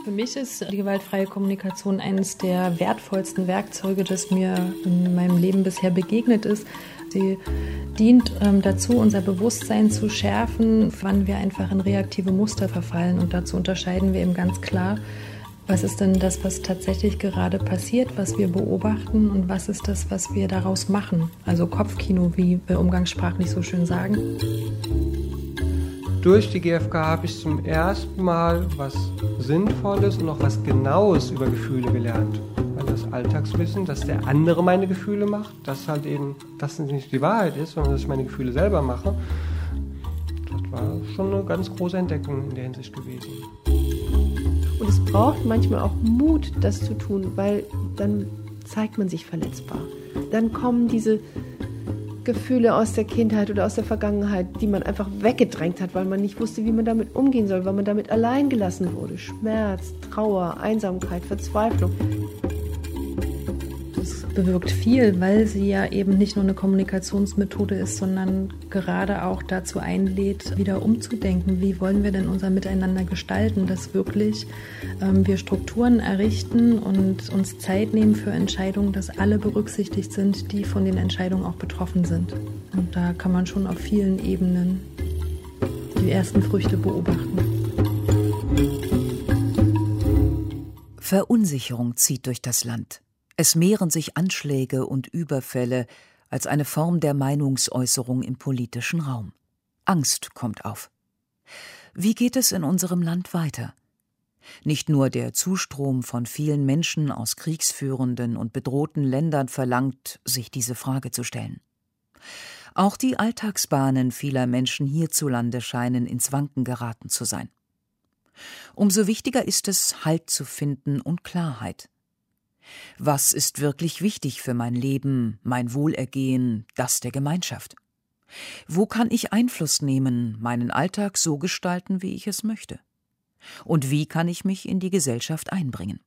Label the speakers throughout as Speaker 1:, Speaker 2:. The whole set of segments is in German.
Speaker 1: Für mich ist die gewaltfreie Kommunikation eines der wertvollsten Werkzeuge, das mir in meinem Leben bisher begegnet ist. Sie dient dazu, unser Bewusstsein zu schärfen, wann wir einfach in reaktive Muster verfallen. Und dazu unterscheiden wir eben ganz klar, was ist denn das, was tatsächlich gerade passiert, was wir beobachten, und was ist das, was wir daraus machen. Also Kopfkino, wie wir umgangssprachlich so schön sagen.
Speaker 2: Durch die GfK habe ich zum ersten Mal was Sinnvolles und auch was Genaues über Gefühle gelernt. Weil das Alltagswissen, dass der andere meine Gefühle macht, dass halt eben das nicht die Wahrheit ist, sondern dass ich meine Gefühle selber mache, das war schon eine ganz große Entdeckung in der Hinsicht gewesen.
Speaker 3: Und es braucht manchmal auch Mut, das zu tun, weil dann zeigt man sich verletzbar. Dann kommen diese Gefühle aus der Kindheit oder aus der Vergangenheit, die man einfach weggedrängt hat, weil man nicht wusste, wie man damit umgehen soll, weil man damit allein gelassen wurde. Schmerz, Trauer, Einsamkeit, Verzweiflung.
Speaker 1: Das bewirkt viel, weil sie ja eben nicht nur eine Kommunikationsmethode ist, sondern gerade auch dazu einlädt, wieder umzudenken. Wie wollen wir denn unser Miteinander gestalten, dass wirklich wir Strukturen errichten und uns Zeit nehmen für Entscheidungen, dass alle berücksichtigt sind, die von den Entscheidungen auch betroffen sind. Und da kann man schon auf vielen Ebenen die ersten Früchte beobachten.
Speaker 4: Verunsicherung zieht durch das Land. Es mehren sich Anschläge und Überfälle als eine Form der Meinungsäußerung im politischen Raum. Angst kommt auf. Wie geht es in unserem Land weiter? Nicht nur der Zustrom von vielen Menschen aus kriegsführenden und bedrohten Ländern verlangt, sich diese Frage zu stellen. Auch die Alltagsbahnen vieler Menschen hierzulande scheinen ins Wanken geraten zu sein. Umso wichtiger ist es, Halt zu finden und Klarheit. Was ist wirklich wichtig für mein Leben, mein Wohlergehen, das der Gemeinschaft? Wo kann ich Einfluss nehmen, meinen Alltag so gestalten, wie ich es möchte? Und wie kann ich mich in die Gesellschaft einbringen?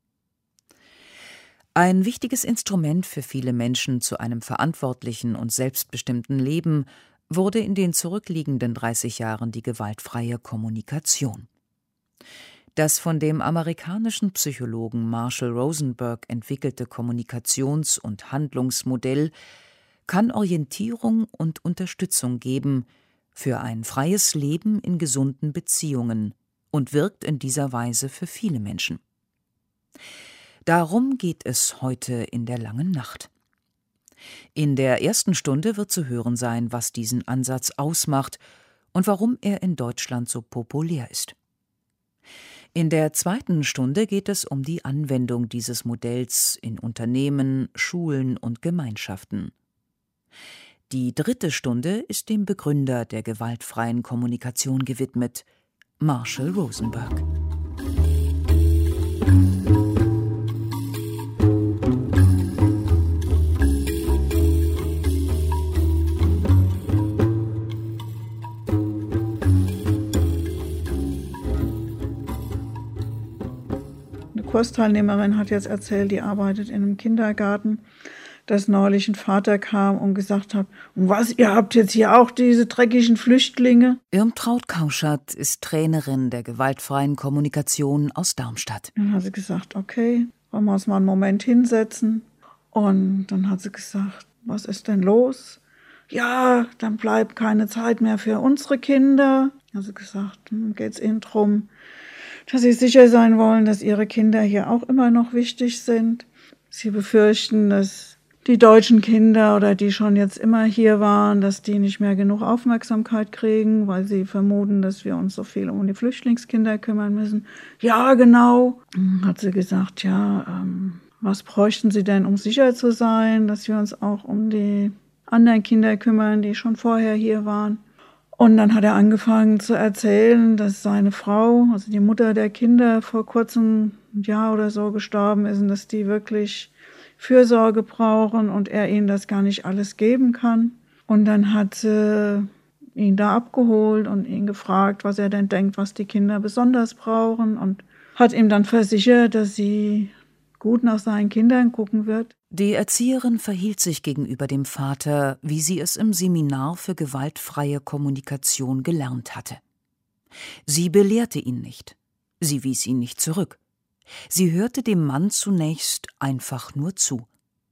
Speaker 4: Ein wichtiges Instrument für viele Menschen zu einem verantwortlichen und selbstbestimmten Leben wurde in den zurückliegenden 30 Jahren die gewaltfreie Kommunikation. Das von dem amerikanischen Psychologen Marshall Rosenberg entwickelte Kommunikations- und Handlungsmodell kann Orientierung und Unterstützung geben für ein freies Leben in gesunden Beziehungen und wirkt in dieser Weise für viele Menschen. Darum geht es heute in der langen Nacht. In der ersten Stunde wird zu hören sein, was diesen Ansatz ausmacht und warum er in Deutschland so populär ist. In der zweiten Stunde geht es um die Anwendung dieses Modells in Unternehmen, Schulen und Gemeinschaften. Die dritte Stunde ist dem Begründer der gewaltfreien Kommunikation gewidmet, Marshall Rosenberg.
Speaker 5: Kursteilnehmerin hat jetzt erzählt, die arbeitet in einem Kindergarten, dass neulich ein Vater kam und gesagt hat, und was, ihr habt jetzt hier auch diese dreckigen Flüchtlinge?
Speaker 4: Irmtraut Kauschert ist Trainerin der gewaltfreien Kommunikation aus Darmstadt.
Speaker 5: Dann hat sie gesagt, okay, wollen wir uns mal einen Moment hinsetzen? Und dann hat sie gesagt, was ist denn los? Ja, dann bleibt keine Zeit mehr für unsere Kinder. Dann hat sie gesagt, geht's ihnen drum, dass sie sicher sein wollen, dass ihre Kinder hier auch immer noch wichtig sind. Sie befürchten, dass die deutschen Kinder oder die schon jetzt immer hier waren, dass die nicht mehr genug Aufmerksamkeit kriegen, weil sie vermuten, dass wir uns so viel um die Flüchtlingskinder kümmern müssen. Ja, genau. Hat sie gesagt, ja, was bräuchten sie denn, um sicher zu sein, dass wir uns auch um die anderen Kinder kümmern, die schon vorher hier waren. Und dann hat er angefangen zu erzählen, dass seine Frau, also die Mutter der Kinder, vor kurzem, ein Jahr oder so, gestorben ist und dass die wirklich Fürsorge brauchen und er ihnen das gar nicht alles geben kann. Und dann hat sie ihn da abgeholt und ihn gefragt, was er denn denkt, was die Kinder besonders brauchen, und hat ihm dann versichert, dass sie gut nach seinen Kindern gucken wird.
Speaker 4: Die Erzieherin verhielt sich gegenüber dem Vater, wie sie es im Seminar für gewaltfreie Kommunikation gelernt hatte. Sie belehrte ihn nicht, Sie wies ihn nicht zurück. Sie hörte dem Mann zunächst einfach nur zu.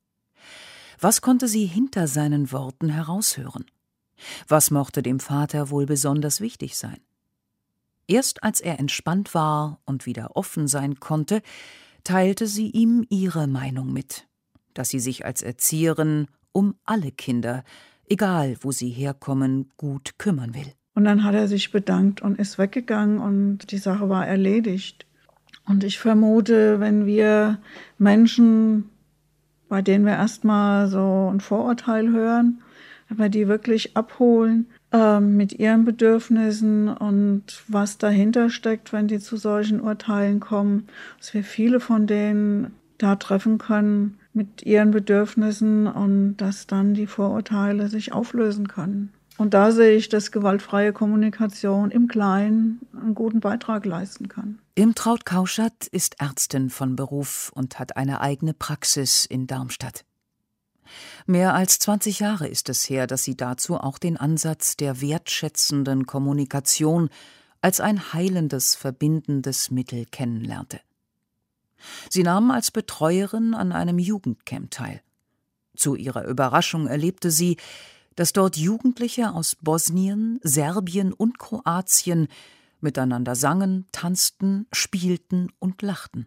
Speaker 4: Was konnte sie hinter seinen Worten heraushören? Was mochte dem Vater wohl besonders wichtig sein? Erst als er entspannt war und wieder offen sein konnte, teilte sie ihm ihre Meinung mit, dass sie sich als Erzieherin um alle Kinder, egal wo sie herkommen, gut kümmern will.
Speaker 5: Und dann hat er sich bedankt und ist weggegangen und die Sache war erledigt. Und ich vermute, wenn wir Menschen, bei denen wir erstmal so ein Vorurteil hören, wenn wir die wirklich abholen mit ihren Bedürfnissen und was dahinter steckt, wenn die zu solchen Urteilen kommen, dass wir viele von denen da treffen können mit ihren Bedürfnissen und dass dann die Vorurteile sich auflösen können. Und da sehe ich, dass gewaltfreie Kommunikation im Kleinen einen guten Beitrag leisten kann.
Speaker 4: Irmtraud Kauschert ist Ärztin von Beruf und hat eine eigene Praxis in Darmstadt. Mehr als 20 Jahre ist es her, dass sie dazu auch den Ansatz der wertschätzenden Kommunikation als ein heilendes, verbindendes Mittel kennenlernte. Sie nahm als Betreuerin an einem Jugendcamp teil. Zu ihrer Überraschung erlebte sie, dass dort Jugendliche aus Bosnien, Serbien und Kroatien miteinander sangen, tanzten, spielten und lachten.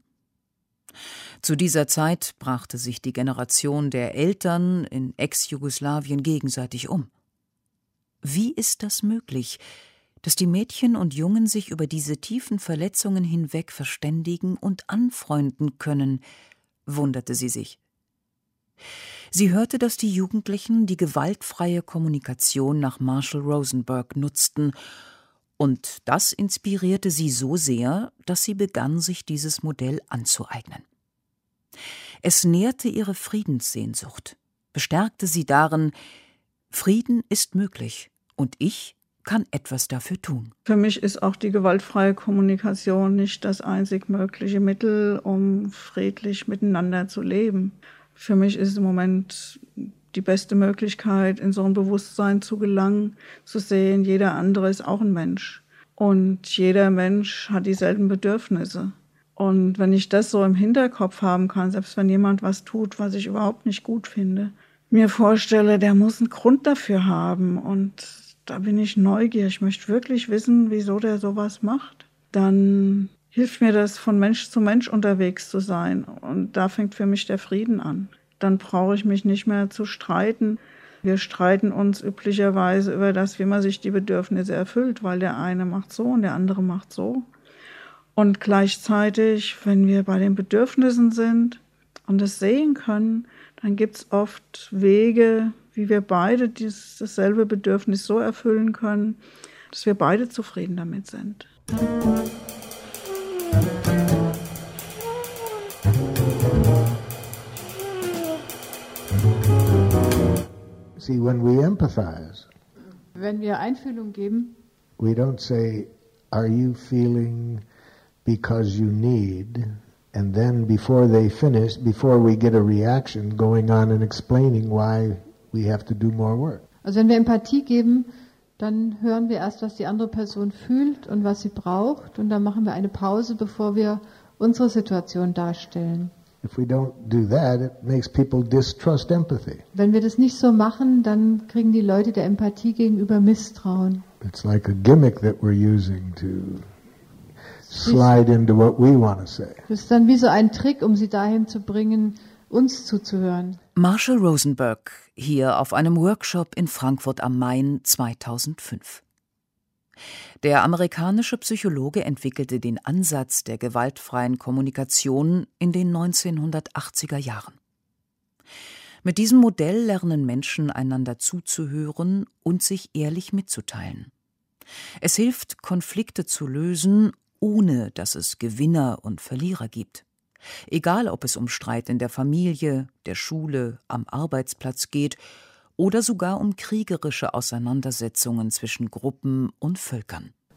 Speaker 4: Zu dieser Zeit brachte sich die Generation der Eltern in Ex-Jugoslawien gegenseitig um. Wie ist das möglich, dass die Mädchen und Jungen sich über diese tiefen Verletzungen hinweg verständigen und anfreunden können, wunderte sie sich. Sie hörte, dass die Jugendlichen die gewaltfreie Kommunikation nach Marshall Rosenberg nutzten, und das inspirierte sie so sehr, dass sie begann, sich dieses Modell anzueignen. Es nährte ihre Friedenssehnsucht, bestärkte sie darin, Frieden ist möglich und ich kann etwas dafür tun.
Speaker 5: Für mich ist auch die gewaltfreie Kommunikation nicht das einzig mögliche Mittel, um friedlich miteinander zu leben. Für mich ist im Moment die beste Möglichkeit, in so ein Bewusstsein zu gelangen, zu sehen, jeder andere ist auch ein Mensch. Und jeder Mensch hat dieselben Bedürfnisse. Und wenn ich das so im Hinterkopf haben kann, selbst wenn jemand was tut, was ich überhaupt nicht gut finde, mir vorstelle, der muss einen Grund dafür haben. Und da bin ich neugierig. Ich möchte wirklich wissen, wieso der sowas macht. Dann hilft mir das, von Mensch zu Mensch unterwegs zu sein. Und da fängt für mich der Frieden an. Dann brauche ich mich nicht mehr zu streiten. Wir streiten uns üblicherweise über das, wie man sich die Bedürfnisse erfüllt, weil der eine macht so und der andere macht so. Und gleichzeitig, wenn wir bei den Bedürfnissen sind und es sehen können, dann gibt es oft Wege, wie wir beide dasselbe Bedürfnis so erfüllen können, dass wir beide zufrieden damit sind.
Speaker 6: See, when we empathize,
Speaker 3: Wenn wir Einfühlung geben,
Speaker 6: we don't say, are you feeling because you need, and then before they finish, before we get a reaction, going on and explaining why we have to do more work.
Speaker 3: also wenn wir Empathie geben, dann hören wir erst, was die andere Person fühlt und was sie braucht, und dann machen wir eine Pause, bevor wir unsere Situation darstellen.
Speaker 6: If we don't do that, it makes people distrust empathy.
Speaker 3: Wenn wir das nicht so machen, dann kriegen die Leute der Empathie gegenüber Misstrauen.
Speaker 6: It's like a gimmick that we're using to slide into what we want to say.
Speaker 3: Das ist dann wie so ein Trick, um sie dahin zu bringen, uns zuzuhören.
Speaker 4: Marshall Rosenberg, hier auf einem Workshop in Frankfurt am Main 2005. Der amerikanische Psychologe entwickelte den Ansatz der gewaltfreien Kommunikation in den 1980er Jahren. Mit diesem Modell lernen Menschen, einander zuzuhören und sich ehrlich mitzuteilen. Es hilft, Konflikte zu lösen, ohne dass es Gewinner und Verlierer gibt. Egal, ob es um Streit in der Familie, der Schule, am Arbeitsplatz geht oder sogar um kriegerische Auseinandersetzungen zwischen Gruppen und Völkern.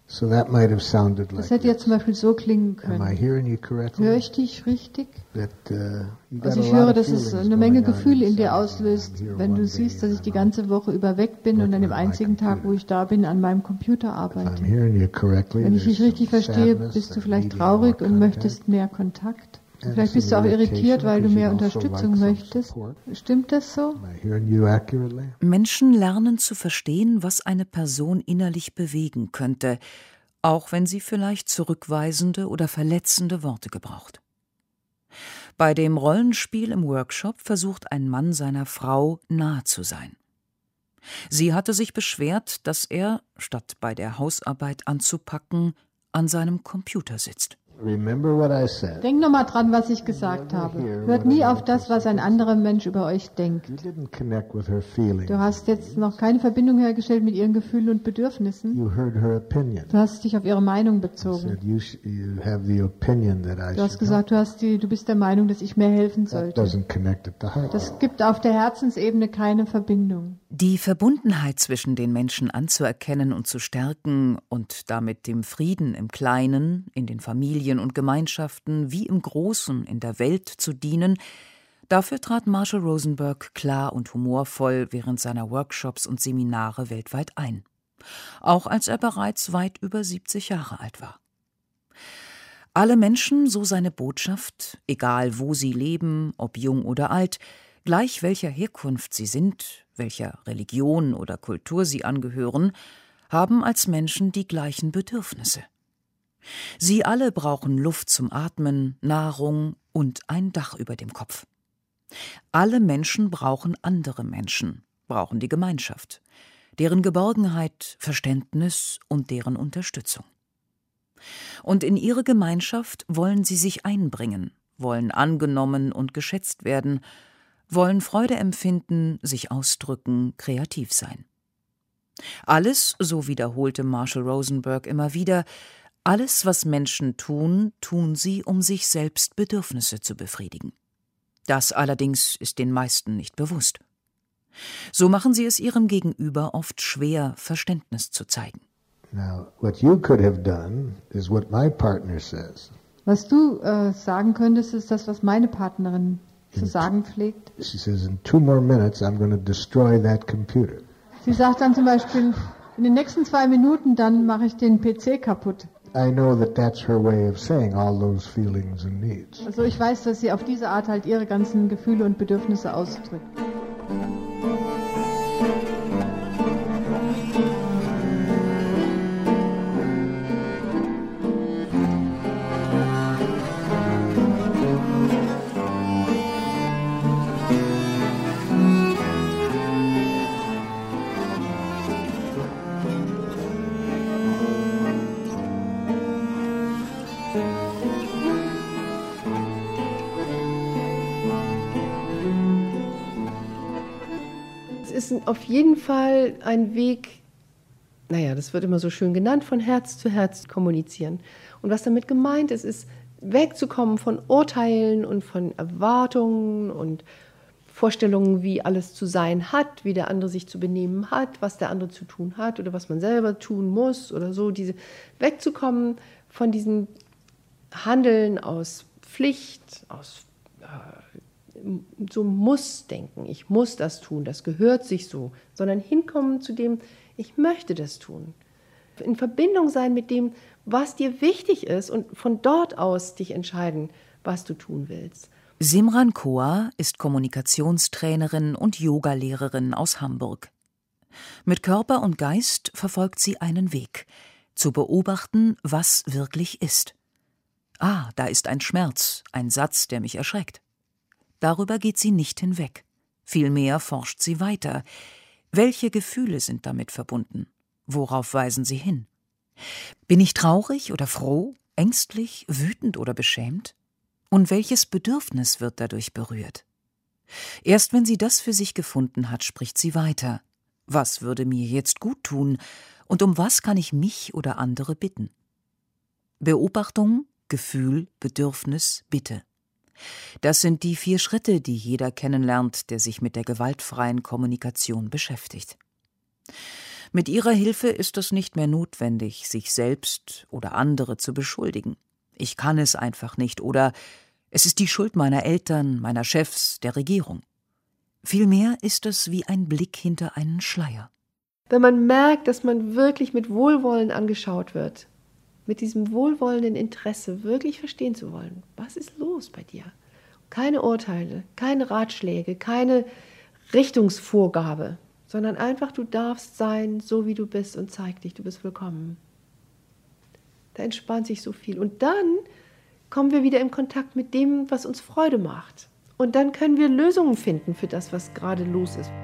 Speaker 6: So that might have sounded like
Speaker 3: Das hätte jetzt zum Beispiel so klingen
Speaker 6: Am I
Speaker 3: können.
Speaker 6: hearing you correctly?
Speaker 3: Höre ich dich richtig?
Speaker 6: That, you got
Speaker 3: Also
Speaker 6: a
Speaker 3: ich
Speaker 6: lot
Speaker 3: höre,
Speaker 6: of
Speaker 3: dass es
Speaker 6: feelings
Speaker 3: eine Menge
Speaker 6: going on
Speaker 3: Gefühle in dir
Speaker 6: inside.
Speaker 3: auslöst,
Speaker 6: I'm here
Speaker 3: wenn
Speaker 6: one
Speaker 3: du
Speaker 6: day
Speaker 3: siehst, dass ich die
Speaker 6: and
Speaker 3: ganze Woche über weg bin und an dem
Speaker 6: working on my
Speaker 3: einzigen Tag, wo
Speaker 6: computer.
Speaker 3: ich da bin, an meinem Computer
Speaker 6: If I'm
Speaker 3: arbeite.
Speaker 6: hearing you correctly,
Speaker 3: Wenn ich dich
Speaker 6: there's
Speaker 3: richtig
Speaker 6: some
Speaker 3: verstehe,
Speaker 6: sadness
Speaker 3: bist du
Speaker 6: and
Speaker 3: vielleicht
Speaker 6: needing
Speaker 3: traurig
Speaker 6: more
Speaker 3: und
Speaker 6: contact.
Speaker 3: möchtest mehr Kontakt.
Speaker 6: And
Speaker 3: Vielleicht bist du auch
Speaker 6: some
Speaker 3: irritiert, weil du
Speaker 6: irritation
Speaker 3: mehr
Speaker 6: because you also
Speaker 3: Unterstützung
Speaker 6: like some
Speaker 3: möchtest.
Speaker 6: support.
Speaker 3: Stimmt das so?
Speaker 6: Am I hearing you accurately?
Speaker 4: Menschen lernen zu verstehen, was eine Person innerlich bewegen könnte, auch wenn sie vielleicht zurückweisende oder verletzende Worte gebraucht. Bei dem Rollenspiel im Workshop versucht ein Mann seiner Frau nahe zu sein. Sie hatte sich beschwert, dass er, statt bei der Hausarbeit anzupacken, an seinem Computer sitzt.
Speaker 6: Remember what I said.
Speaker 3: Denk nochmal dran, was ich gesagt habe. Hört nie auf das, was ein anderer Mensch über euch denkt.
Speaker 6: You didn't connect with her feelings.
Speaker 3: Du hast jetzt noch keine Verbindung hergestellt mit ihren Gefühlen und Bedürfnissen.
Speaker 6: You heard her opinion.
Speaker 3: Du hast dich auf ihre Meinung
Speaker 6: You
Speaker 3: bezogen.
Speaker 6: said you have the opinion that I
Speaker 3: Du hast
Speaker 6: should
Speaker 3: gesagt, du bist der Meinung, dass ich mehr helfen
Speaker 6: help. That
Speaker 3: sollte.
Speaker 6: doesn't connect at the heart.
Speaker 3: Das gibt auf der Herzensebene keine Verbindung.
Speaker 4: Die Verbundenheit zwischen den Menschen anzuerkennen und zu stärken und damit dem Frieden im Kleinen, in den Familien und Gemeinschaften wie im Großen in der Welt zu dienen, dafür trat Marshall Rosenberg klar und humorvoll während seiner Workshops und Seminare weltweit ein. Auch als er bereits weit über 70 Jahre alt war. Alle Menschen, so seine Botschaft, egal wo sie leben, ob jung oder alt, gleich welcher Herkunft sie sind, welcher Religion oder Kultur sie angehören, haben als Menschen die gleichen Bedürfnisse. Sie alle brauchen Luft zum Atmen, Nahrung und ein Dach über dem Kopf. Alle Menschen brauchen andere Menschen, brauchen die Gemeinschaft, deren Geborgenheit, Verständnis und deren Unterstützung. Und in ihre Gemeinschaft wollen sie sich einbringen, wollen angenommen und geschätzt werden, wollen Freude empfinden, sich ausdrücken, kreativ sein. Alles, so wiederholte Marshall Rosenberg immer wieder, alles, was Menschen tun, tun sie, um sich selbst Bedürfnisse zu befriedigen. Das allerdings ist den meisten nicht bewusst. So machen sie es ihrem Gegenüber oft schwer, Verständnis zu zeigen.
Speaker 6: Now, what you could have done is what my partner says.
Speaker 3: Was du sagen könntest, ist das, was meine Partnerin zu sagen pflegt.
Speaker 6: She says, in 2 more minutes, I'm going to destroy that computer.
Speaker 3: Sie sagt dann zum Beispiel, in den nächsten 2 Minuten, dann mache ich den PC kaputt.
Speaker 6: I know that that's her way of saying all those feelings and needs.
Speaker 3: Also ich weiß, dass sie auf diese Art halt ihre ganzen Gefühle und Bedürfnisse ausdrückt. Es ist auf jeden Fall ein Weg, das wird immer so schön genannt, von Herz zu Herz kommunizieren. Und was damit gemeint ist, ist wegzukommen von Urteilen und von Erwartungen und Vorstellungen, wie alles zu sein hat, wie der andere sich zu benehmen hat, was der andere zu tun hat oder was man selber tun muss oder so. Wegzukommen von diesem Handeln aus Pflicht, aus so Muss-Denken, ich muss das tun, das gehört sich so, sondern hinkommen zu dem, ich möchte das tun. In Verbindung sein mit dem, was dir wichtig ist und von dort aus dich entscheiden, was du tun willst.
Speaker 4: Simran Kaur ist Kommunikationstrainerin und Yogalehrerin aus Hamburg. Mit Körper und Geist verfolgt sie einen Weg, zu beobachten, was wirklich ist. Ah, da ist ein Schmerz, ein Satz, der mich erschreckt. Darüber geht sie nicht hinweg. Vielmehr forscht sie weiter. Welche Gefühle sind damit verbunden? Worauf weisen sie hin? Bin ich traurig oder froh, ängstlich, wütend oder beschämt? Und welches Bedürfnis wird dadurch berührt? Erst wenn sie das für sich gefunden hat, spricht sie weiter. Was würde mir jetzt gut tun und um was kann ich mich oder andere bitten? Beobachtung, Gefühl, Bedürfnis, Bitte. Das sind die 4 Schritte, die jeder kennenlernt, der sich mit der gewaltfreien Kommunikation beschäftigt. Mit ihrer Hilfe ist es nicht mehr notwendig, sich selbst oder andere zu beschuldigen. Ich kann es einfach nicht oder es ist die Schuld meiner Eltern, meiner Chefs, der Regierung. Vielmehr ist es wie ein Blick hinter einen Schleier.
Speaker 3: Wenn man merkt, dass man wirklich mit Wohlwollen angeschaut wird, mit diesem wohlwollenden Interesse wirklich verstehen zu wollen, was ist los bei dir? Keine Urteile, keine Ratschläge, keine Richtungsvorgabe, sondern einfach, du darfst sein, so wie du bist und zeig dich, du bist willkommen. Da entspannt sich so viel. Und dann kommen wir wieder in Kontakt mit dem, was uns Freude macht. Und dann können wir Lösungen finden für das, was gerade los ist.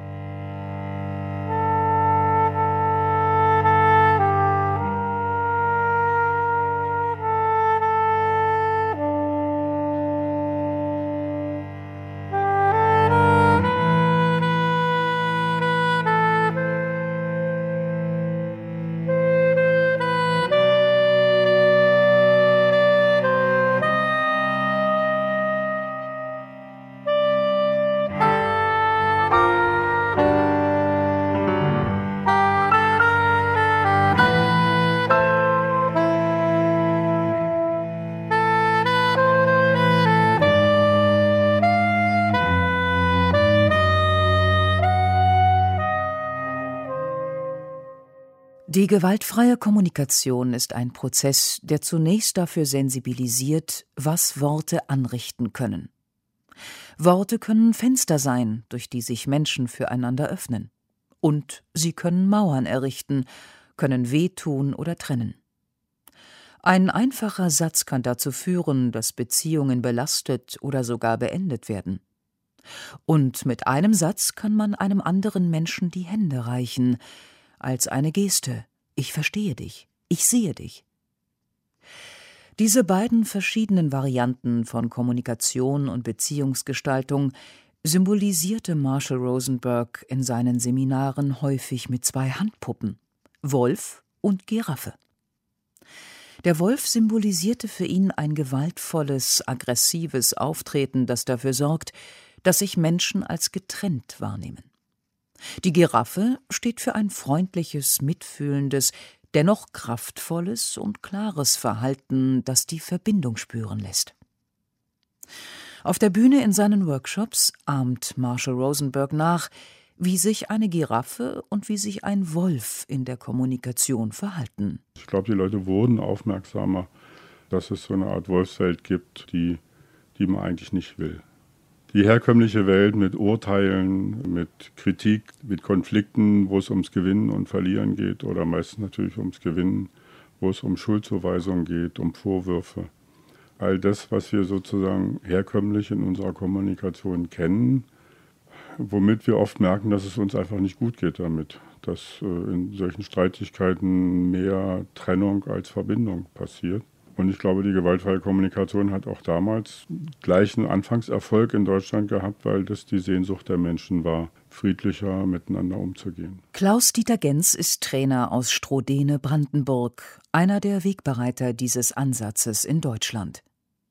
Speaker 4: Die gewaltfreie Kommunikation ist ein Prozess, der zunächst dafür sensibilisiert, was Worte anrichten können. Worte können Fenster sein, durch die sich Menschen füreinander öffnen. Und sie können Mauern errichten, können wehtun oder trennen. Ein einfacher Satz kann dazu führen, dass Beziehungen belastet oder sogar beendet werden. Und mit einem Satz kann man einem anderen Menschen die Hände reichen, als eine Geste. Ich verstehe dich, ich sehe dich. Diese beiden verschiedenen Varianten von Kommunikation und Beziehungsgestaltung symbolisierte Marshall Rosenberg in seinen Seminaren häufig mit zwei Handpuppen, Wolf und Giraffe. Der Wolf symbolisierte für ihn ein gewaltvolles, aggressives Auftreten, das dafür sorgt, dass sich Menschen als getrennt wahrnehmen. Die Giraffe steht für ein freundliches, mitfühlendes, dennoch kraftvolles und klares Verhalten, das die Verbindung spüren lässt. Auf der Bühne in seinen Workshops ahmt Marshall Rosenberg nach, wie sich eine Giraffe und wie sich ein Wolf in der Kommunikation verhalten.
Speaker 7: Ich glaube, die Leute wurden aufmerksamer, dass es so eine Art Wolfswelt gibt, die man eigentlich nicht will. Die herkömmliche Welt mit Urteilen, mit Kritik, mit Konflikten, wo es ums Gewinnen und Verlieren geht oder meistens natürlich ums Gewinnen, wo es um Schuldzuweisungen geht, um Vorwürfe. All das, was wir sozusagen herkömmlich in unserer Kommunikation kennen, womit wir oft merken, dass es uns einfach nicht gut geht damit, dass in solchen Streitigkeiten mehr Trennung als Verbindung passiert. Und ich glaube, die gewaltfreie Kommunikation hat auch damals gleichen Anfangserfolg in Deutschland gehabt, weil das die Sehnsucht der Menschen war, friedlicher miteinander umzugehen.
Speaker 4: Klaus-Dieter Genz ist Trainer aus Strodene, Brandenburg, einer der Wegbereiter dieses Ansatzes in Deutschland.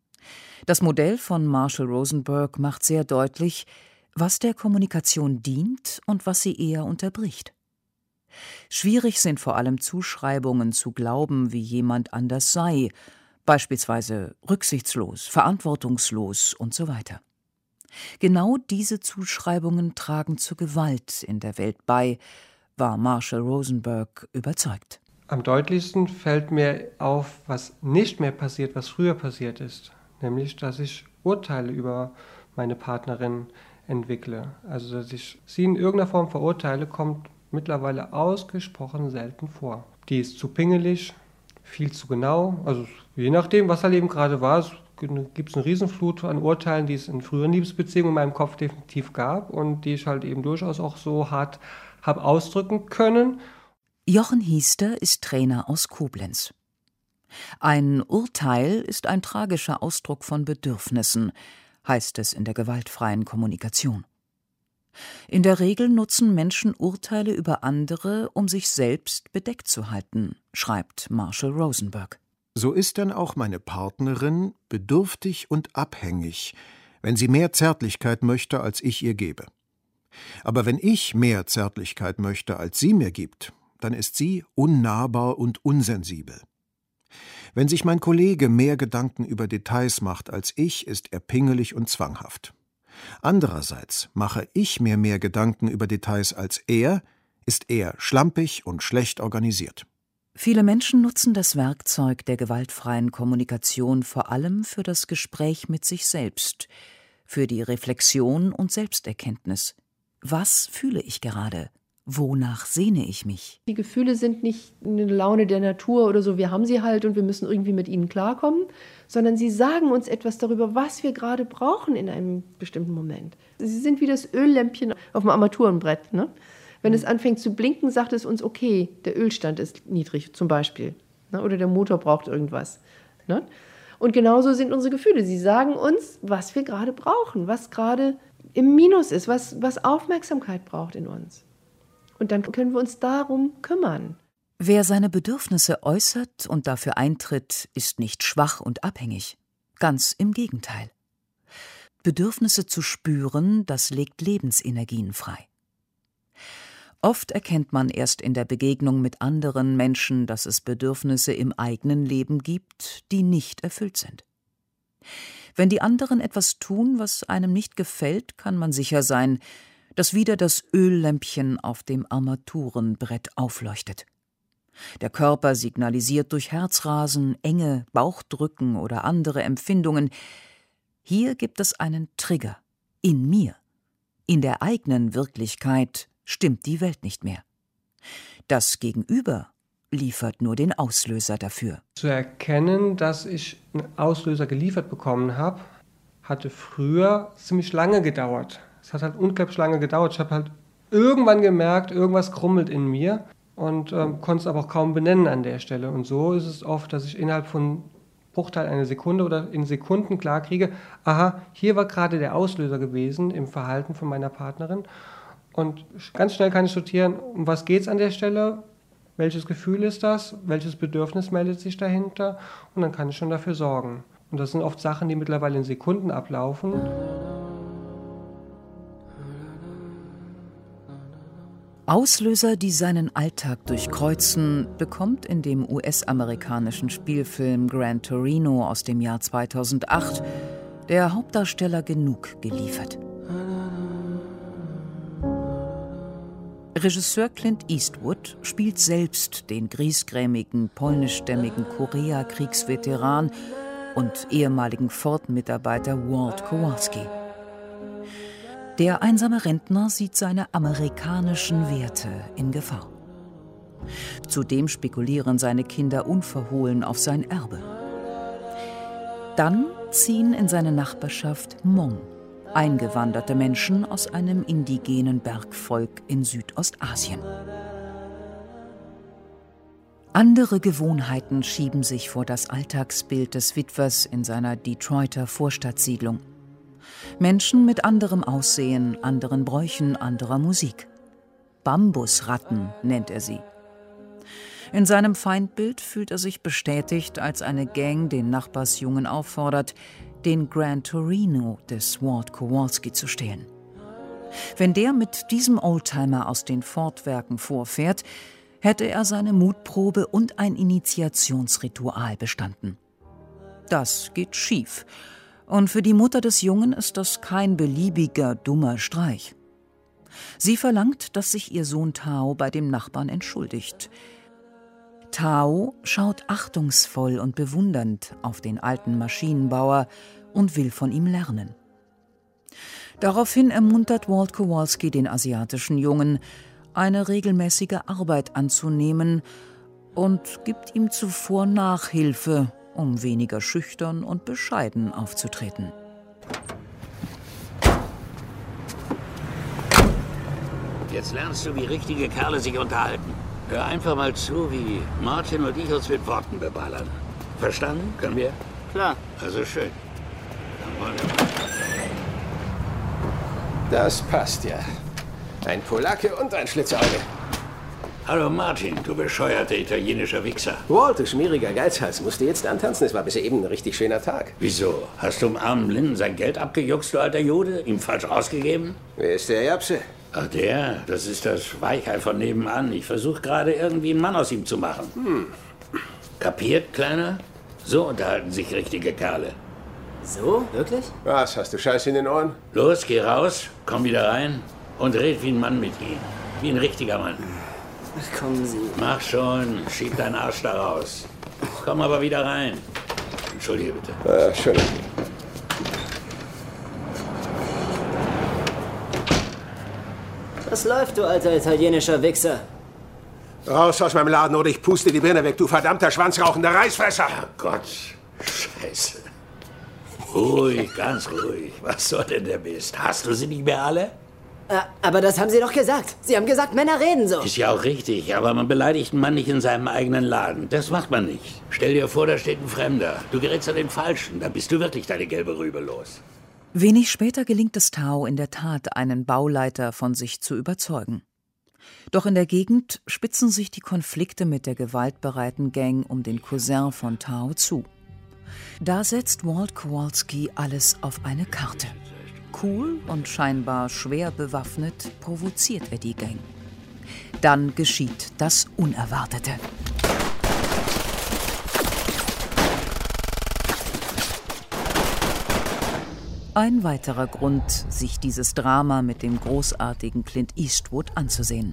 Speaker 4: Das Modell von Marshall Rosenberg macht sehr deutlich, was der Kommunikation dient und was sie eher unterbricht. Schwierig sind vor allem Zuschreibungen zu glauben, wie jemand anders sei, beispielsweise rücksichtslos, verantwortungslos und so weiter. Genau diese Zuschreibungen tragen zur Gewalt in der Welt bei, war Marshall Rosenberg überzeugt.
Speaker 2: Am deutlichsten fällt mir auf, was nicht mehr passiert, was früher passiert ist. Nämlich, dass ich Urteile über meine Partnerin entwickle. Also, dass ich sie in irgendeiner Form verurteile, kommt mittlerweile ausgesprochen selten vor. Die ist zu pingelig, viel zu genau. Also je nachdem, was halt eben gerade war, gibt es eine Riesenflut an Urteilen, die es in früheren Liebesbeziehungen in meinem Kopf definitiv gab und die ich halt eben durchaus auch so hart habe ausdrücken können.
Speaker 4: Jochen Hiester ist Trainer aus Koblenz. Ein Urteil ist ein tragischer Ausdruck von Bedürfnissen, heißt es in der gewaltfreien Kommunikation. In der Regel nutzen Menschen Urteile über andere, um sich selbst bedeckt zu halten, schreibt Marshall Rosenberg.
Speaker 8: So ist denn auch meine Partnerin bedürftig und abhängig, wenn sie mehr Zärtlichkeit möchte, als ich ihr gebe. Aber wenn ich mehr Zärtlichkeit möchte, als sie mir gibt, dann ist sie unnahbar und unsensibel. Wenn sich mein Kollege mehr Gedanken über Details macht als ich, ist er pingelig und zwanghaft. Andererseits mache ich mir mehr Gedanken über Details als er, ist er schlampig und schlecht organisiert.
Speaker 4: Viele Menschen nutzen das Werkzeug der gewaltfreien Kommunikation vor allem für das Gespräch mit sich selbst, für die Reflexion und Selbsterkenntnis. Was fühle ich gerade? Wonach sehne ich mich?
Speaker 3: Die Gefühle sind nicht eine Laune der Natur oder so, wir haben sie halt und wir müssen irgendwie mit ihnen klarkommen, sondern sie sagen uns etwas darüber, was wir gerade brauchen in einem bestimmten Moment. Sie sind wie das Öllämpchen auf dem Armaturenbrett, ne? Wenn es anfängt zu blinken, sagt es uns, okay, der Ölstand ist niedrig zum Beispiel, ne? Oder der Motor braucht irgendwas. Ne? Und genauso sind unsere Gefühle. Sie sagen uns, was wir gerade brauchen, was gerade im Minus ist, was Aufmerksamkeit braucht in uns. Und dann können wir uns darum kümmern.
Speaker 4: Wer seine Bedürfnisse äußert und dafür eintritt, ist nicht schwach und abhängig. Ganz im Gegenteil. Bedürfnisse zu spüren, das legt Lebensenergien frei. Oft erkennt man erst in der Begegnung mit anderen Menschen, dass es Bedürfnisse im eigenen Leben gibt, die nicht erfüllt sind. Wenn die anderen etwas tun, was einem nicht gefällt, kann man sicher sein, dass wieder das Öllämpchen auf dem Armaturenbrett aufleuchtet. Der Körper signalisiert durch Herzrasen, Enge, Bauchdrücken oder andere Empfindungen. Hier gibt es einen Trigger. In mir. In der eigenen Wirklichkeit stimmt die Welt nicht mehr. Das Gegenüber liefert nur den Auslöser dafür.
Speaker 2: Zu erkennen, dass ich einen Auslöser geliefert bekommen habe, hatte früher ziemlich lange gedauert. Es hat halt unglaublich lange gedauert. Ich habe halt irgendwann gemerkt, irgendwas krummelt in mir und konnte es aber auch kaum benennen an der Stelle. Und so ist es oft, dass ich innerhalb von Bruchteil einer Sekunde oder in Sekunden klar kriege, aha, hier war gerade der Auslöser gewesen im Verhalten von meiner Partnerin. Und ganz schnell kann ich sortieren, um was geht es an der Stelle, welches Gefühl ist das, welches Bedürfnis meldet sich dahinter und dann kann ich schon dafür sorgen. Und das sind oft Sachen, die mittlerweile in Sekunden ablaufen.
Speaker 4: Auslöser, die seinen Alltag durchkreuzen, bekommt in dem US-amerikanischen Spielfilm Gran Torino aus dem Jahr 2008 der Hauptdarsteller genug geliefert. Regisseur Clint Eastwood spielt selbst den griesgrämigen, polnischstämmigen Korea-Kriegsveteran und ehemaligen Ford-Mitarbeiter Walt Kowalski. Der einsame Rentner sieht seine amerikanischen Werte in Gefahr. Zudem spekulieren seine Kinder unverhohlen auf sein Erbe. Dann ziehen in seine Nachbarschaft Hmong, eingewanderte Menschen aus einem indigenen Bergvolk in Südostasien. Andere Gewohnheiten schieben sich vor das Alltagsbild des Witwers in seiner Detroiter Vorstadtsiedlung. Menschen mit anderem Aussehen, anderen Bräuchen, anderer Musik. Bambusratten nennt er sie. In seinem Feindbild fühlt er sich bestätigt, als eine Gang den Nachbarsjungen auffordert, den Gran Torino des Walt Kowalski zu stehlen. Wenn der mit diesem Oldtimer aus den Ford-Werken vorfährt, hätte er seine Mutprobe und ein Initiationsritual bestanden. Das geht schief. Und für die Mutter des Jungen ist das kein beliebiger, dummer Streich. Sie verlangt, dass sich ihr Sohn Tao bei dem Nachbarn entschuldigt. Tao schaut achtungsvoll und bewundernd auf den alten Maschinenbauer und will von ihm lernen. Daraufhin ermuntert Walt Kowalski den asiatischen Jungen, eine regelmäßige Arbeit anzunehmen und gibt ihm zuvor Nachhilfe, um weniger schüchtern und bescheiden aufzutreten.
Speaker 9: Jetzt lernst du, wie richtige Kerle sich unterhalten. Hör einfach mal zu, wie Martin und ich uns mit Worten beballern. Verstanden? Können wir? Klar. Also schön. Dann wollen wir mal.
Speaker 10: Das passt ja. Ein Polacke und ein Schlitzauge.
Speaker 9: Hallo Martin, du bescheuerter italienischer Wichser.
Speaker 10: Walt, du schmieriger Geizhals, musst du jetzt antanzen? Es war bis eben ein richtig schöner Tag.
Speaker 9: Wieso? Hast du dem armen Blinden sein Geld abgejuckst, du alter Jude? Ihm falsch ausgegeben?
Speaker 10: Wer ist der Japse?
Speaker 9: Ach der, das ist das Weichei von nebenan. Ich versuche gerade irgendwie einen Mann aus ihm zu machen. Kapiert, Kleiner? So unterhalten sich richtige Kerle.
Speaker 10: So? Wirklich?
Speaker 11: Was, hast du Scheiße in den Ohren?
Speaker 9: Los, geh raus, komm wieder rein und red wie ein Mann mit ihm. Wie ein richtiger Mann.
Speaker 10: Ach, kommen Sie.
Speaker 9: Mach schon, schieb deinen Arsch da raus. Komm aber wieder rein. Entschuldige bitte.
Speaker 11: Schön.
Speaker 10: Was läuft, du alter italienischer Wichser?
Speaker 11: Raus aus meinem Laden oder ich puste die Birne weg, du verdammter schwanzrauchender Reißfresser!
Speaker 9: Oh Gott, Scheiße. Ruhig, ganz ruhig. Was soll denn der Mist? Hast du sie nicht mehr alle?
Speaker 10: Aber das haben Sie doch gesagt. Sie haben gesagt, Männer reden so.
Speaker 9: Ist ja auch richtig, aber man beleidigt einen Mann nicht in seinem eigenen Laden. Das macht man nicht. Stell dir vor, da steht ein Fremder. Du gerätst an den Falschen, dann bist du wirklich deine gelbe Rübe los.
Speaker 4: Wenig später gelingt es Tao in der Tat, einen Bauleiter von sich zu überzeugen. Doch in der Gegend spitzen sich die Konflikte mit der gewaltbereiten Gang um den Cousin von Tao zu. Da setzt Walt Kowalski alles auf eine Karte. Cool und scheinbar schwer bewaffnet provoziert er die Gang. Dann geschieht das Unerwartete. Ein weiterer Grund, sich dieses Drama mit dem großartigen Clint Eastwood anzusehen.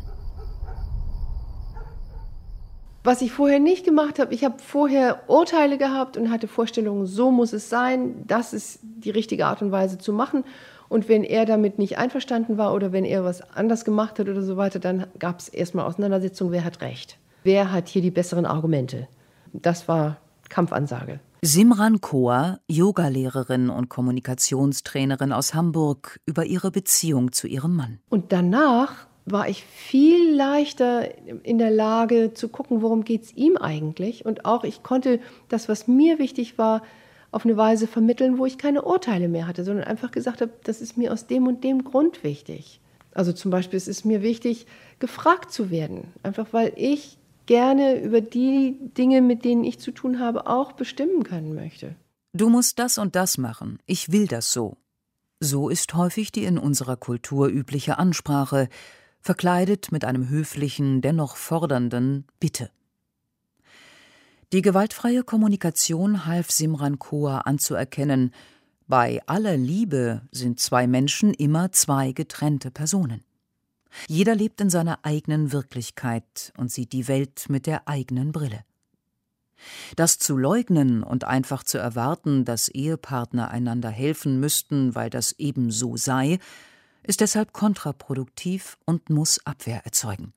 Speaker 3: Was ich vorher nicht gemacht habe, ich habe vorher Urteile gehabt und hatte Vorstellungen, so muss es sein, das ist die richtige Art und Weise zu machen. Und wenn er damit nicht einverstanden war oder wenn er was anders gemacht hat oder so weiter, dann gab es erstmal Auseinandersetzungen, wer hat recht. Wer hat hier die besseren Argumente? Das war Kampfansage.
Speaker 4: Simran Kaur, Yogalehrerin und Kommunikationstrainerin aus Hamburg, über ihre Beziehung zu ihrem Mann.
Speaker 3: Und danach war ich viel leichter in der Lage zu gucken, worum geht es ihm eigentlich. Und auch ich konnte das, was mir wichtig war, auf eine Weise vermitteln, wo ich keine Urteile mehr hatte, sondern einfach gesagt habe, das ist mir aus dem und dem Grund wichtig. Also zum Beispiel, es ist mir wichtig, gefragt zu werden, einfach weil ich gerne über die Dinge, mit denen ich zu tun habe, auch bestimmen können möchte.
Speaker 4: Du musst das und das machen, ich will das so. So ist häufig die in unserer Kultur übliche Ansprache, verkleidet mit einem höflichen, dennoch fordernden Bitte. Die gewaltfreie Kommunikation half Simran Kaur anzuerkennen, bei aller Liebe sind zwei Menschen immer zwei getrennte Personen. Jeder lebt in seiner eigenen Wirklichkeit und sieht die Welt mit der eigenen Brille. Das zu leugnen und einfach zu erwarten, dass Ehepartner einander helfen müssten, weil das eben so sei, ist deshalb kontraproduktiv und muss Abwehr erzeugen.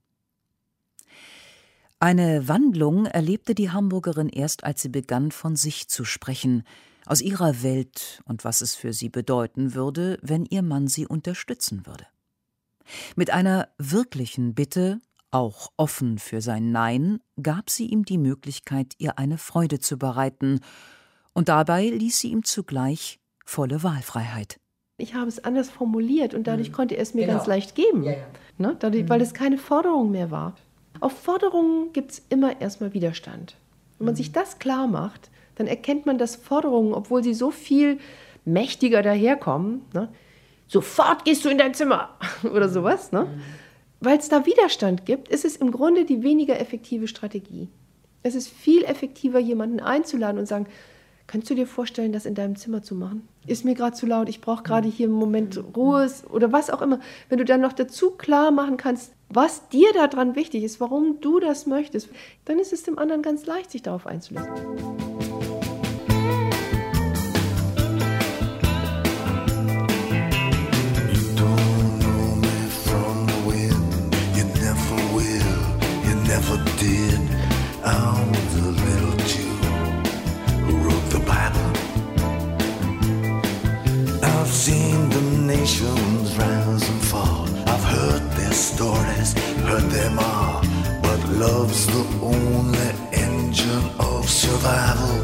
Speaker 4: Eine Wandlung erlebte die Hamburgerin erst, als sie begann, von sich zu sprechen, aus ihrer Welt und was es für sie bedeuten würde, wenn ihr Mann sie unterstützen würde. Mit einer wirklichen Bitte, auch offen für sein Nein, gab sie ihm die Möglichkeit, ihr eine Freude zu bereiten, und dabei ließ sie ihm zugleich volle Wahlfreiheit.
Speaker 3: Ich habe es anders formuliert und dadurch konnte er es mir ganz leicht geben, ne? Dadurch, weil es keine Forderung mehr war. Auf Forderungen gibt es immer erstmal Widerstand. Wenn man sich das klar macht, dann erkennt man, dass Forderungen, obwohl sie so viel mächtiger daherkommen, ne, sofort gehst du in dein Zimmer oder sowas, ne? Weil es da Widerstand gibt, ist es im Grunde die weniger effektive Strategie. Es ist viel effektiver, jemanden einzuladen und sagen, könntest du dir vorstellen, das in deinem Zimmer zu machen? Ist mir gerade zu laut, ich brauche gerade hier einen Moment Ruhe oder was auch immer. Wenn du dann noch dazu klar machen kannst, was dir daran wichtig ist, warum du das möchtest, dann ist es dem anderen ganz leicht, sich darauf einzulassen.
Speaker 12: Seen the nations rise and fall. I've heard their stories, heard them all. But love's the only engine of survival.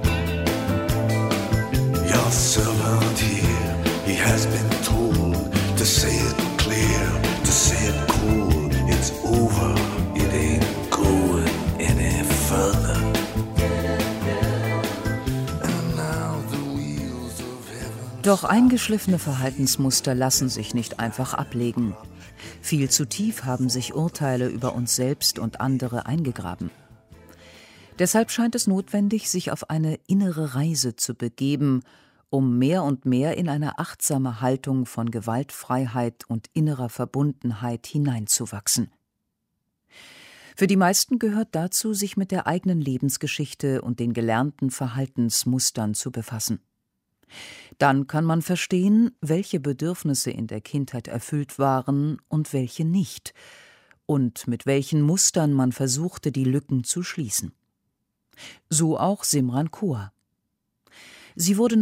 Speaker 12: Your servant here, he has been told to say it clear, to say it cool. It's over, it ain't going any further.
Speaker 4: Doch eingeschliffene Verhaltensmuster lassen sich nicht einfach ablegen. Viel zu tief haben sich Urteile über uns selbst und andere eingegraben. Deshalb scheint es notwendig, sich auf eine innere Reise zu begeben, um mehr und mehr in eine achtsame Haltung von Gewaltfreiheit und innerer Verbundenheit hineinzuwachsen. Für die meisten gehört dazu, sich mit der eigenen Lebensgeschichte und den gelernten Verhaltensmustern zu befassen. Dann kann man verstehen, welche Bedürfnisse in der Kindheit erfüllt waren und welche nicht, und mit welchen Mustern man versuchte, die Lücken zu schließen. So auch Simran Koa. Sie wurde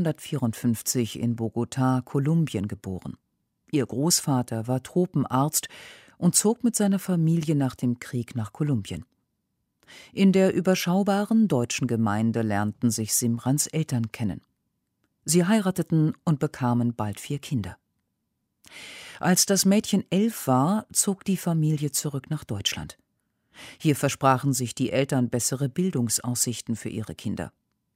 Speaker 4: 1954 in Bogotá, Kolumbien, geboren. Ihr Großvater war Tropenarzt und zog mit seiner Familie nach dem Krieg nach Kolumbien. In der überschaubaren deutschen Gemeinde lernten sich Simrans Eltern kennen. Sie heirateten und bekamen bald 4 Kinder. Als das Mädchen 11 war, zog die Familie zurück nach Deutschland. Hier versprachen sich die Eltern bessere Bildungsaussichten für ihre Kinder.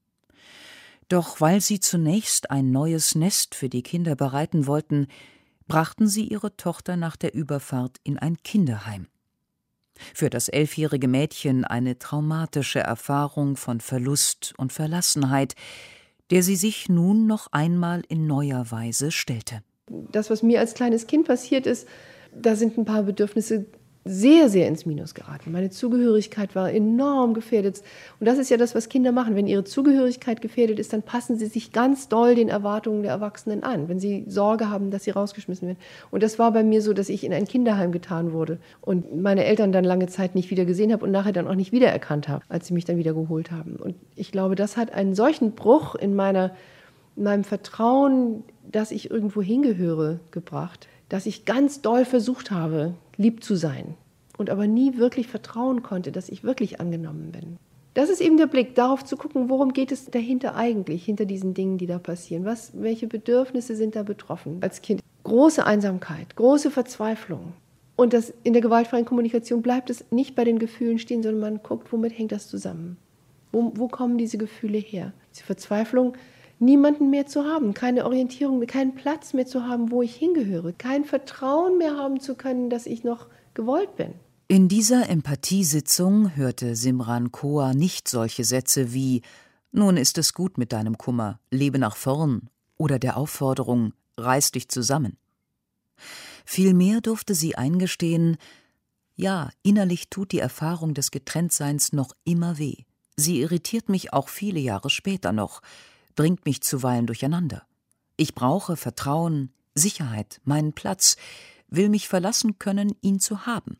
Speaker 4: Doch weil sie zunächst ein neues Nest für die Kinder bereiten wollten, brachten sie ihre Tochter nach der Überfahrt in ein Kinderheim. Für das 11-jährige Mädchen eine traumatische Erfahrung von Verlust und Verlassenheit, der sie sich nun noch einmal in neuer Weise stellte.
Speaker 3: Das, was mir als kleines Kind passiert ist, da sind ein paar Bedürfnisse sehr, sehr ins Minus geraten. Meine Zugehörigkeit war enorm gefährdet. Und das ist ja das, was Kinder machen. Wenn ihre Zugehörigkeit gefährdet ist, dann passen sie sich ganz doll den Erwartungen der Erwachsenen an, wenn sie Sorge haben, dass sie rausgeschmissen werden. Und das war bei mir so, dass ich in ein Kinderheim getan wurde und meine Eltern dann lange Zeit nicht wieder gesehen habe und nachher dann auch nicht wiedererkannt habe, als sie mich dann wieder geholt haben. Und ich glaube, das hat einen solchen Bruch in meinem Vertrauen, dass ich irgendwo hingehöre, gebracht, dass ich ganz doll versucht habe, lieb zu sein und aber nie wirklich vertrauen konnte, dass ich wirklich angenommen bin. Das ist eben der Blick, darauf zu gucken, worum geht es dahinter eigentlich, hinter diesen Dingen, die da passieren. Welche Bedürfnisse sind da betroffen als Kind? Große Einsamkeit, große Verzweiflung. Und das, in der gewaltfreien Kommunikation bleibt es nicht bei den Gefühlen stehen, sondern man guckt, womit hängt das zusammen? Wo kommen diese Gefühle her? Diese Verzweiflung, niemanden mehr zu haben, keine Orientierung mehr, keinen Platz mehr zu haben, wo ich hingehöre, kein Vertrauen mehr haben zu können, dass ich noch gewollt bin.
Speaker 4: In dieser Empathiesitzung hörte Simran Koa nicht solche Sätze wie »Nun ist es gut mit deinem Kummer, lebe nach vorn« oder der Aufforderung »Reiß dich zusammen«. Vielmehr durfte sie eingestehen, ja, innerlich tut die Erfahrung des Getrenntseins noch immer weh. Sie irritiert mich auch viele Jahre später noch, bringt mich zuweilen durcheinander. Ich brauche Vertrauen, Sicherheit, meinen Platz, will mich verlassen können, ihn zu haben.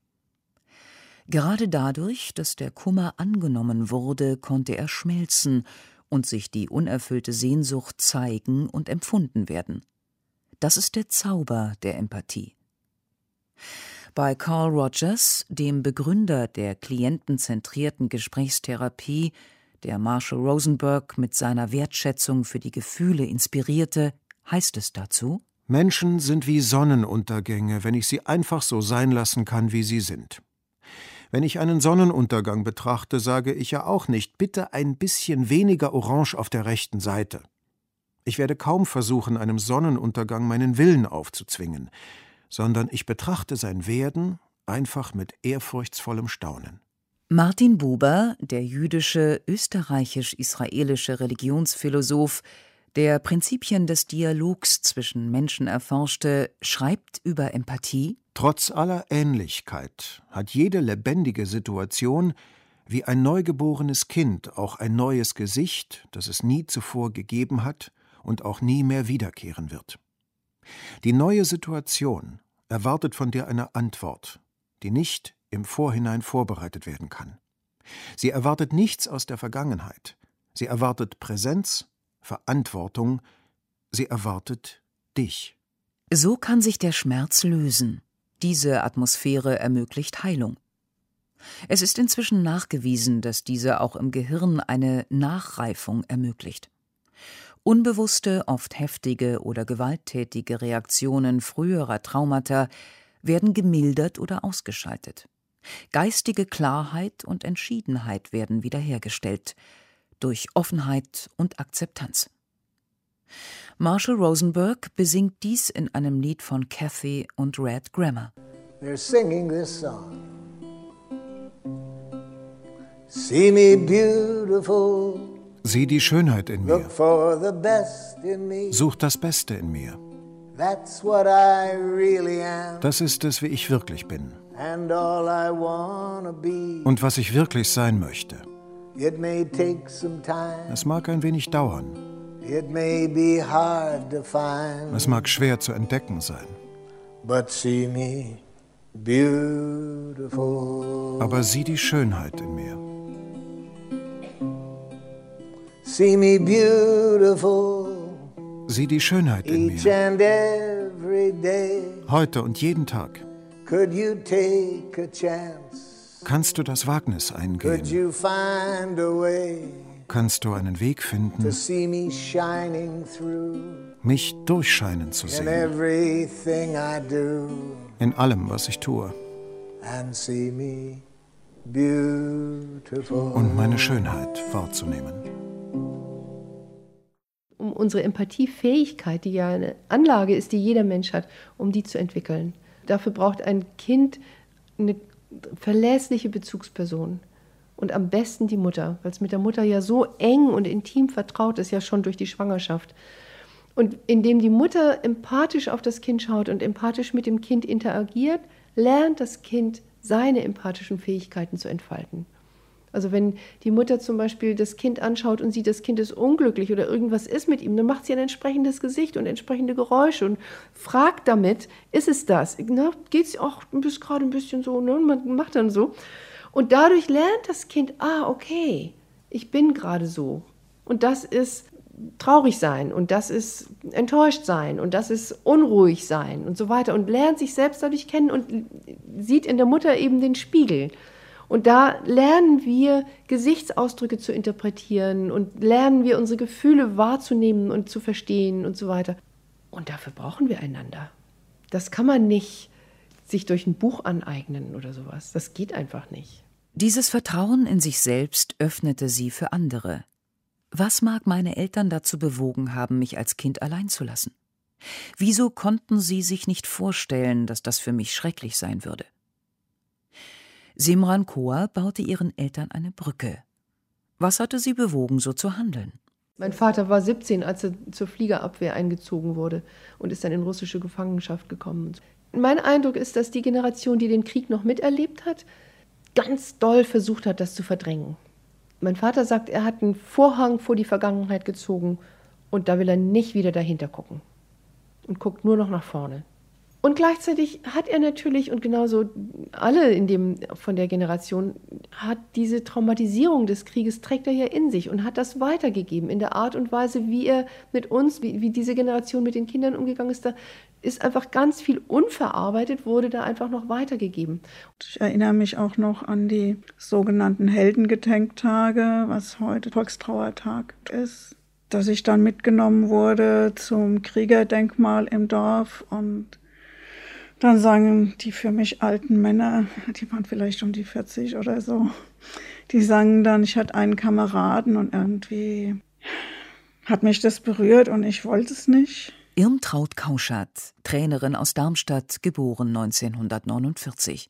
Speaker 4: Gerade dadurch, dass der Kummer angenommen wurde, konnte er schmelzen und sich die unerfüllte Sehnsucht zeigen und empfunden werden. Das ist der Zauber der Empathie. Bei Carl Rogers, dem Begründer der klientenzentrierten Gesprächstherapie, der Marshall Rosenberg mit seiner Wertschätzung für die Gefühle inspirierte, heißt es dazu:
Speaker 8: Menschen sind wie Sonnenuntergänge, wenn ich sie einfach so sein lassen kann, wie sie sind. Wenn ich einen Sonnenuntergang betrachte, sage ich ja auch nicht, bitte ein bisschen weniger Orange auf der rechten Seite. Ich werde kaum versuchen, einem Sonnenuntergang meinen Willen aufzuzwingen, sondern ich betrachte sein Werden einfach mit ehrfurchtsvollem Staunen.
Speaker 4: Martin Buber, der jüdische, österreichisch-israelische Religionsphilosoph, der Prinzipien des Dialogs zwischen Menschen erforschte, schreibt über Empathie:
Speaker 8: Trotz aller Ähnlichkeit hat jede lebendige Situation wie ein neugeborenes Kind auch ein neues Gesicht, das es nie zuvor gegeben hat und auch nie mehr wiederkehren wird. Die neue Situation erwartet von dir eine Antwort, die nicht im Vorhinein vorbereitet werden kann. Sie erwartet nichts aus der Vergangenheit. Sie erwartet Präsenz, Verantwortung. Sie erwartet dich.
Speaker 4: So kann sich der Schmerz lösen. Diese Atmosphäre ermöglicht Heilung. Es ist inzwischen nachgewiesen, dass diese auch im Gehirn eine Nachreifung ermöglicht. Unbewusste, oft heftige oder gewalttätige Reaktionen früherer Traumata werden gemildert oder ausgeschaltet. Geistige Klarheit und Entschiedenheit werden wiederhergestellt, durch Offenheit und Akzeptanz. Marshall Rosenberg besingt dies in einem Lied von Kathy und Red Grammer.
Speaker 6: They're singing this song. See me beautiful.
Speaker 8: Sieh die Schönheit in mir.
Speaker 6: Look for the best in me.
Speaker 8: Such das Beste in mir.
Speaker 6: That's what I really am.
Speaker 8: Das ist es, wie ich wirklich bin.
Speaker 6: And all I wanna be.
Speaker 8: Und was ich wirklich sein möchte.
Speaker 6: It may take some time.
Speaker 8: Es mag ein wenig dauern.
Speaker 6: It may be hard to find.
Speaker 8: Es mag schwer zu entdecken sein.
Speaker 6: But see me beautiful.
Speaker 8: Aber sieh die Schönheit in mir.
Speaker 6: See me beautiful.
Speaker 8: Sieh die Schönheit in
Speaker 6: Each
Speaker 8: mir.
Speaker 6: and every day.
Speaker 8: Heute und jeden Tag.
Speaker 6: Could you take a chance?
Speaker 8: Kannst du das Wagnis
Speaker 6: Could
Speaker 8: eingehen?
Speaker 6: you find a way
Speaker 8: Kannst du einen Weg
Speaker 6: to
Speaker 8: finden,
Speaker 6: see me shining through
Speaker 8: mich durchscheinen zu
Speaker 6: in
Speaker 8: sehen,
Speaker 6: everything I do
Speaker 8: in allem, was ich tue,
Speaker 6: and see me beautiful?
Speaker 8: und meine Schönheit wahrzunehmen.
Speaker 3: Um unsere Empathiefähigkeit, die ja eine Anlage ist, die jeder Mensch hat, um die zu entwickeln. Dafür braucht ein Kind eine verlässliche Bezugsperson. Und am besten die Mutter, weil es mit der Mutter ja so eng und intim vertraut ist, ja schon durch die Schwangerschaft. Und indem die Mutter empathisch auf das Kind schaut und empathisch mit dem Kind interagiert, lernt das Kind, seine empathischen Fähigkeiten zu entfalten. Also wenn die Mutter zum Beispiel das Kind anschaut und sieht, das Kind ist unglücklich oder irgendwas ist mit ihm, dann macht sie ein entsprechendes Gesicht und entsprechende Geräusche und fragt damit, ist es das? Geht es auch bis gerade ein bisschen so, ne? Man macht dann so. Und dadurch lernt das Kind, okay, ich bin gerade so. Und das ist traurig sein und das ist enttäuscht sein und das ist unruhig sein und so weiter. Und lernt sich selbst dadurch kennen und sieht in der Mutter eben den Spiegel. Und da lernen wir, Gesichtsausdrücke zu interpretieren und lernen wir, unsere Gefühle wahrzunehmen und zu verstehen und so weiter. Und dafür brauchen wir einander. Das kann man nicht sich durch ein Buch aneignen oder sowas. Das geht einfach nicht.
Speaker 4: Dieses Vertrauen in sich selbst öffnete sie für andere. Was mag meine Eltern dazu bewogen haben, mich als Kind allein zu lassen? Wieso konnten sie sich nicht vorstellen, dass das für mich schrecklich sein würde? Simran Kaur baute ihren Eltern eine Brücke. Was hatte sie bewogen, so zu handeln?
Speaker 3: Mein Vater war 17, als er zur Fliegerabwehr eingezogen wurde und ist dann in russische Gefangenschaft gekommen. Mein Eindruck ist, dass die Generation, die den Krieg noch miterlebt hat, ganz doll versucht hat, das zu verdrängen. Mein Vater sagt, er hat einen Vorhang vor die Vergangenheit gezogen und da will er nicht wieder dahinter gucken und guckt nur noch nach vorne. Und gleichzeitig hat er natürlich, und genauso alle von der Generation, hat diese Traumatisierung des Krieges, trägt er ja in sich und hat das weitergegeben in der Art und Weise, wie er mit uns, wie diese Generation mit den Kindern umgegangen ist. Da ist einfach ganz viel unverarbeitet, wurde da einfach noch weitergegeben.
Speaker 5: Ich erinnere mich auch noch an die sogenannten Heldengedenktage, was heute Volkstrauertag ist, dass ich dann mitgenommen wurde zum Kriegerdenkmal im Dorf und dann sagen die für mich alten Männer, die waren vielleicht um die 40 oder so, die sagen dann, ich hatte einen Kameraden und irgendwie hat mich das berührt und ich wollte es nicht.
Speaker 4: Irmtraut Kauschat, Trainerin aus Darmstadt, geboren 1949.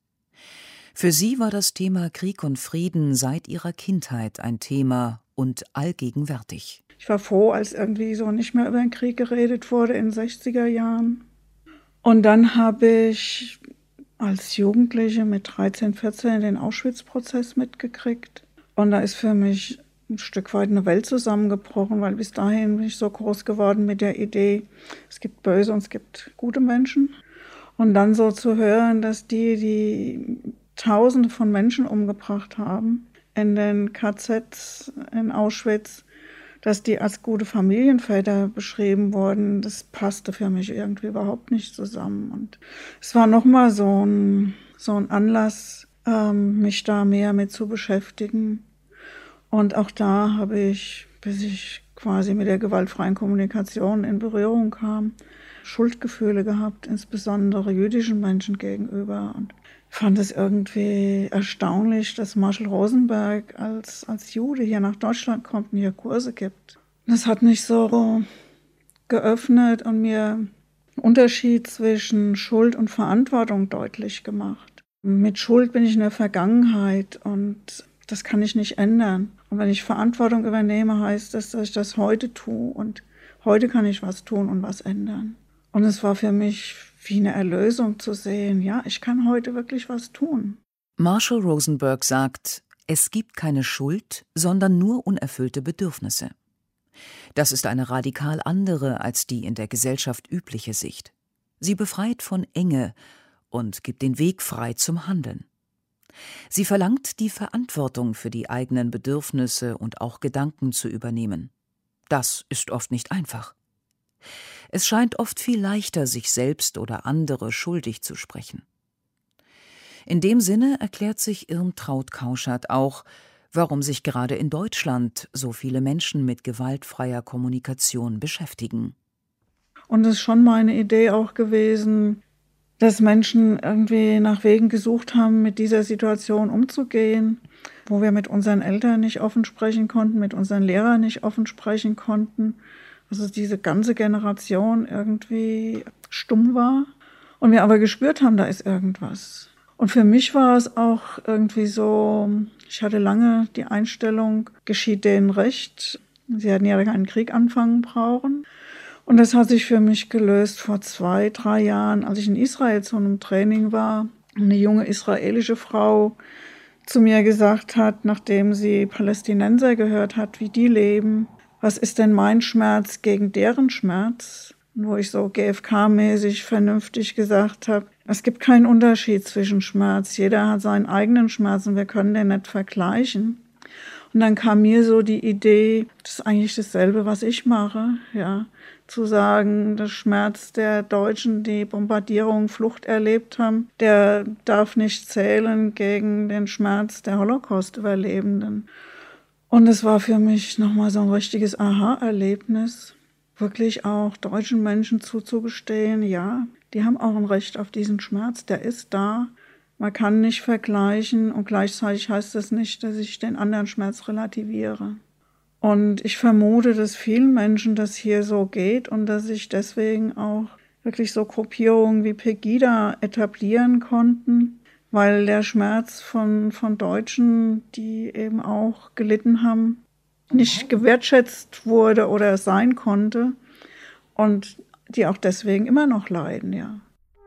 Speaker 4: Für sie war das Thema Krieg und Frieden seit ihrer Kindheit ein Thema und allgegenwärtig.
Speaker 5: Ich war froh, als irgendwie so nicht mehr über den Krieg geredet wurde in den 60er Jahren. Und dann habe ich als Jugendliche mit 13, 14 den Auschwitz-Prozess mitgekriegt. Und da ist für mich ein Stück weit eine Welt zusammengebrochen, weil bis dahin bin ich so groß geworden mit der Idee, es gibt böse und es gibt gute Menschen. Und dann so zu hören, dass die Tausende von Menschen umgebracht haben in den KZs in Auschwitz, dass die als gute Familienväter beschrieben wurden, das passte für mich irgendwie überhaupt nicht zusammen. Und es war nochmal so ein Anlass, mich da mehr mit zu beschäftigen. Und auch da habe ich, bis ich quasi mit der gewaltfreien Kommunikation in Berührung kam, Schuldgefühle gehabt, insbesondere jüdischen Menschen gegenüber. Und ich fand es irgendwie erstaunlich, dass Marshall Rosenberg als Jude hier nach Deutschland kommt und hier Kurse gibt. Das hat mich so geöffnet und mir einen Unterschied zwischen Schuld und Verantwortung deutlich gemacht. Mit Schuld bin ich in der Vergangenheit und das kann ich nicht ändern. Und wenn ich Verantwortung übernehme, heißt das, dass ich das heute tue. Und heute kann ich was tun und was ändern. Und es war für mich wie eine Erlösung zu sehen, ja, ich kann heute wirklich was tun.
Speaker 4: Marshall Rosenberg sagt, es gibt keine Schuld, sondern nur unerfüllte Bedürfnisse. Das ist eine radikal andere als die in der Gesellschaft übliche Sicht. Sie befreit von Enge und gibt den Weg frei zum Handeln. Sie verlangt, die Verantwortung für die eigenen Bedürfnisse und auch Gedanken zu übernehmen. Das ist oft nicht einfach. Es scheint oft viel leichter, sich selbst oder andere schuldig zu sprechen. In dem Sinne erklärt sich Irmtraud Kauschert auch, warum sich gerade in Deutschland so viele Menschen mit gewaltfreier Kommunikation beschäftigen.
Speaker 5: Und es ist schon meine Idee auch gewesen, dass Menschen irgendwie nach Wegen gesucht haben, mit dieser Situation umzugehen, wo wir mit unseren Eltern nicht offen sprechen konnten, mit unseren Lehrern nicht offen sprechen konnten. Also diese ganze Generation irgendwie stumm war und wir aber gespürt haben, da ist irgendwas. Und für mich war es auch irgendwie so, ich hatte lange die Einstellung, geschieht denen recht. Sie hätten ja keinen Krieg anfangen brauchen. Und das hat sich für mich gelöst vor 2-3 Jahren, als ich in Israel zu einem Training war. Eine junge israelische Frau zu mir gesagt hat, nachdem sie Palästinenser gehört hat, wie die leben, was ist denn mein Schmerz gegen deren Schmerz? Wo ich so GfK-mäßig vernünftig gesagt habe, es gibt keinen Unterschied zwischen Schmerz. Jeder hat seinen eigenen Schmerz und wir können den nicht vergleichen. Und dann kam mir so die Idee, das ist eigentlich dasselbe, was ich mache, ja, zu sagen, der Schmerz der Deutschen, die Bombardierung, Flucht erlebt haben, der darf nicht zählen gegen den Schmerz der Holocaust-Überlebenden. Und es war für mich nochmal so ein richtiges Aha-Erlebnis, wirklich auch deutschen Menschen zuzugestehen, ja, die haben auch ein Recht auf diesen Schmerz, der ist da. Man kann nicht vergleichen und gleichzeitig heißt das nicht, dass ich den anderen Schmerz relativiere. Und ich vermute, dass vielen Menschen das hier so geht und dass sich deswegen auch wirklich so Gruppierungen wie Pegida etablieren konnten, weil der Schmerz von Deutschen, die eben auch gelitten haben, nicht gewertschätzt wurde oder sein konnte und die auch deswegen immer noch leiden, ja.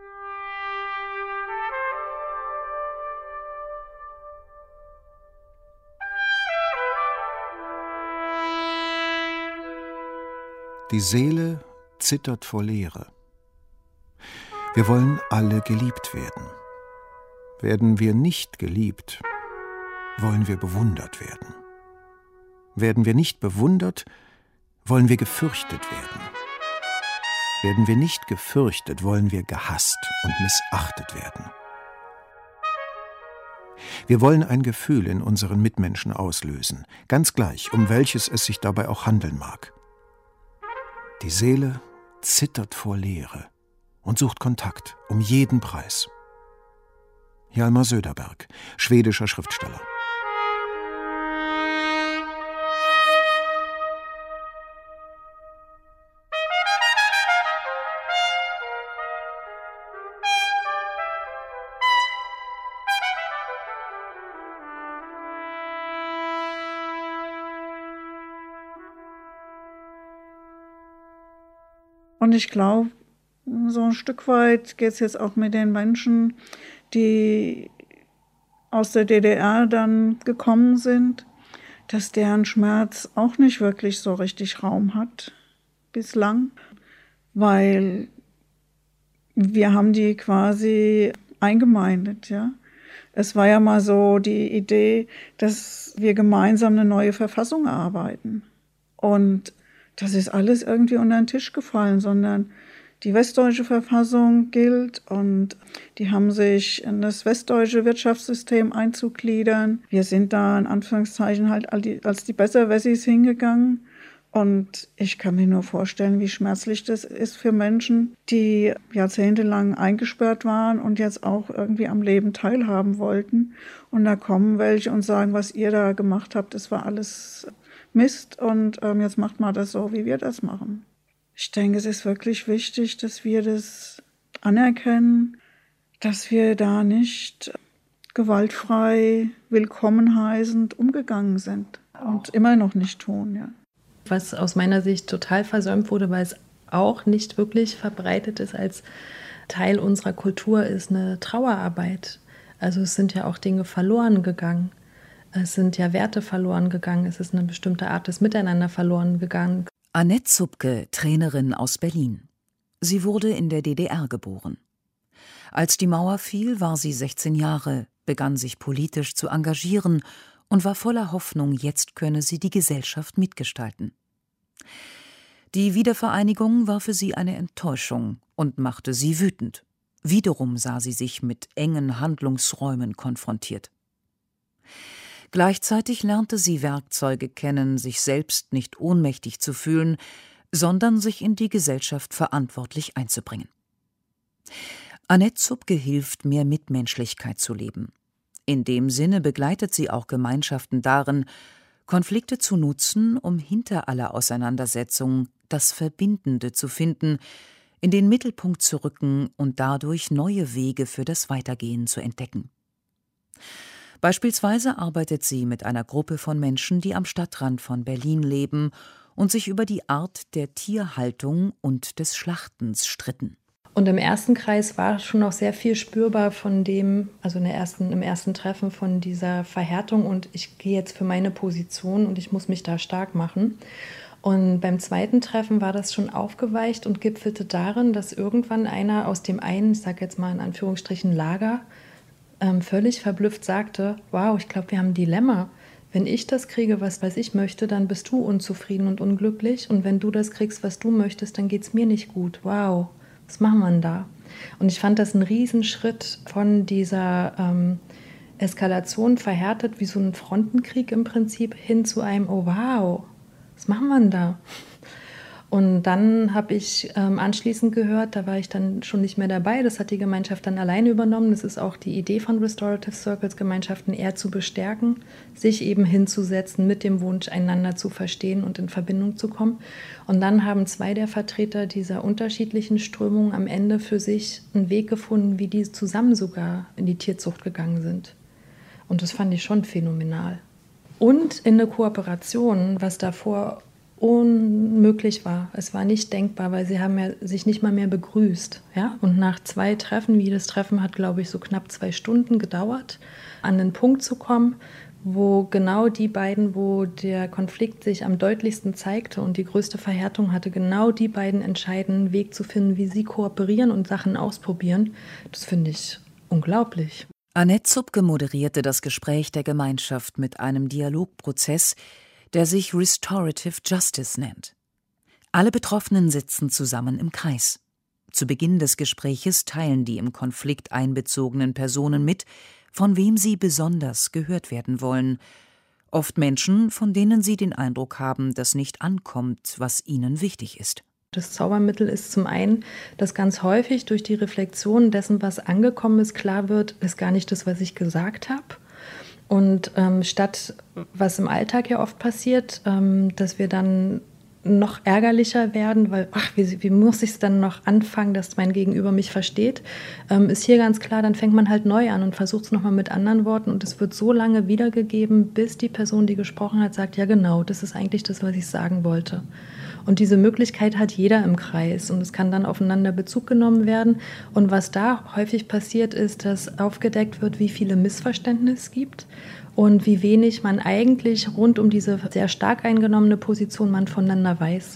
Speaker 8: Die Seele zittert vor Leere. Wir wollen alle geliebt werden. Werden wir nicht geliebt, wollen wir bewundert werden. Werden wir nicht bewundert, wollen wir gefürchtet werden. Werden wir nicht gefürchtet, wollen wir gehasst und missachtet werden. Wir wollen ein Gefühl in unseren Mitmenschen auslösen, ganz gleich, um welches es sich dabei auch handeln mag. Die Seele zittert vor Leere und sucht Kontakt um jeden Preis. Hjalmar Söderberg, schwedischer Schriftsteller.
Speaker 5: Und ich glaube, so ein Stück weit geht es jetzt auch mit den Menschen, die aus der DDR dann gekommen sind, dass deren Schmerz auch nicht wirklich so richtig Raum hat bislang, weil wir haben die quasi eingemeindet, ja. Es war ja mal so die Idee, dass wir gemeinsam eine neue Verfassung erarbeiten. Und das ist alles irgendwie unter den Tisch gefallen, sondern die westdeutsche Verfassung gilt und die haben sich in das westdeutsche Wirtschaftssystem einzugliedern. Wir sind da in Anführungszeichen halt als die Besserwessis hingegangen. Und ich kann mir nur vorstellen, wie schmerzlich das ist für Menschen, die jahrzehntelang eingesperrt waren und jetzt auch irgendwie am Leben teilhaben wollten. Und da kommen welche und sagen, was ihr da gemacht habt, das war alles Mist und jetzt macht mal das so, wie wir das machen. Ich denke, es ist wirklich wichtig, dass wir das anerkennen, dass wir da nicht gewaltfrei, willkommen heißend umgegangen sind und immer noch nicht tun, ja.
Speaker 1: Was aus meiner Sicht total versäumt wurde, weil es auch nicht wirklich verbreitet ist als Teil unserer Kultur, ist eine Trauerarbeit. Also es sind ja auch Dinge verloren gegangen. Es sind ja Werte verloren gegangen. Es ist eine bestimmte Art des Miteinander verloren gegangen.
Speaker 4: Annette Zupke, Trainerin aus Berlin. Sie wurde in der DDR geboren. Als die Mauer fiel, war sie 16 Jahre, begann sich politisch zu engagieren und war voller Hoffnung, jetzt könne sie die Gesellschaft mitgestalten. Die Wiedervereinigung war für sie eine Enttäuschung und machte sie wütend. Wiederum sah sie sich mit engen Handlungsräumen konfrontiert. Gleichzeitig lernte sie Werkzeuge kennen, sich selbst nicht ohnmächtig zu fühlen, sondern sich in die Gesellschaft verantwortlich einzubringen. Annette Zupke hilft, mehr Mitmenschlichkeit zu leben. In dem Sinne begleitet sie auch Gemeinschaften darin, Konflikte zu nutzen, um hinter aller Auseinandersetzung das Verbindende zu finden, in den Mittelpunkt zu rücken und dadurch neue Wege für das Weitergehen zu entdecken. Beispielsweise arbeitet sie mit einer Gruppe von Menschen, die am Stadtrand von Berlin leben und sich über die Art der Tierhaltung und des Schlachtens stritten.
Speaker 1: Und im ersten Kreis war schon noch sehr viel spürbar von dem, also im ersten Treffen von dieser Verhärtung und ich gehe jetzt für meine Position und ich muss mich da stark machen. Und beim zweiten Treffen war das schon aufgeweicht und gipfelte darin, dass irgendwann einer aus dem einen, ich sage jetzt mal in Anführungsstrichen Lager, völlig verblüfft sagte, wow, ich glaube, wir haben ein Dilemma. Wenn ich das kriege, was ich möchte, dann bist du unzufrieden und unglücklich. Und wenn du das kriegst, was du möchtest, dann geht es mir nicht gut. Wow, was machen wir denn da? Und ich fand das einen Riesenschritt von dieser Eskalation verhärtet, wie so ein Frontenkrieg im Prinzip, hin zu einem, oh wow, was machen wir denn da? Und dann habe ich anschließend gehört, da war ich dann schon nicht mehr dabei, das hat die Gemeinschaft dann alleine übernommen. Das ist auch die Idee von Restorative Circles, Gemeinschaften eher zu bestärken, sich eben hinzusetzen mit dem Wunsch, einander zu verstehen und in Verbindung zu kommen. Und dann haben 2 der Vertreter dieser unterschiedlichen Strömungen am Ende für sich einen Weg gefunden, wie die zusammen sogar in die Tierzucht gegangen sind. Und das fand ich schon phänomenal. Und in eine Kooperation, was davor unmöglich war. Es war nicht denkbar, weil sie haben ja sich nicht mal mehr begrüßt. Ja? Und nach 2 Treffen, jedes Treffen hat, glaube ich, so knapp 2 Stunden gedauert, an den Punkt zu kommen, wo genau die beiden, wo der Konflikt sich am deutlichsten zeigte und die größte Verhärtung hatte, genau die beiden entscheiden, einen Weg zu finden, wie sie kooperieren und Sachen ausprobieren. Das finde ich unglaublich.
Speaker 4: Annette Zupke moderierte das Gespräch der Gemeinschaft mit einem Dialogprozess, der sich Restorative Justice nennt. Alle Betroffenen sitzen zusammen im Kreis. Zu Beginn des Gespräches teilen die im Konflikt einbezogenen Personen mit, von wem sie besonders gehört werden wollen. Oft Menschen, von denen sie den Eindruck haben, dass nicht ankommt, was ihnen wichtig ist.
Speaker 1: Das Zaubermittel ist zum einen, dass ganz häufig durch die Reflexion dessen, was angekommen ist, klar wird, ist gar nicht das, was ich gesagt habe. Und statt, was im Alltag ja oft passiert, dass wir dann noch ärgerlicher werden, weil, wie muss ich es dann noch anfangen, dass mein Gegenüber mich versteht, ist hier ganz klar, dann fängt man halt neu an und versucht es nochmal mit anderen Worten und es wird so lange wiedergegeben, bis die Person, die gesprochen hat, sagt, ja genau, das ist eigentlich das, was ich sagen wollte. Und diese Möglichkeit hat jeder im Kreis und es kann dann aufeinander Bezug genommen werden. Und was da häufig passiert ist, dass aufgedeckt wird, wie viele Missverständnisse es gibt und wie wenig man eigentlich rund um diese sehr stark eingenommene Position man voneinander weiß.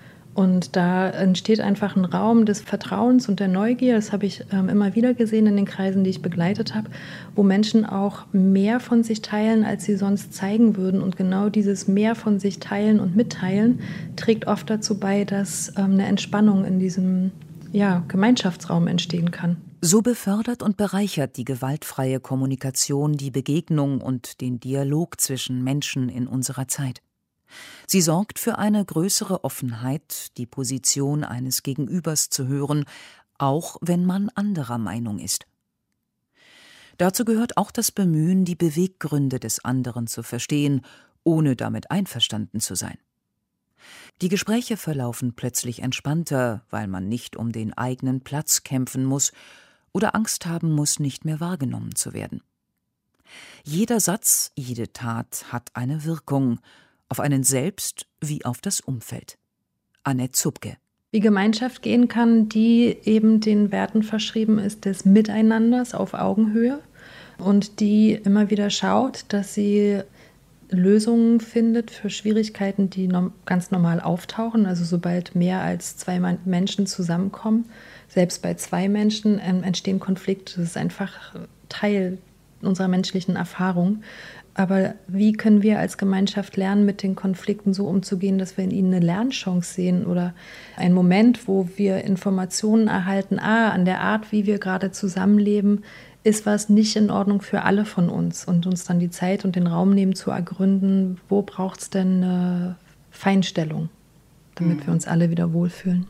Speaker 1: Und da entsteht einfach ein Raum des Vertrauens und der Neugier, das habe ich immer wieder gesehen in den Kreisen, die ich begleitet habe, wo Menschen auch mehr von sich teilen, als sie sonst zeigen würden. Und genau dieses mehr von sich teilen und mitteilen trägt oft dazu bei, dass eine Entspannung in diesem Gemeinschaftsraum entstehen kann.
Speaker 4: So befördert und bereichert die gewaltfreie Kommunikation die Begegnung und den Dialog zwischen Menschen in unserer Zeit. Sie sorgt für eine größere Offenheit, die Position eines Gegenübers zu hören, auch wenn man anderer Meinung ist. Dazu gehört auch das Bemühen, die Beweggründe des anderen zu verstehen, ohne damit einverstanden zu sein. Die Gespräche verlaufen plötzlich entspannter, weil man nicht um den eigenen Platz kämpfen muss oder Angst haben muss, nicht mehr wahrgenommen zu werden. Jeder Satz, jede Tat hat eine Wirkung, auf einen selbst wie auf das Umfeld. Annette Zupke.
Speaker 1: Wie Gemeinschaft gehen kann, die eben den Werten verschrieben ist des Miteinanders auf Augenhöhe und die immer wieder schaut, dass sie Lösungen findet für Schwierigkeiten, die ganz normal auftauchen. Also sobald mehr als 2 Menschen zusammenkommen, selbst bei 2 Menschen entstehen Konflikte. Das ist einfach Teil unserer menschlichen Erfahrung. Aber wie können wir als Gemeinschaft lernen, mit den Konflikten so umzugehen, dass wir in ihnen eine Lernchance sehen oder einen Moment, wo wir Informationen erhalten, an der Art, wie wir gerade zusammenleben, ist was nicht in Ordnung für alle von uns und uns dann die Zeit und den Raum nehmen zu ergründen, wo braucht es denn eine Feinstellung, damit wir uns alle wieder wohlfühlen.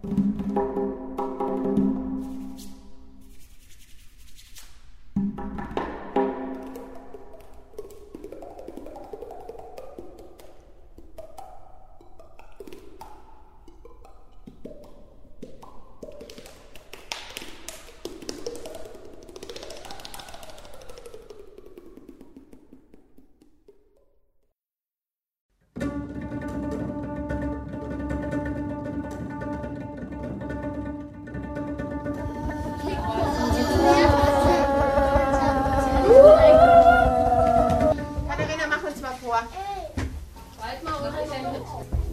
Speaker 3: Katharina, mach uns mal vor.
Speaker 13: Halt mal unter dein Hüt.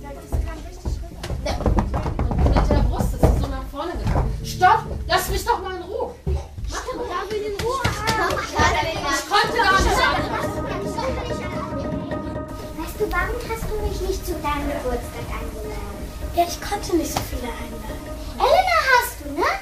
Speaker 13: Und mit der Brust ist es so nach vorne gegangen. Stopp! Lass mich doch mal in Ruhe. Mach doch mal in Ruhe. Ich konnte gar nicht anders.
Speaker 14: Weißt du, warum hast du mich nicht zu deinem Geburtstag eingeladen? Ja, ich konnte nicht so viele einladen. Elena hast du, ne?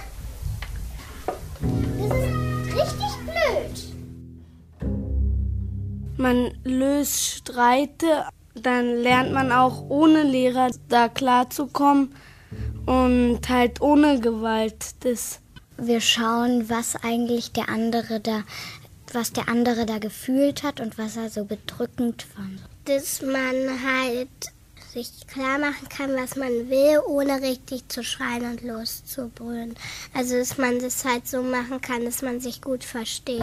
Speaker 14: Das ist richtig blöd.
Speaker 15: Man löst Streite, dann lernt man auch ohne Lehrer da klarzukommen und halt ohne Gewalt.
Speaker 14: Wir schauen, was eigentlich der andere da gefühlt hat und was er so bedrückend fand. Dass man halt sich klar machen kann, was man will, ohne richtig zu schreien und loszubrüllen. Also dass man das halt so machen kann, dass man sich gut versteht.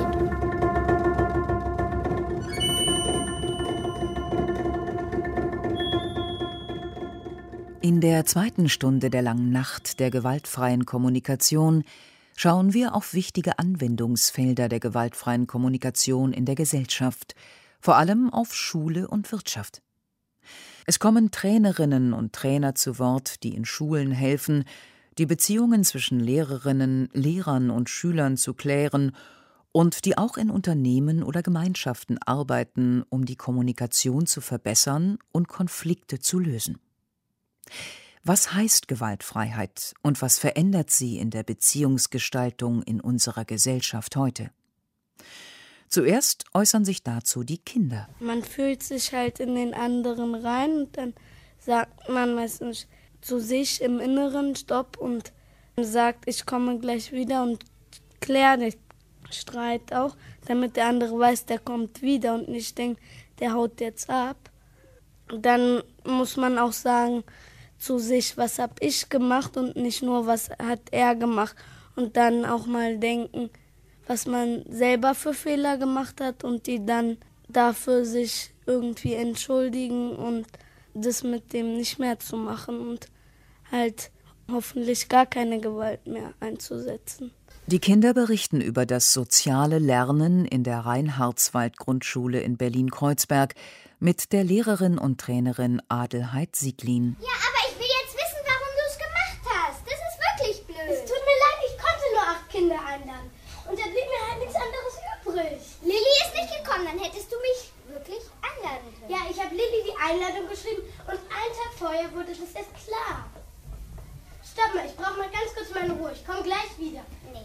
Speaker 4: In der zweiten Stunde der langen Nacht der gewaltfreien Kommunikation schauen wir auf wichtige Anwendungsfelder der gewaltfreien Kommunikation in der Gesellschaft, vor allem auf Schule und Wirtschaft. Es kommen Trainerinnen und Trainer zu Wort, die in Schulen helfen, die Beziehungen zwischen Lehrerinnen, Lehrern und Schülern zu klären und die auch in Unternehmen oder Gemeinschaften arbeiten, um die Kommunikation zu verbessern und Konflikte zu lösen. Was heißt Gewaltfreiheit und was verändert sie in der Beziehungsgestaltung in unserer Gesellschaft heute? Zuerst äußern sich dazu die Kinder.
Speaker 15: Man fühlt sich halt in den anderen rein und dann sagt man meistens zu sich im Inneren Stopp und sagt, ich komme gleich wieder und klärt den Streit auch, damit der andere weiß, der kommt wieder und nicht denkt, der haut jetzt ab. Dann muss man auch sagen zu sich, was habe ich gemacht und nicht nur, was hat er gemacht. Und dann auch mal denken, was man selber für Fehler gemacht hat und die dann dafür sich irgendwie entschuldigen und das mit dem nicht mehr zu machen und halt hoffentlich gar keine Gewalt mehr einzusetzen.
Speaker 4: Die Kinder berichten über das soziale Lernen in der Reinhardswald-Grundschule in Berlin-Kreuzberg mit der Lehrerin und Trainerin Adelheid Sieglin.
Speaker 14: Ja, aber ich will jetzt wissen, warum du es gemacht hast. Das ist wirklich blöd. Es tut mir leid, ich konnte nur 8 Kinder einladen. Und da blieb mir halt nichts anderes übrig. Lilly ist nicht gekommen, dann hättest du mich wirklich einladen können. Ja, ich habe Lilly die Einladung geschrieben und einen Tag vorher wurde das erst klar. Stopp mal, ich brauche mal ganz kurz meine Ruhe. Ich komme gleich wieder. Nee.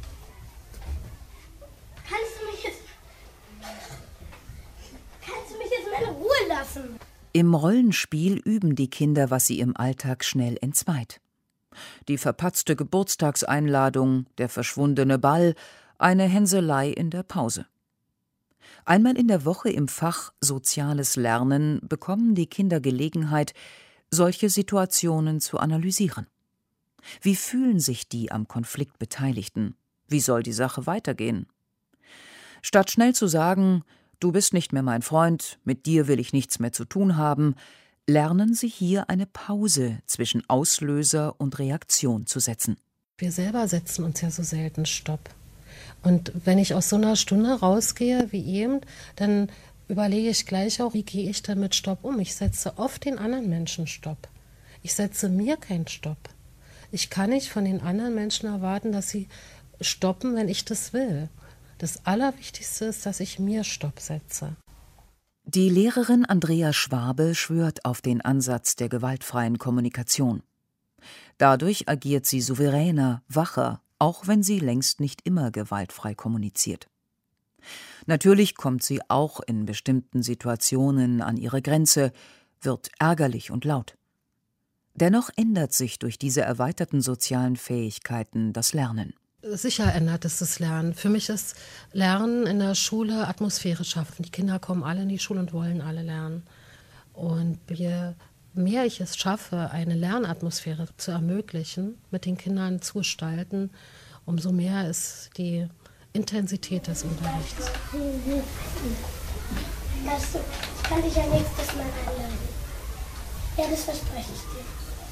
Speaker 14: Kannst du mich jetzt mal in Ruhe lassen?
Speaker 4: Im Rollenspiel üben die Kinder, was sie im Alltag schnell entzweit. Die verpatzte Geburtstagseinladung, der verschwundene Ball, eine Hänselei in der Pause. Einmal in der Woche im Fach Soziales Lernen bekommen die Kinder Gelegenheit, solche Situationen zu analysieren. Wie fühlen sich die am Konflikt Beteiligten? Wie soll die Sache weitergehen? Statt schnell zu sagen, du bist nicht mehr mein Freund, mit dir will ich nichts mehr zu tun haben, lernen sie hier eine Pause zwischen Auslöser und Reaktion zu setzen.
Speaker 16: Wir selber setzen uns ja so selten Stopp. Und wenn ich aus so einer Stunde rausgehe wie eben, dann überlege ich gleich auch, wie gehe ich denn mit Stopp um? Ich setze oft den anderen Menschen Stopp. Ich setze mir keinen Stopp. Ich kann nicht von den anderen Menschen erwarten, dass sie stoppen, wenn ich das will. Das Allerwichtigste ist, dass ich mir Stopp setze.
Speaker 4: Die Lehrerin Andrea Schwabe schwört auf den Ansatz der gewaltfreien Kommunikation. Dadurch agiert sie souveräner, wacher, auch wenn sie längst nicht immer gewaltfrei kommuniziert. Natürlich kommt sie auch in bestimmten Situationen an ihre Grenze, wird ärgerlich und laut. Dennoch ändert sich durch diese erweiterten sozialen Fähigkeiten das Lernen.
Speaker 16: Sicher ändert es das Lernen. Für mich ist Lernen in der Schule Atmosphäre schaffen. Die Kinder kommen alle in die Schule und wollen alle lernen. Und je mehr ich es schaffe, eine Lernatmosphäre zu ermöglichen, mit den Kindern zu gestalten, umso mehr ist die Intensität des Unterrichts.
Speaker 14: Weißt du, ich kann dich ja nächstes Mal einladen. Ja, das verspreche ich dir.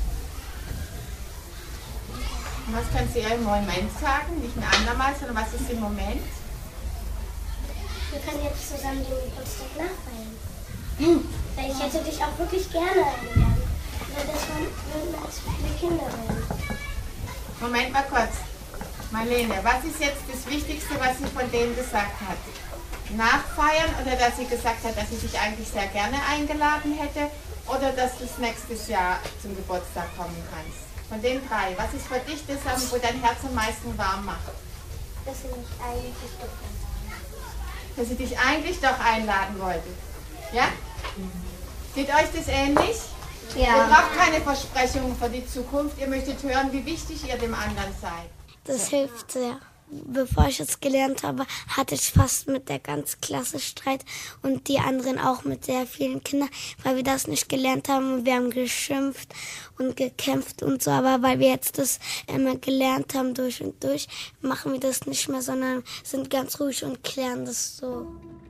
Speaker 17: Und was kannst du ihr im Moment sagen? Nicht ein andermal, sondern was ist im Moment?
Speaker 14: Wir können jetzt zusammen den Geburtstag nachfeiern. Weil ich hätte dich auch wirklich gerne eingeladen. Weil das würden als viele Kinder werden.
Speaker 17: Moment mal kurz. Marlene, was ist jetzt das Wichtigste, was sie von dem gesagt hat? Nachfeiern oder dass sie gesagt hat, dass sie dich eigentlich sehr gerne eingeladen hätte? Oder dass du nächstes Jahr zum Geburtstag kommen kannst? Von den drei, was ist für dich das, wo dein Herz am meisten warm macht?
Speaker 14: Dass sie mich eigentlich doch
Speaker 17: Dass sie dich eigentlich doch einladen wollte. Ja? Geht euch das ähnlich?
Speaker 14: Ja.
Speaker 17: Ihr braucht keine Versprechungen für die Zukunft. Ihr möchtet hören, wie wichtig ihr dem anderen seid.
Speaker 15: Das hilft sehr. Bevor ich es gelernt habe, hatte ich fast mit der ganzen Klasse Streit und die anderen auch mit sehr vielen Kindern, weil wir das nicht gelernt haben und wir haben geschimpft und gekämpft und so. Aber weil wir jetzt das immer gelernt haben durch und durch, machen wir das nicht mehr, sondern sind ganz ruhig und klären das so.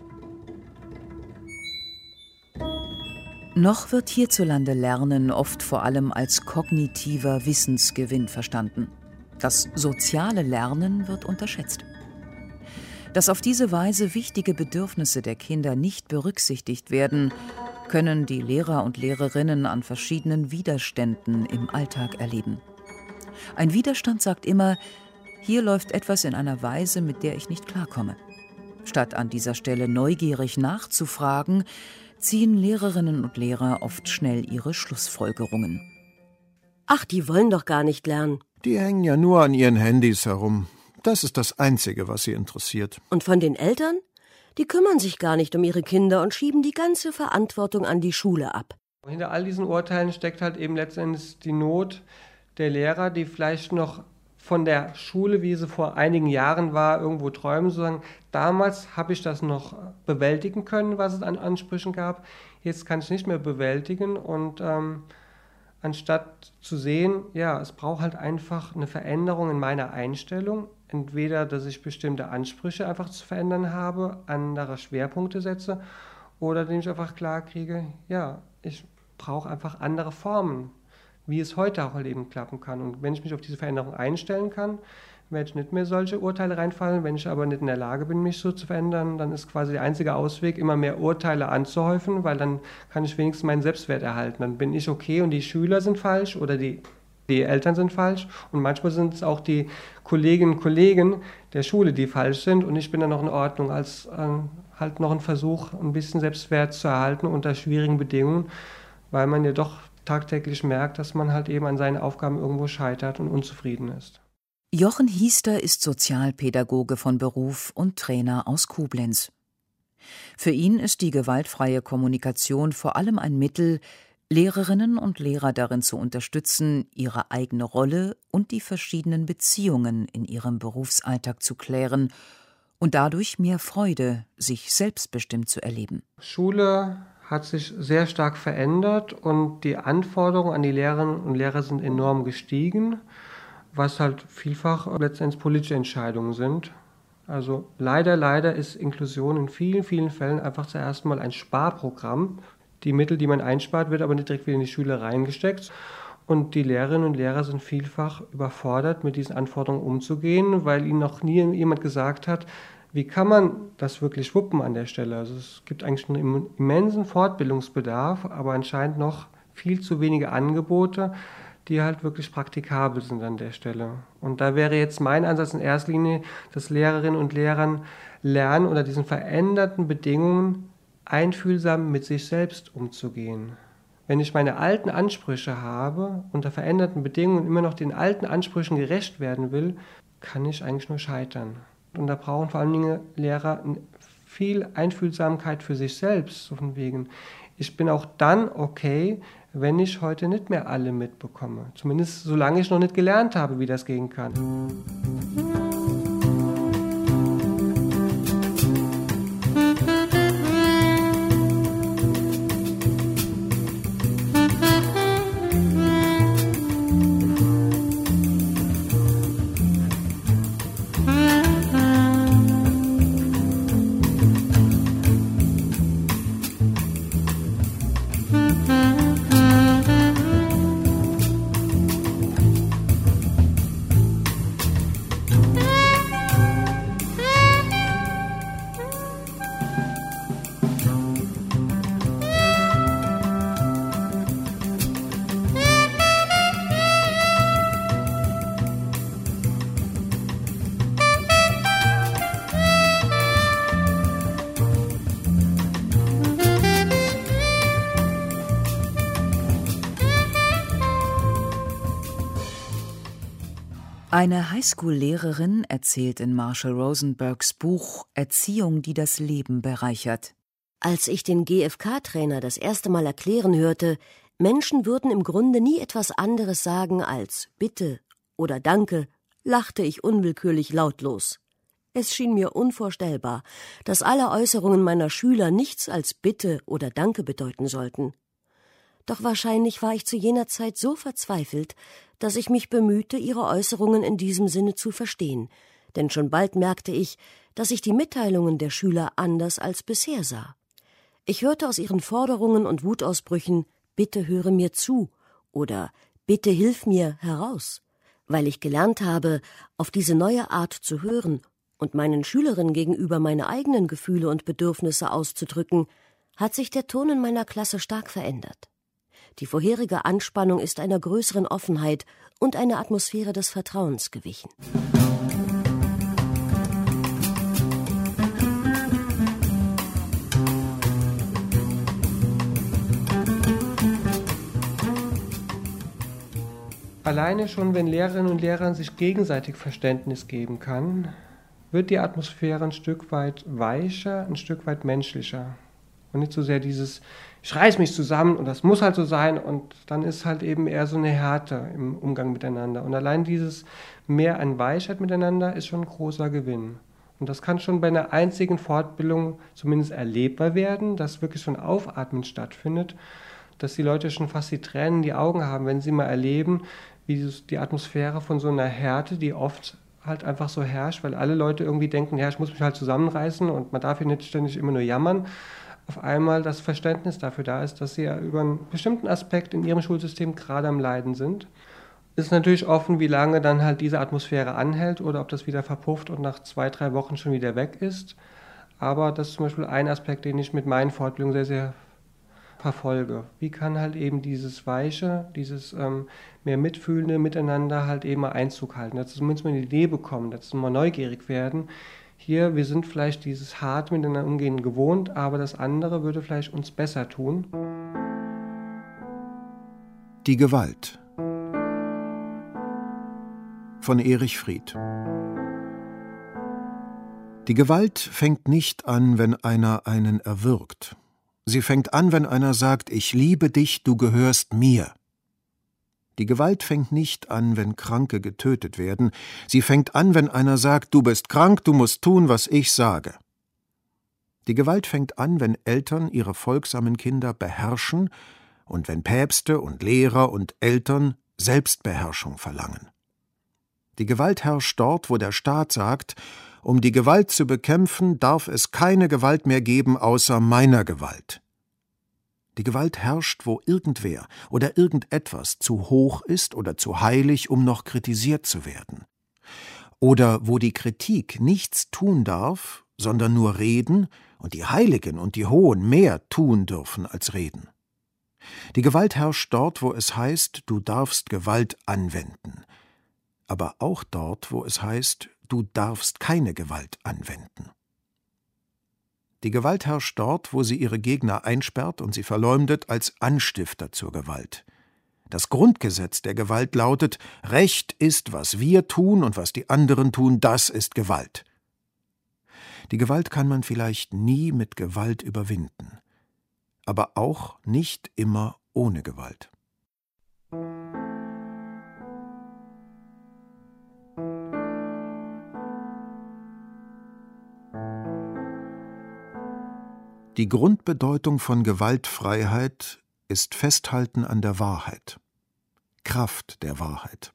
Speaker 4: Noch wird hierzulande Lernen oft vor allem als kognitiver Wissensgewinn verstanden. Das soziale Lernen wird unterschätzt. Dass auf diese Weise wichtige Bedürfnisse der Kinder nicht berücksichtigt werden, können die Lehrer und Lehrerinnen an verschiedenen Widerständen im Alltag erleben. Ein Widerstand sagt immer, hier läuft etwas in einer Weise, mit der ich nicht klarkomme. Statt an dieser Stelle neugierig nachzufragen, ziehen Lehrerinnen und Lehrer oft schnell ihre Schlussfolgerungen.
Speaker 18: Ach, die wollen doch gar nicht lernen.
Speaker 8: Die hängen ja nur an ihren Handys herum. Das ist das Einzige, was sie interessiert.
Speaker 18: Und von den Eltern? Die kümmern sich gar nicht um ihre Kinder und schieben die ganze Verantwortung an die Schule ab.
Speaker 2: Hinter all diesen Urteilen steckt halt eben letztendlich die Not der Lehrer, die vielleicht noch von der Schule, wie sie vor einigen Jahren war, irgendwo träumen, zu sagen, damals habe ich das noch bewältigen können, was es an Ansprüchen gab. Jetzt kann ich es nicht mehr bewältigen und anstatt zu sehen, ja, es braucht halt einfach eine Veränderung in meiner Einstellung. Entweder, dass ich bestimmte Ansprüche einfach zu verändern habe, andere Schwerpunkte setze, oder indem ich einfach klar kriege, ja, ich brauche einfach andere Formen, wie es heute auch halt eben klappen kann. Und wenn ich mich auf diese Veränderung einstellen kann, werde ich nicht mehr solche Urteile reinfallen. Wenn ich aber nicht in der Lage bin, mich so zu verändern, dann ist quasi der einzige Ausweg, immer mehr Urteile anzuhäufen, weil dann kann ich wenigstens meinen Selbstwert erhalten. Dann bin ich okay und die Schüler sind falsch oder die Eltern sind falsch. Und manchmal sind es auch die Kolleginnen und Kollegen der Schule, die falsch sind. Und ich bin dann noch in Ordnung, als halt noch ein Versuch, ein bisschen Selbstwert zu erhalten unter schwierigen Bedingungen, weil man ja doch tagtäglich merkt, dass man halt eben an seinen Aufgaben irgendwo scheitert und unzufrieden ist.
Speaker 4: Jochen Hiester ist Sozialpädagoge von Beruf und Trainer aus Koblenz. Für ihn ist die gewaltfreie Kommunikation vor allem ein Mittel, Lehrerinnen und Lehrer darin zu unterstützen, ihre eigene Rolle und die verschiedenen Beziehungen in ihrem Berufsalltag zu klären und dadurch mehr Freude, sich selbstbestimmt zu erleben.
Speaker 2: Schule hat sich sehr stark verändert und die Anforderungen an die Lehrerinnen und Lehrer sind enorm gestiegen, was halt vielfach letztendlich politische Entscheidungen sind. Also leider ist Inklusion in vielen, vielen Fällen einfach zuerst mal ein Sparprogramm. Die Mittel, die man einspart, wird aber nicht direkt wieder in die Schule reingesteckt. Und die Lehrerinnen und Lehrer sind vielfach überfordert, mit diesen Anforderungen umzugehen, weil ihnen noch nie jemand gesagt hat, wie kann man das wirklich wuppen an der Stelle. Also es gibt eigentlich einen immensen Fortbildungsbedarf, aber anscheinend noch viel zu wenige Angebote, die halt wirklich praktikabel sind an der Stelle. Und da wäre jetzt mein Ansatz in erster Linie, dass Lehrerinnen und Lehrer lernen, unter diesen veränderten Bedingungen einfühlsam mit sich selbst umzugehen. Wenn ich meine alten Ansprüche habe, unter veränderten Bedingungen immer noch den alten Ansprüchen gerecht werden will, kann ich eigentlich nur scheitern. Und da brauchen vor allen Dingen Lehrer viel Einfühlsamkeit für sich selbst, so von wegen. Ich bin auch dann okay, wenn ich heute nicht mehr alle mitbekomme. Zumindest solange ich noch nicht gelernt habe, wie das gehen kann.
Speaker 4: Eine Highschool-Lehrerin erzählt in Marshall Rosenbergs Buch »Erziehung, die das Leben bereichert«:
Speaker 18: Als ich den GFK-Trainer das erste Mal erklären hörte, Menschen würden im Grunde nie etwas anderes sagen als »Bitte« oder »Danke«, lachte ich unwillkürlich lautlos. Es schien mir unvorstellbar, dass alle Äußerungen meiner Schüler nichts als »Bitte« oder »Danke« bedeuten sollten. Doch wahrscheinlich war ich zu jener Zeit so verzweifelt, dass ich mich bemühte, ihre Äußerungen in diesem Sinne zu verstehen, denn schon bald merkte ich, dass ich die Mitteilungen der Schüler anders als bisher sah. Ich hörte aus ihren Forderungen und Wutausbrüchen »Bitte höre mir zu« oder »Bitte hilf mir heraus«, weil ich gelernt habe, auf diese neue Art zu hören und meinen Schülerinnen gegenüber meine eigenen Gefühle und Bedürfnisse auszudrücken, hat sich der Ton in meiner Klasse stark verändert. Die vorherige Anspannung ist einer größeren Offenheit und einer Atmosphäre des Vertrauens gewichen.
Speaker 2: Alleine schon, wenn Lehrerinnen und Lehrer sich gegenseitig Verständnis geben kann, wird die Atmosphäre ein Stück weit weicher, ein Stück weit menschlicher. Und nicht so sehr dieses, ich reiß mich zusammen und das muss halt so sein, und dann ist halt eben eher so eine Härte im Umgang miteinander. Und allein dieses Mehr an Weichheit miteinander ist schon ein großer Gewinn. Und das kann schon bei einer einzigen Fortbildung zumindest erlebbar werden, dass wirklich so ein Aufatmen stattfindet, dass die Leute schon fast die Tränen in die Augen haben, wenn sie mal erleben, wie die Atmosphäre von so einer Härte, die oft halt einfach so herrscht, weil alle Leute irgendwie denken, ja, ich muss mich halt zusammenreißen und man darf hier nicht ständig immer nur jammern, auf einmal das Verständnis dafür da ist, dass sie ja über einen bestimmten Aspekt in ihrem Schulsystem gerade am Leiden sind. Ist natürlich offen, wie lange dann halt diese Atmosphäre anhält oder ob das wieder verpufft und nach 2-3 Wochen schon wieder weg ist. Aber das ist zum Beispiel ein Aspekt, den ich mit meinen Fortbildungen sehr, sehr verfolge. Wie kann halt eben dieses Weiche, dieses mehr mitfühlende Miteinander halt eben mal Einzug halten, dass sie zumindest mal eine Idee bekommen, dass sie mal neugierig werden. Hier, wir sind vielleicht dieses hart miteinander umgehen gewohnt, aber das andere würde vielleicht uns besser tun.
Speaker 8: Die Gewalt von Erich Fried. Die Gewalt fängt nicht an, wenn einer einen erwürgt. Sie fängt an, wenn einer sagt, ich liebe dich, du gehörst mir. Die Gewalt fängt nicht an, wenn Kranke getötet werden. Sie fängt an, wenn einer sagt, du bist krank, du musst tun, was ich sage. Die Gewalt fängt an, wenn Eltern ihre folgsamen Kinder beherrschen und wenn Päpste und Lehrer und Eltern Selbstbeherrschung verlangen. Die Gewalt herrscht dort, wo der Staat sagt, um die Gewalt zu bekämpfen, darf es keine Gewalt mehr geben außer meiner Gewalt. Die Gewalt herrscht, wo irgendwer oder irgendetwas zu hoch ist oder zu heilig, um noch kritisiert zu werden. Oder wo die Kritik nichts tun darf, sondern nur reden, und die Heiligen und die Hohen mehr tun dürfen als reden. Die Gewalt herrscht dort, wo es heißt, du darfst Gewalt anwenden, aber auch dort, wo es heißt, du darfst keine Gewalt anwenden. Die Gewalt herrscht dort, wo sie ihre Gegner einsperrt und sie verleumdet als Anstifter zur Gewalt. Das Grundgesetz der Gewalt lautet, Recht ist, was wir tun und was die anderen tun, das ist Gewalt. Die Gewalt kann man vielleicht nie mit Gewalt überwinden, aber auch nicht immer ohne Gewalt. Die Grundbedeutung von Gewaltfreiheit ist Festhalten an der Wahrheit, Kraft der Wahrheit.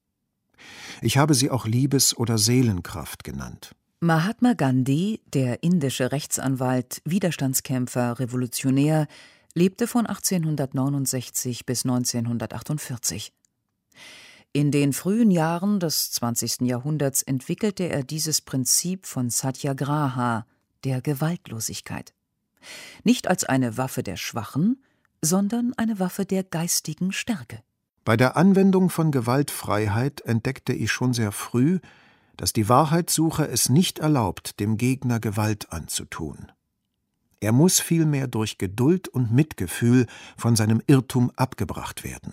Speaker 8: Ich habe sie auch Liebes- oder Seelenkraft genannt.
Speaker 4: Mahatma Gandhi, der indische Rechtsanwalt, Widerstandskämpfer, Revolutionär, lebte von 1869 bis 1948. In den frühen Jahren des 20. Jahrhunderts entwickelte er dieses Prinzip von Satyagraha, der Gewaltlosigkeit. Nicht als eine Waffe der Schwachen, sondern eine Waffe der geistigen Stärke.
Speaker 8: Bei der Anwendung von Gewaltfreiheit entdeckte ich schon sehr früh, dass die Wahrheitssucher es nicht erlaubt, dem Gegner Gewalt anzutun. Er muss vielmehr durch Geduld und Mitgefühl von seinem Irrtum abgebracht werden.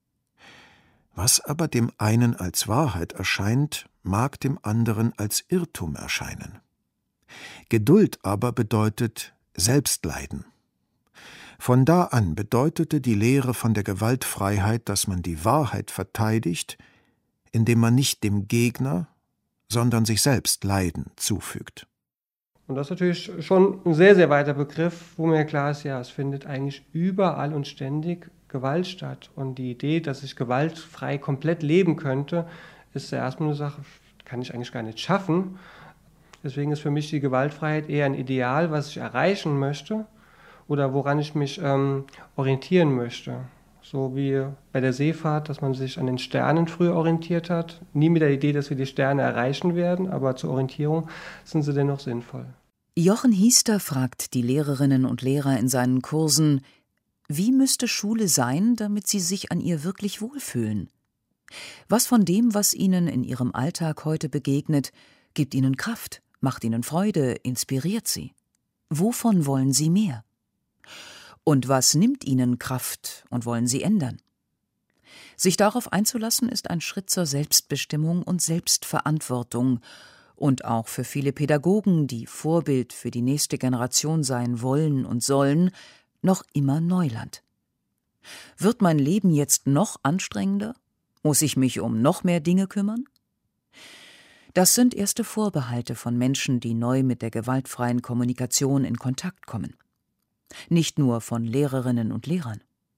Speaker 8: Was aber dem einen als Wahrheit erscheint, mag dem anderen als Irrtum erscheinen. Geduld aber bedeutet Selbstleiden. Von da an bedeutete die Lehre von der Gewaltfreiheit, dass man die Wahrheit verteidigt, indem man nicht dem Gegner, sondern sich selbst Leiden zufügt.
Speaker 2: Und das ist natürlich schon ein sehr, sehr weiter Begriff, wo mir klar ist, ja, es findet eigentlich überall und ständig Gewalt statt. Und die Idee, dass ich gewaltfrei komplett leben könnte, ist ja erstmal eine Sache, kann ich eigentlich gar nicht schaffen. Deswegen ist für mich die Gewaltfreiheit eher ein Ideal, was ich erreichen möchte oder woran ich mich orientieren möchte. So wie bei der Seefahrt, dass man sich an den Sternen früher orientiert hat. Nie mit der Idee, dass wir die Sterne erreichen werden, aber zur Orientierung sind sie dennoch sinnvoll.
Speaker 4: Jochen Hiester fragt die Lehrerinnen und Lehrer in seinen Kursen, wie müsste Schule sein, damit sie sich an ihr wirklich wohlfühlen? Was von dem, was ihnen in ihrem Alltag heute begegnet, gibt ihnen Kraft, macht ihnen Freude, inspiriert sie? Wovon wollen sie mehr? Und was nimmt ihnen Kraft und wollen sie ändern? Sich darauf einzulassen, ist ein Schritt zur Selbstbestimmung und Selbstverantwortung und auch für viele Pädagogen, die Vorbild für die nächste Generation sein wollen und sollen, noch immer Neuland. Wird mein Leben jetzt noch anstrengender? Muss ich mich um noch mehr Dinge kümmern? Das sind erste Vorbehalte von Menschen, die neu mit der gewaltfreien Kommunikation in Kontakt kommen. Nicht nur von Lehrerinnen und Lehrern.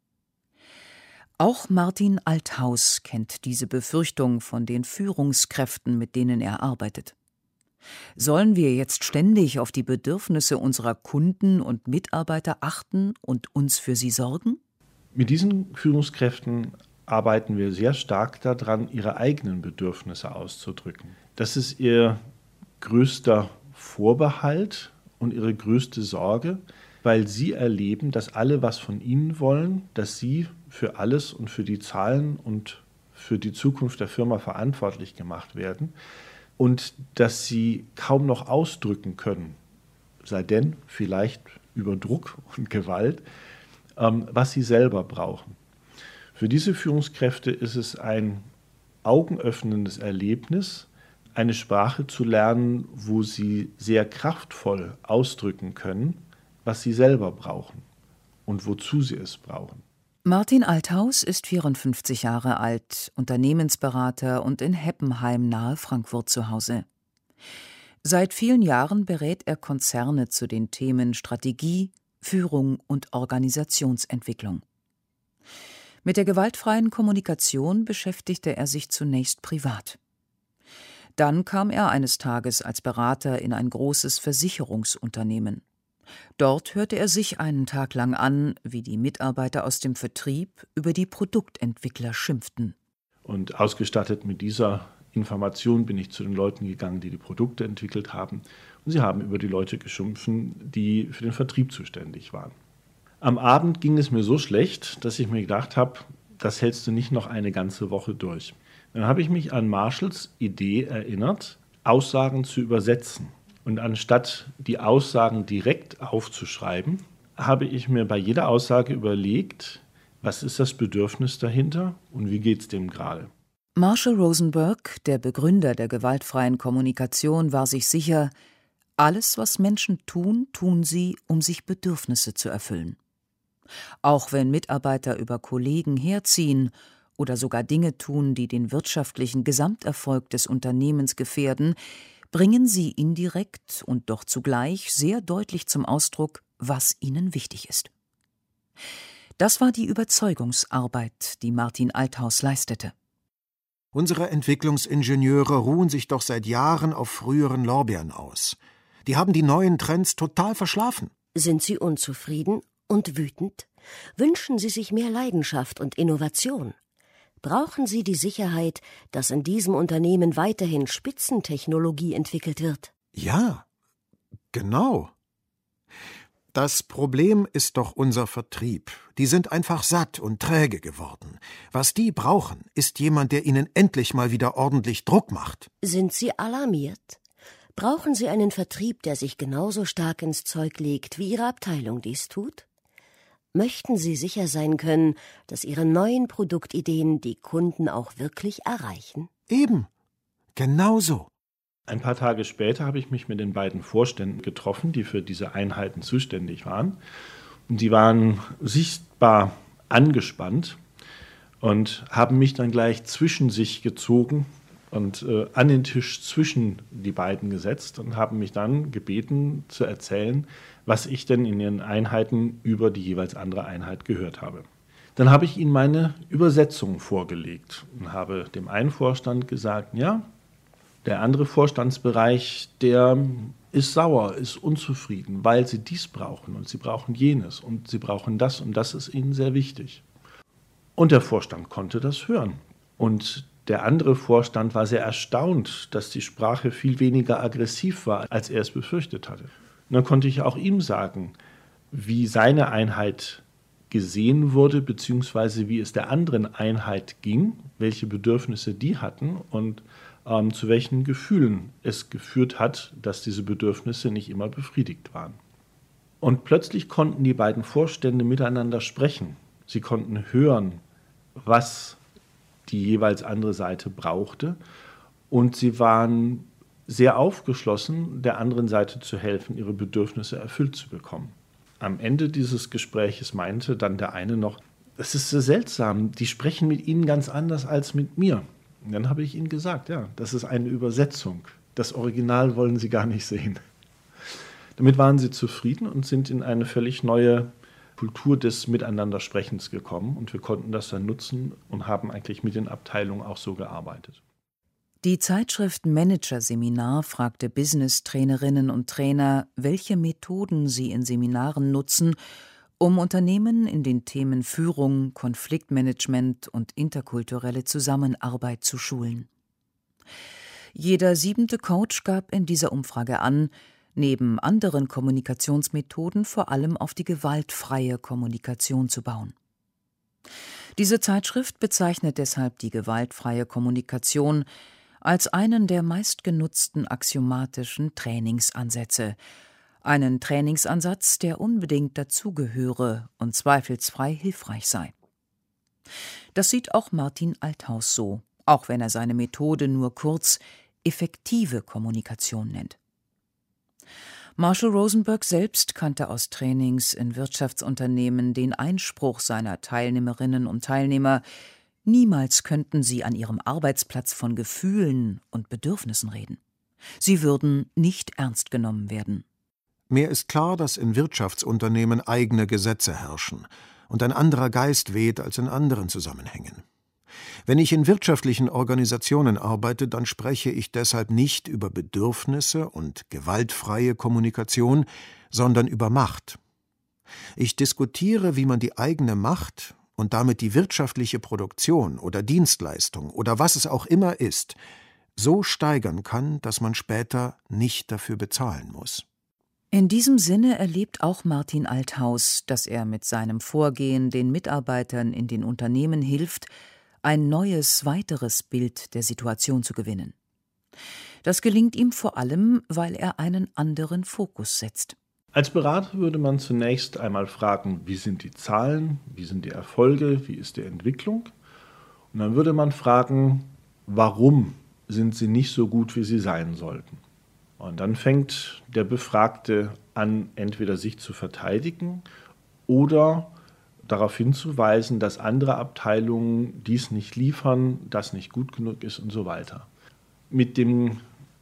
Speaker 4: Auch Martin Althaus kennt diese Befürchtung von den Führungskräften, mit denen er arbeitet. Sollen wir jetzt ständig auf die Bedürfnisse unserer Kunden und Mitarbeiter achten und uns für sie sorgen?
Speaker 19: Mit diesen Führungskräften arbeiten wir sehr stark daran, ihre eigenen Bedürfnisse auszudrücken. Das ist ihr größter Vorbehalt und ihre größte Sorge, weil sie erleben, dass alle was von ihnen wollen, dass sie für alles und für die Zahlen und für die Zukunft der Firma verantwortlich gemacht werden und dass sie kaum noch ausdrücken können, sei denn vielleicht über Druck und Gewalt, was sie selber brauchen. Für diese Führungskräfte ist es ein augenöffnendes Erlebnis, eine Sprache zu lernen, wo sie sehr kraftvoll ausdrücken können, was sie selber brauchen und wozu sie es brauchen.
Speaker 4: Martin Althaus ist 54 Jahre alt, Unternehmensberater und in Heppenheim nahe Frankfurt zu Hause. Seit vielen Jahren berät er Konzerne zu den Themen Strategie, Führung und Organisationsentwicklung. Mit der gewaltfreien Kommunikation beschäftigte er sich zunächst privat. Dann kam er eines Tages als Berater in ein großes Versicherungsunternehmen. Dort hörte er sich einen Tag lang an, wie die Mitarbeiter aus dem Vertrieb über die Produktentwickler schimpften.
Speaker 19: Und ausgestattet mit dieser Information bin ich zu den Leuten gegangen, die die Produkte entwickelt haben. Und sie haben über die Leute geschimpft, die für den Vertrieb zuständig waren. Am Abend ging es mir so schlecht, dass ich mir gedacht habe, das hältst du nicht noch eine ganze Woche durch. Dann habe ich mich an Marshalls Idee erinnert, Aussagen zu übersetzen. Und anstatt die Aussagen direkt aufzuschreiben, habe ich mir bei jeder Aussage überlegt, was ist das Bedürfnis dahinter und wie geht es dem gerade.
Speaker 4: Marshall Rosenberg, der Begründer der gewaltfreien Kommunikation, war sich sicher, alles, was Menschen tun, tun sie, um sich Bedürfnisse zu erfüllen. Auch wenn Mitarbeiter über Kollegen herziehen oder sogar Dinge tun, die den wirtschaftlichen Gesamterfolg des Unternehmens gefährden, bringen sie indirekt und doch zugleich sehr deutlich zum Ausdruck, was ihnen wichtig ist. Das war die Überzeugungsarbeit, die Martin Althaus leistete.
Speaker 8: Unsere Entwicklungsingenieure ruhen sich doch seit Jahren auf früheren Lorbeeren aus. Die haben die neuen Trends total verschlafen.
Speaker 18: Sind Sie unzufrieden und wütend? Wünschen Sie sich mehr Leidenschaft und Innovation? Brauchen Sie die Sicherheit, dass in diesem Unternehmen weiterhin Spitzentechnologie entwickelt wird?
Speaker 8: Ja, genau. Das Problem ist doch unser Vertrieb. Die sind einfach satt und träge geworden. Was die brauchen, ist jemand, der ihnen endlich mal wieder ordentlich Druck macht.
Speaker 18: Sind Sie alarmiert? Brauchen Sie einen Vertrieb, der sich genauso stark ins Zeug legt, wie Ihre Abteilung dies tut? Möchten Sie sicher sein können, dass Ihre neuen Produktideen die Kunden auch wirklich erreichen?
Speaker 8: Eben. Genauso.
Speaker 19: Ein paar Tage später habe ich mich mit den beiden Vorständen getroffen, die für diese Einheiten zuständig waren. Und die waren sichtbar angespannt und haben mich dann gleich zwischen sich gezogen und an den Tisch zwischen die beiden gesetzt und haben mich dann gebeten zu erzählen, was ich denn in ihren Einheiten über die jeweils andere Einheit gehört habe. Dann habe ich ihnen meine Übersetzung vorgelegt und habe dem einen Vorstand gesagt, ja, der andere Vorstandsbereich, der ist sauer, ist unzufrieden, weil sie dies brauchen und sie brauchen jenes und sie brauchen das und das ist ihnen sehr wichtig. Und der Vorstand konnte das hören. Und der andere Vorstand war sehr erstaunt, dass die Sprache viel weniger aggressiv war, als er es befürchtet hatte. Und dann konnte ich auch ihm sagen, wie seine Einheit gesehen wurde, beziehungsweise wie es der anderen Einheit ging, welche Bedürfnisse die hatten und zu welchen Gefühlen es geführt hat, dass diese Bedürfnisse nicht immer befriedigt waren. Und plötzlich konnten die beiden Vorstände miteinander sprechen. Sie konnten hören, was die jeweils andere Seite brauchte. Und sie waren sehr aufgeschlossen, der anderen Seite zu helfen, ihre Bedürfnisse erfüllt zu bekommen. Am Ende dieses Gespräches meinte dann der eine noch, es ist so seltsam, die sprechen mit Ihnen ganz anders als mit mir. Und dann habe ich ihnen gesagt, ja, das ist eine Übersetzung. Das Original wollen sie gar nicht sehen. Damit waren sie zufrieden und sind in eine völlig neue Kultur des Miteinandersprechens gekommen. Und wir konnten das dann nutzen und haben eigentlich mit den Abteilungen auch so gearbeitet.
Speaker 4: Die Zeitschrift Manager-Seminar fragte Business-Trainerinnen und Trainer, welche Methoden sie in Seminaren nutzen, um Unternehmen in den Themen Führung, Konfliktmanagement und interkulturelle Zusammenarbeit zu schulen. Jeder 7. Coach gab in dieser Umfrage an, neben anderen Kommunikationsmethoden vor allem auf die gewaltfreie Kommunikation zu bauen. Diese Zeitschrift bezeichnet deshalb die gewaltfreie Kommunikation als einen der meistgenutzten axiomatischen Trainingsansätze, einen Trainingsansatz, der unbedingt dazugehöre und zweifelsfrei hilfreich sei. Das sieht auch Martin Althaus so, auch wenn er seine Methode nur kurz effektive Kommunikation nennt. Marshall Rosenberg selbst kannte aus Trainings in Wirtschaftsunternehmen den Einspruch seiner Teilnehmerinnen und Teilnehmer, niemals könnten sie an ihrem Arbeitsplatz von Gefühlen und Bedürfnissen reden. Sie würden nicht ernst genommen werden.
Speaker 8: Mir ist klar, dass in Wirtschaftsunternehmen eigene Gesetze herrschen und ein anderer Geist weht als in anderen Zusammenhängen. Wenn ich in wirtschaftlichen Organisationen arbeite, dann spreche ich deshalb nicht über Bedürfnisse und gewaltfreie Kommunikation, sondern über Macht. Ich diskutiere, wie man die eigene Macht und damit die wirtschaftliche Produktion oder Dienstleistung oder was es auch immer ist, so steigern kann, dass man später nicht dafür bezahlen muss.
Speaker 4: In diesem Sinne erlebt auch Martin Althaus, dass er mit seinem Vorgehen den Mitarbeitern in den Unternehmen hilft, ein neues, weiteres Bild der Situation zu gewinnen. Das gelingt ihm vor allem, weil er einen anderen Fokus setzt.
Speaker 19: Als Berater würde man zunächst einmal fragen, wie sind die Zahlen, wie sind die Erfolge, wie ist die Entwicklung? Und dann würde man fragen, warum sind sie nicht so gut, wie sie sein sollten? Und dann fängt der Befragte an, entweder sich zu verteidigen oder darauf hinzuweisen, dass andere Abteilungen dies nicht liefern, das nicht gut genug ist und so weiter. Mit dem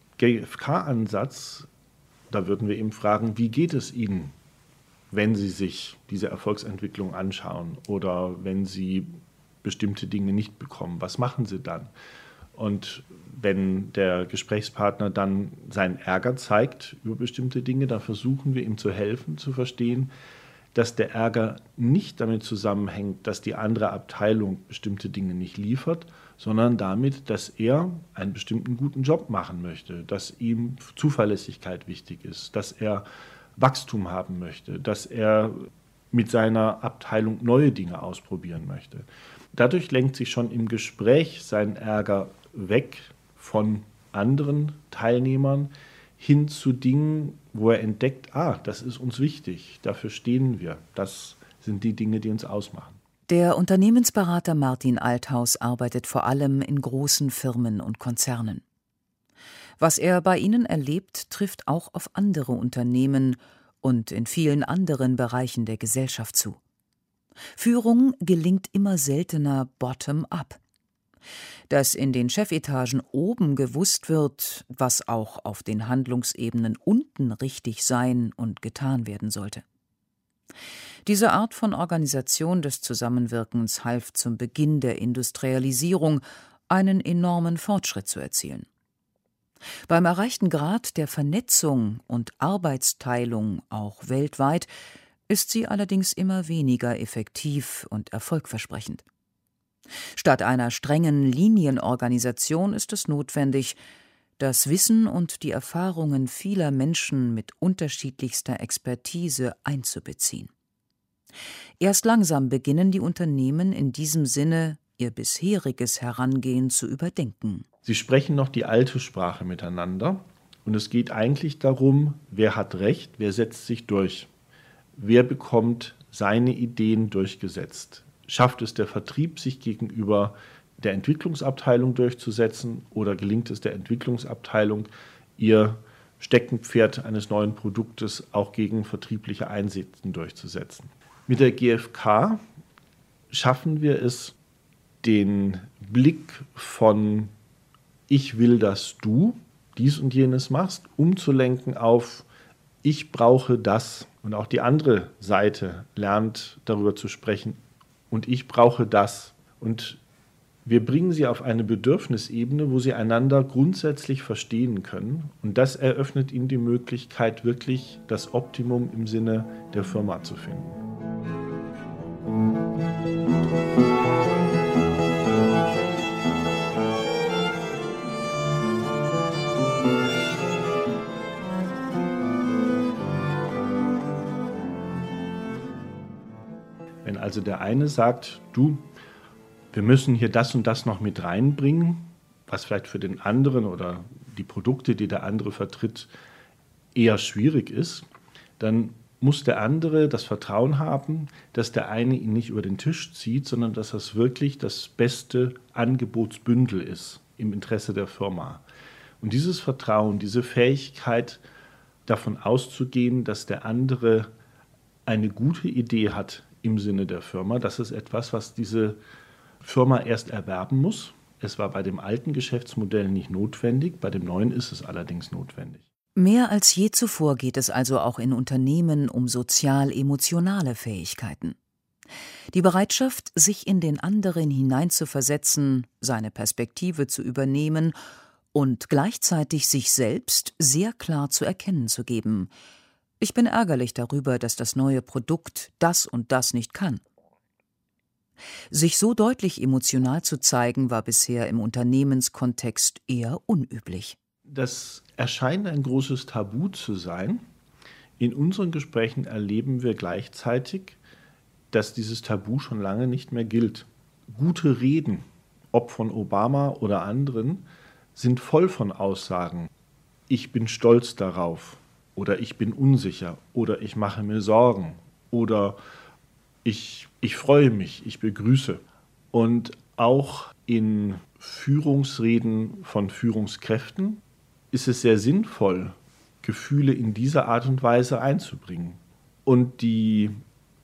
Speaker 19: GfK-Ansatz, da würden wir eben fragen, wie geht es Ihnen, wenn Sie sich diese Erfolgsentwicklung anschauen oder wenn Sie bestimmte Dinge nicht bekommen, was machen Sie dann? Und wenn der Gesprächspartner dann seinen Ärger zeigt über bestimmte Dinge, dann versuchen wir ihm zu helfen, zu verstehen, dass der Ärger nicht damit zusammenhängt, dass die andere Abteilung bestimmte Dinge nicht liefert, sondern damit, dass er einen bestimmten guten Job machen möchte, dass ihm Zuverlässigkeit wichtig ist, dass er Wachstum haben möchte, dass er mit seiner Abteilung neue Dinge ausprobieren möchte. Dadurch lenkt sich schon im Gespräch sein Ärger weg von anderen Teilnehmern hin zu Dingen, wo er entdeckt, das ist uns wichtig, dafür stehen wir, das sind die Dinge, die uns ausmachen.
Speaker 4: Der Unternehmensberater Martin Althaus arbeitet vor allem in großen Firmen und Konzernen. Was er bei ihnen erlebt, trifft auch auf andere Unternehmen und in vielen anderen Bereichen der Gesellschaft zu. Führung gelingt immer seltener bottom-up. Dass in den Chefetagen oben gewusst wird, was auch auf den Handlungsebenen unten richtig sein und getan werden sollte. Diese Art von Organisation des Zusammenwirkens half zum Beginn der Industrialisierung, einen enormen Fortschritt zu erzielen. Beim erreichten Grad der Vernetzung und Arbeitsteilung, auch weltweit, ist sie allerdings immer weniger effektiv und erfolgversprechend. Statt einer strengen Linienorganisation ist es notwendig, das Wissen und die Erfahrungen vieler Menschen mit unterschiedlichster Expertise einzubeziehen. Erst langsam beginnen die Unternehmen in diesem Sinne, ihr bisheriges Herangehen zu überdenken.
Speaker 19: Sie sprechen noch die alte Sprache miteinander und es geht eigentlich darum, wer hat Recht, wer setzt sich durch, wer bekommt seine Ideen durchgesetzt. Schafft es der Vertrieb, sich gegenüber der Entwicklungsabteilung durchzusetzen oder gelingt es der Entwicklungsabteilung, ihr Steckenpferd eines neuen Produktes auch gegen vertriebliche Einsichten durchzusetzen? Mit der GfK schaffen wir es, den Blick von ich will, dass du dies und jenes machst, umzulenken auf ich brauche das. Und auch die andere Seite lernt darüber zu sprechen und ich brauche das. Und wir bringen sie auf eine Bedürfnisebene, wo sie einander grundsätzlich verstehen können. Und das eröffnet ihnen die Möglichkeit, wirklich das Optimum im Sinne der Firma zu finden. Wenn also der eine sagt, du, wir müssen hier das und das noch mit reinbringen, was vielleicht für den anderen oder die Produkte, die der andere vertritt, eher schwierig ist, dann muss der andere das Vertrauen haben, dass der eine ihn nicht über den Tisch zieht, sondern dass das wirklich das beste Angebotsbündel ist im Interesse der Firma. Und dieses Vertrauen, diese Fähigkeit, davon auszugehen, dass der andere eine gute Idee hat im Sinne der Firma, das ist etwas, was diese Firma erst erwerben muss. Es war bei dem alten Geschäftsmodell nicht notwendig, bei dem neuen ist es allerdings notwendig.
Speaker 4: Mehr als je zuvor geht es also auch in Unternehmen um sozial-emotionale Fähigkeiten. Die Bereitschaft, sich in den anderen hineinzuversetzen, seine Perspektive zu übernehmen und gleichzeitig sich selbst sehr klar zu erkennen zu geben. Ich bin ärgerlich darüber, dass das neue Produkt das und das nicht kann. Sich so deutlich emotional zu zeigen, war bisher im Unternehmenskontext eher unüblich.
Speaker 19: Das erscheint ein großes Tabu zu sein. In unseren Gesprächen erleben wir gleichzeitig, dass dieses Tabu schon lange nicht mehr gilt. Gute Reden, ob von Obama oder anderen, sind voll von Aussagen. Ich bin stolz darauf oder ich bin unsicher oder ich mache mir Sorgen oder ich freue mich, ich begrüße. Und auch in Führungsreden von Führungskräften ist es sehr sinnvoll, Gefühle in dieser Art und Weise einzubringen. Und die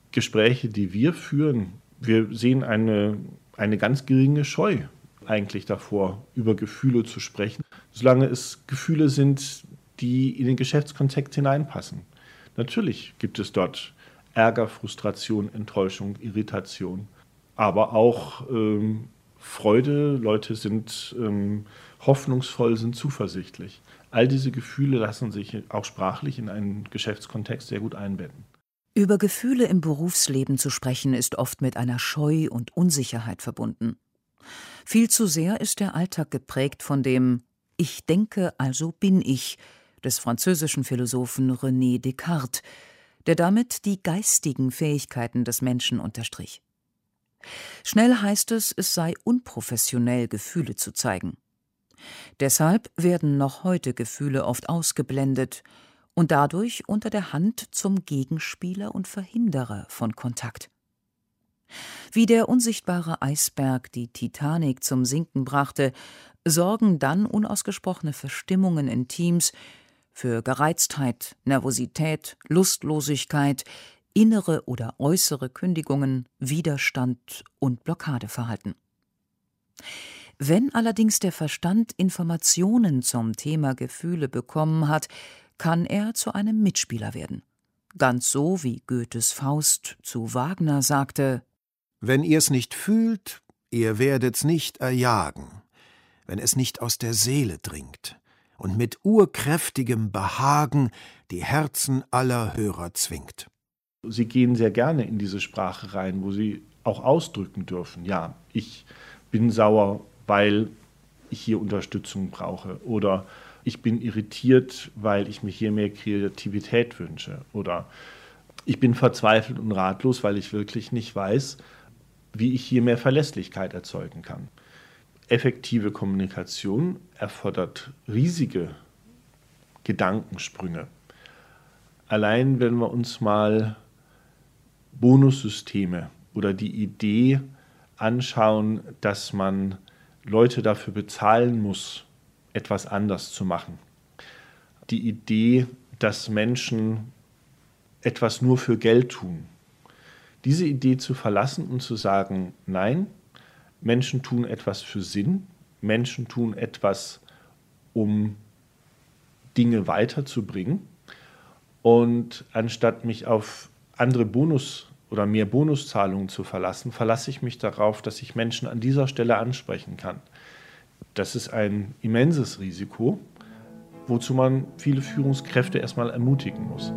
Speaker 19: Gespräche, die wir führen, wir sehen eine ganz geringe Scheu eigentlich davor, über Gefühle zu sprechen, solange es Gefühle sind, die in den Geschäftskontext hineinpassen. Natürlich gibt es dort Ärger, Frustration, Enttäuschung, Irritation, aber auch Freude, Leute sind hoffnungsvoll, sind zuversichtlich. All diese Gefühle lassen sich auch sprachlich in einen Geschäftskontext sehr gut einbetten.
Speaker 4: Über Gefühle im Berufsleben zu sprechen, ist oft mit einer Scheu und Unsicherheit verbunden. Viel zu sehr ist der Alltag geprägt von dem »Ich denke, also bin ich« des französischen Philosophen René Descartes, der damit die geistigen Fähigkeiten des Menschen unterstrich. Schnell heißt es, es sei unprofessionell, Gefühle zu zeigen. Deshalb werden noch heute Gefühle oft ausgeblendet und dadurch unter der Hand zum Gegenspieler und Verhinderer von Kontakt. Wie der unsichtbare Eisberg die Titanic zum Sinken brachte, sorgen dann unausgesprochene Verstimmungen in Teams für Gereiztheit, Nervosität, Lustlosigkeit, innere oder äußere Kündigungen, Widerstand und Blockadeverhalten. Wenn allerdings der Verstand Informationen zum Thema Gefühle bekommen hat, kann er zu einem Mitspieler werden. Ganz so wie Goethes Faust zu Wagner sagte:
Speaker 8: »Wenn ihr's nicht fühlt, ihr werdet's nicht erjagen, wenn es nicht aus der Seele dringt und mit urkräftigem Behagen die Herzen aller Hörer zwingt.«
Speaker 19: Sie gehen sehr gerne in diese Sprache rein, wo sie auch ausdrücken dürfen, ja, ich bin sauer, weil ich hier Unterstützung brauche, oder ich bin irritiert, weil ich mir hier mehr Kreativität wünsche, oder ich bin verzweifelt und ratlos, weil ich wirklich nicht weiß, wie ich hier mehr Verlässlichkeit erzeugen kann. Effektive Kommunikation erfordert riesige Gedankensprünge. Allein wenn wir uns mal Bonussysteme oder die Idee anschauen, dass man Leute dafür bezahlen muss, etwas anders zu machen. Die Idee, dass Menschen etwas nur für Geld tun. Diese Idee zu verlassen und zu sagen, nein, Menschen tun etwas für Sinn, Menschen tun etwas, um Dinge weiterzubringen. Und anstatt mich auf andere oder mehr Bonuszahlungen zu verlassen, verlasse ich mich darauf, dass ich Menschen an dieser Stelle ansprechen kann. Das ist ein immenses Risiko, wozu man viele Führungskräfte erstmal ermutigen muss.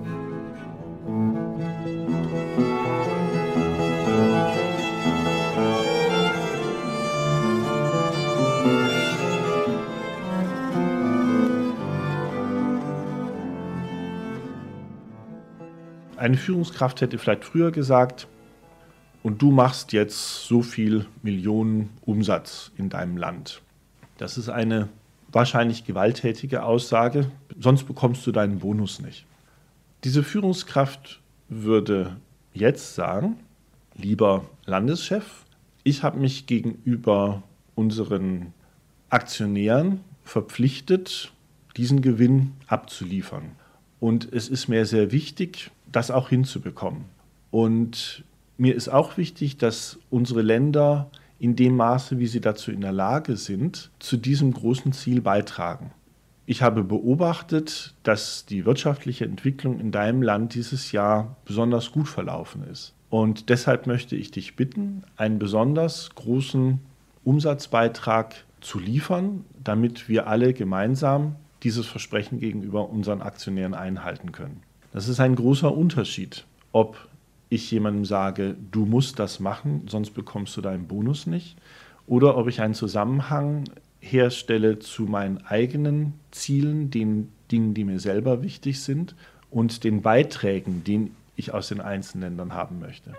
Speaker 19: Eine Führungskraft hätte vielleicht früher gesagt, und du machst jetzt so viel Millionen Umsatz in deinem Land. Das ist eine wahrscheinlich gewalttätige Aussage, sonst bekommst du deinen Bonus nicht. Diese Führungskraft würde jetzt sagen, lieber Landeschef, ich habe mich gegenüber unseren Aktionären verpflichtet, diesen Gewinn abzuliefern. Und es ist mir sehr wichtig, das auch hinzubekommen. Und mir ist auch wichtig, dass unsere Länder in dem Maße, wie sie dazu in der Lage sind, zu diesem großen Ziel beitragen. Ich habe beobachtet, dass die wirtschaftliche Entwicklung in deinem Land dieses Jahr besonders gut verlaufen ist. Und deshalb möchte ich dich bitten, einen besonders großen Umsatzbeitrag zu liefern, damit wir alle gemeinsam dieses Versprechen gegenüber unseren Aktionären einhalten können. Das ist ein großer Unterschied, ob ich jemandem sage, du musst das machen, sonst bekommst du deinen Bonus nicht, oder ob ich einen Zusammenhang herstelle zu meinen eigenen Zielen, den Dingen, die mir selber wichtig sind, und den Beiträgen, die ich aus den einzelnen Ländern haben möchte.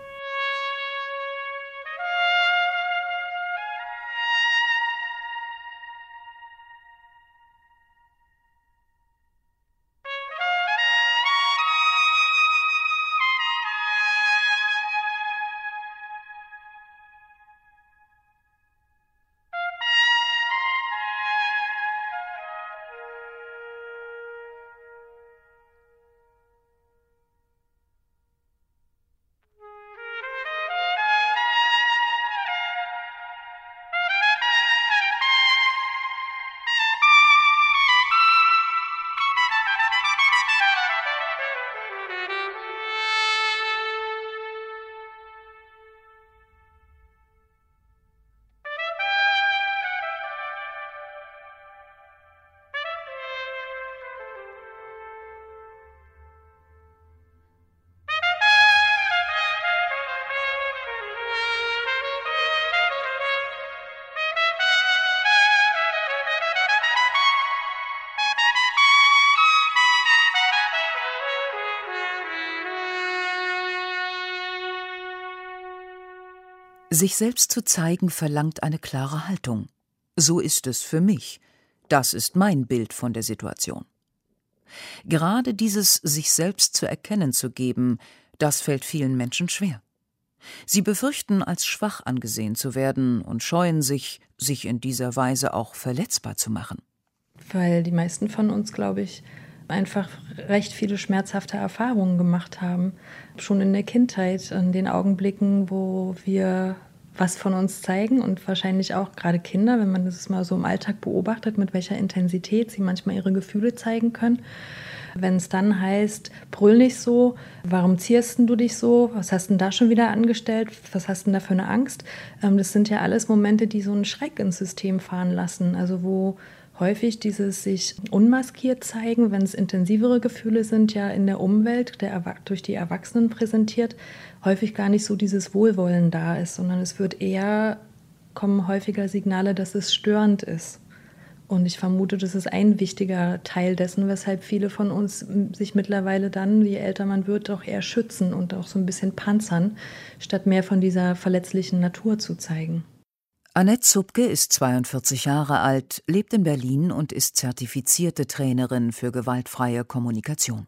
Speaker 4: Sich selbst zu zeigen verlangt eine klare Haltung. So ist es für mich. Das ist mein Bild von der Situation. Gerade dieses sich selbst zu erkennen zu geben, das fällt vielen Menschen schwer. Sie befürchten, als schwach angesehen zu werden und scheuen sich in dieser Weise auch verletzbar zu machen.
Speaker 1: Weil die meisten von uns, glaube ich, einfach recht viele schmerzhafte Erfahrungen gemacht haben. Schon in der Kindheit, in den Augenblicken, wo wir was von uns zeigen und wahrscheinlich auch gerade Kinder, wenn man das mal so im Alltag beobachtet, mit welcher Intensität sie manchmal ihre Gefühle zeigen können. Wenn es dann heißt, brüll nicht so, warum zierst du dich so, was hast du denn da schon wieder angestellt, was hast du denn da für eine Angst? Das sind ja alles Momente, die so einen Schreck ins System fahren lassen, also wo häufig dieses sich unmaskiert zeigen, wenn es intensivere Gefühle sind, ja in der Umwelt, durch die Erwachsenen präsentiert, häufig gar nicht so dieses Wohlwollen da ist, sondern es wird eher, kommen häufiger Signale, dass es störend ist. Und ich vermute, das ist ein wichtiger Teil dessen, weshalb viele von uns sich mittlerweile dann, je älter man wird, auch eher schützen und auch so ein bisschen panzern, statt mehr von dieser verletzlichen Natur zu zeigen.
Speaker 4: Annette Zupke ist 42 Jahre alt, lebt in Berlin und ist zertifizierte Trainerin für gewaltfreie Kommunikation.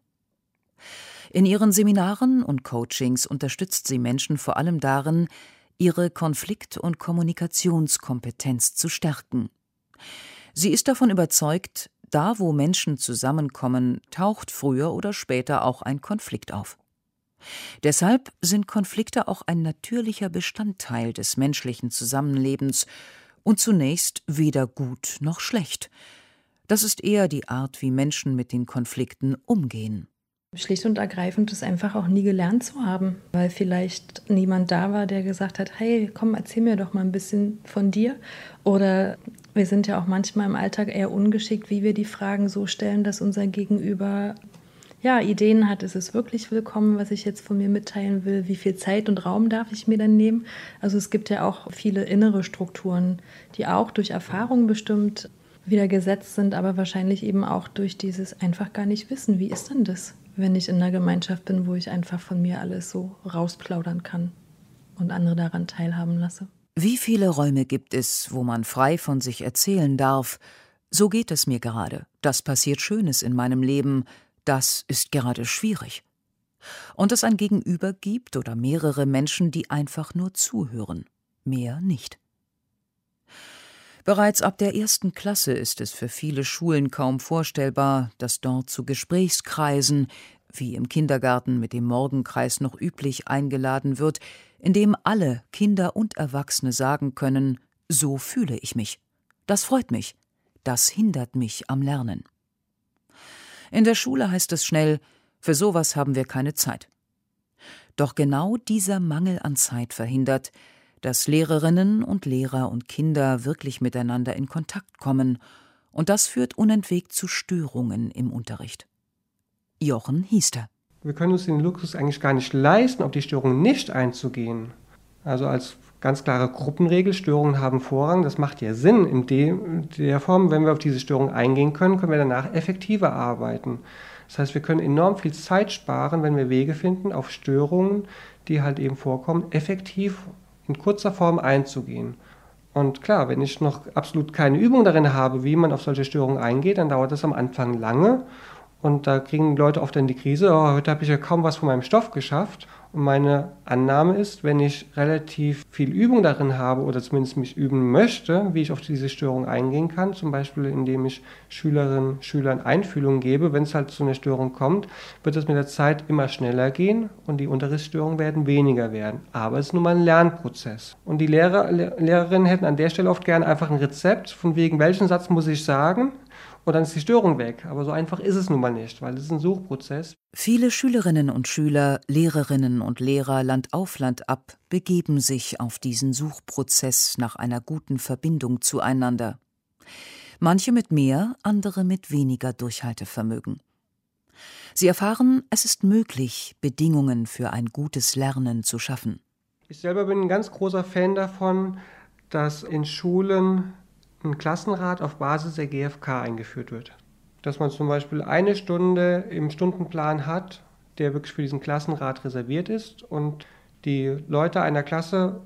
Speaker 4: In ihren Seminaren und Coachings unterstützt sie Menschen vor allem darin, ihre Konflikt- und Kommunikationskompetenz zu stärken. Sie ist davon überzeugt, da wo Menschen zusammenkommen, taucht früher oder später auch ein Konflikt auf. Deshalb sind Konflikte auch ein natürlicher Bestandteil des menschlichen Zusammenlebens und zunächst weder gut noch schlecht. Das ist eher die Art, wie Menschen mit den Konflikten umgehen.
Speaker 1: Schlicht und ergreifend ist einfach auch nie gelernt zu haben, weil vielleicht niemand da war, der gesagt hat, hey, komm, erzähl mir doch mal ein bisschen von dir. Oder wir sind ja auch manchmal im Alltag eher ungeschickt, wie wir die Fragen so stellen, dass unser Gegenüber Ideen hat. Ist es wirklich willkommen, was ich jetzt von mir mitteilen will? Wie viel Zeit und Raum darf ich mir dann nehmen? Also es gibt ja auch viele innere Strukturen, die auch durch Erfahrung bestimmt wieder gesetzt sind, aber wahrscheinlich eben auch durch dieses einfach gar nicht wissen. Wie ist denn das, wenn ich in einer Gemeinschaft bin, wo ich einfach von mir alles so rausplaudern kann und andere daran teilhaben lasse?
Speaker 4: Wie viele Räume gibt es, wo man frei von sich erzählen darf? So geht es mir gerade. Das passiert Schönes in meinem Leben. Das ist gerade schwierig. Und es ein Gegenüber gibt oder mehrere Menschen, die einfach nur zuhören. Mehr nicht. Bereits ab der 1. Klasse ist es für viele Schulen kaum vorstellbar, dass dort zu Gesprächskreisen, wie im Kindergarten mit dem Morgenkreis noch üblich, eingeladen wird, in dem alle Kinder und Erwachsene sagen können, so fühle ich mich. Das freut mich. Das hindert mich am Lernen. In der Schule heißt es schnell, für sowas haben wir keine Zeit. Doch genau dieser Mangel an Zeit verhindert, dass Lehrerinnen und Lehrer und Kinder wirklich miteinander in Kontakt kommen, und das führt unentwegt zu Störungen im Unterricht. Jochen Hiester.
Speaker 2: Wir können uns den Luxus eigentlich gar nicht leisten, auf die Störungen nicht einzugehen. Also als ganz klare Gruppenregel, Störungen haben Vorrang. Das macht ja Sinn in der Form, wenn wir auf diese Störungen eingehen können, können wir danach effektiver arbeiten. Das heißt, wir können enorm viel Zeit sparen, wenn wir Wege finden, auf Störungen, die halt eben vorkommen, effektiv in kurzer Form einzugehen. Und klar, wenn ich noch absolut keine Übung darin habe, wie man auf solche Störungen eingeht, dann dauert das am Anfang lange. Und da kriegen Leute oft dann die Krise, heute habe ich ja kaum was von meinem Stoff geschafft. Und meine Annahme ist, wenn ich relativ viel Übung darin habe oder zumindest mich üben möchte, wie ich auf diese Störung eingehen kann, zum Beispiel indem ich Schülerinnen und Schülern Einfühlungen gebe, wenn es halt zu einer Störung kommt, wird es mit der Zeit immer schneller gehen und die Unterrichtsstörungen werden weniger werden. Aber es ist nun mal ein Lernprozess. Und die Lehrerinnen hätten an der Stelle oft gerne einfach ein Rezept, von wegen welchen Satz muss ich sagen, und dann ist die Störung weg. Aber so einfach ist es nun mal nicht, weil es ist ein Suchprozess.
Speaker 4: Viele Schülerinnen und Schüler, Lehrerinnen und Lehrer Land auf Land ab begeben sich auf diesen Suchprozess nach einer guten Verbindung zueinander. Manche mit mehr, andere mit weniger Durchhaltevermögen. Sie erfahren, es ist möglich, Bedingungen für ein gutes Lernen zu schaffen.
Speaker 2: Ich selber bin ein ganz großer Fan davon, dass in Schulen ein Klassenrat auf Basis der GfK eingeführt wird. Dass man zum Beispiel eine Stunde im Stundenplan hat, der wirklich für diesen Klassenrat reserviert ist und die Leute einer Klasse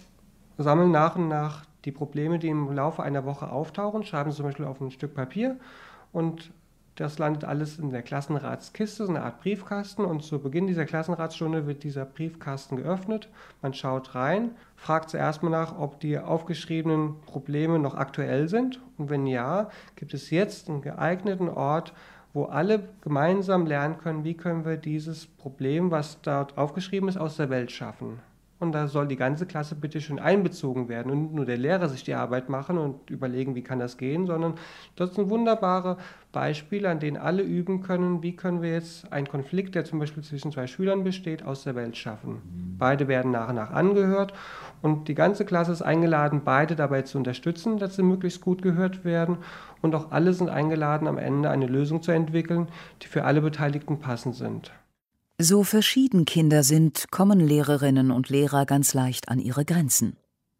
Speaker 2: sammeln nach und nach die Probleme, die im Laufe einer Woche auftauchen, schreiben sie zum Beispiel auf ein Stück Papier und das landet alles in der Klassenratskiste, so eine Art Briefkasten, und zu Beginn dieser Klassenratsstunde wird dieser Briefkasten geöffnet. Man schaut rein, fragt zuerst mal nach, ob die aufgeschriebenen Probleme noch aktuell sind, und wenn ja, gibt es jetzt einen geeigneten Ort, wo alle gemeinsam lernen können, wie können wir dieses Problem, was dort aufgeschrieben ist, aus der Welt schaffen. Und da soll die ganze Klasse bitte schön einbezogen werden und nicht nur der Lehrer sich die Arbeit machen und überlegen, wie kann das gehen, sondern das sind wunderbare Beispiele, an denen alle üben können, wie können wir jetzt einen Konflikt, der zum Beispiel zwischen zwei Schülern besteht, aus der Welt schaffen. Beide werden nach und nach angehört und die ganze Klasse ist eingeladen, beide dabei zu unterstützen, dass sie möglichst gut gehört werden, und auch alle sind eingeladen, am Ende eine Lösung zu entwickeln, die für alle Beteiligten passend sind.
Speaker 4: So verschieden Kinder sind, kommen Lehrerinnen und Lehrer ganz leicht an ihre Grenzen.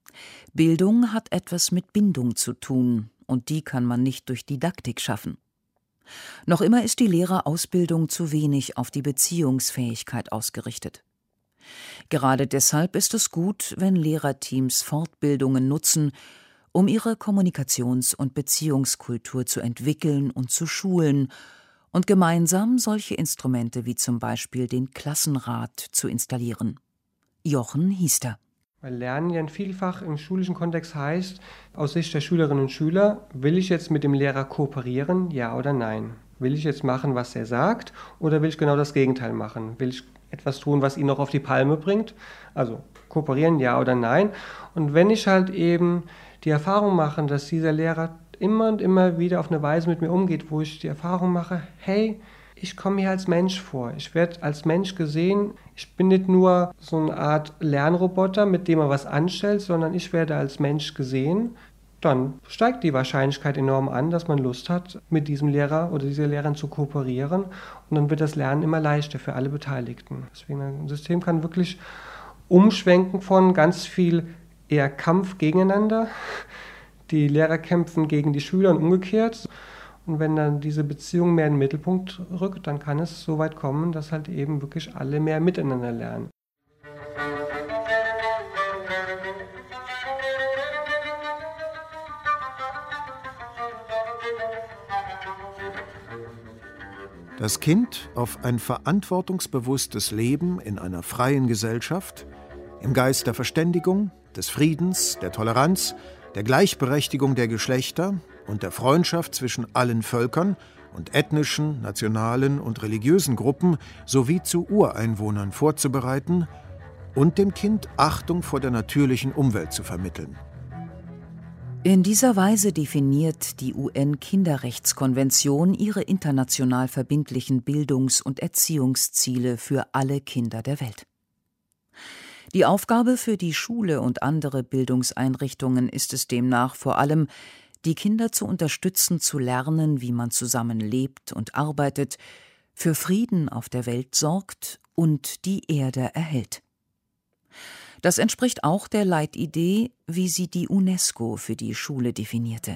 Speaker 4: Bildung hat etwas mit Bindung zu tun, und die kann man nicht durch Didaktik schaffen. Noch immer ist die Lehrerausbildung zu wenig auf die Beziehungsfähigkeit ausgerichtet. Gerade deshalb ist es gut, wenn Lehrerteams Fortbildungen nutzen, um ihre Kommunikations- und Beziehungskultur zu entwickeln und zu schulen und gemeinsam solche Instrumente wie zum Beispiel den Klassenrat zu installieren. Jochen Hiester.
Speaker 2: Weil Lernen ja vielfach im schulischen Kontext heißt, aus Sicht der Schülerinnen und Schüler, will ich jetzt mit dem Lehrer kooperieren, ja oder nein? Will ich jetzt machen, was er sagt, oder will ich genau das Gegenteil machen? Will ich etwas tun, was ihn noch auf die Palme bringt? Also kooperieren, ja oder nein? Und wenn ich halt eben die Erfahrung mache, dass dieser Lehrer immer und immer wieder auf eine Weise mit mir umgeht, wo ich die Erfahrung mache, hey, ich komme hier als Mensch vor. Ich werde als Mensch gesehen. Ich bin nicht nur so eine Art Lernroboter, mit dem man was anstellt, sondern ich werde als Mensch gesehen. Dann steigt die Wahrscheinlichkeit enorm an, dass man Lust hat, mit diesem Lehrer oder dieser Lehrerin zu kooperieren. Und dann wird das Lernen immer leichter für alle Beteiligten. Deswegen ein System kann wirklich umschwenken von ganz viel eher Kampf gegeneinander. Die Lehrer kämpfen gegen die Schüler und umgekehrt. Und wenn dann diese Beziehung mehr in den Mittelpunkt rückt, dann kann es so weit kommen, dass halt eben wirklich alle mehr miteinander lernen.
Speaker 8: Das Kind auf ein verantwortungsbewusstes Leben in einer freien Gesellschaft, im Geist der Verständigung, des Friedens, der Toleranz, der Gleichberechtigung der Geschlechter und der Freundschaft zwischen allen Völkern und ethnischen, nationalen und religiösen Gruppen sowie zu Ureinwohnern vorzubereiten und dem Kind Achtung vor der natürlichen Umwelt zu vermitteln.
Speaker 4: In dieser Weise definiert die UN-Kinderrechtskonvention ihre international verbindlichen Bildungs- und Erziehungsziele für alle Kinder der Welt. Die Aufgabe für die Schule und andere Bildungseinrichtungen ist es demnach vor allem, die Kinder zu unterstützen, zu lernen, wie man zusammen lebt und arbeitet, für Frieden auf der Welt sorgt und die Erde erhält. Das entspricht auch der Leitidee, wie sie die UNESCO für die Schule definierte.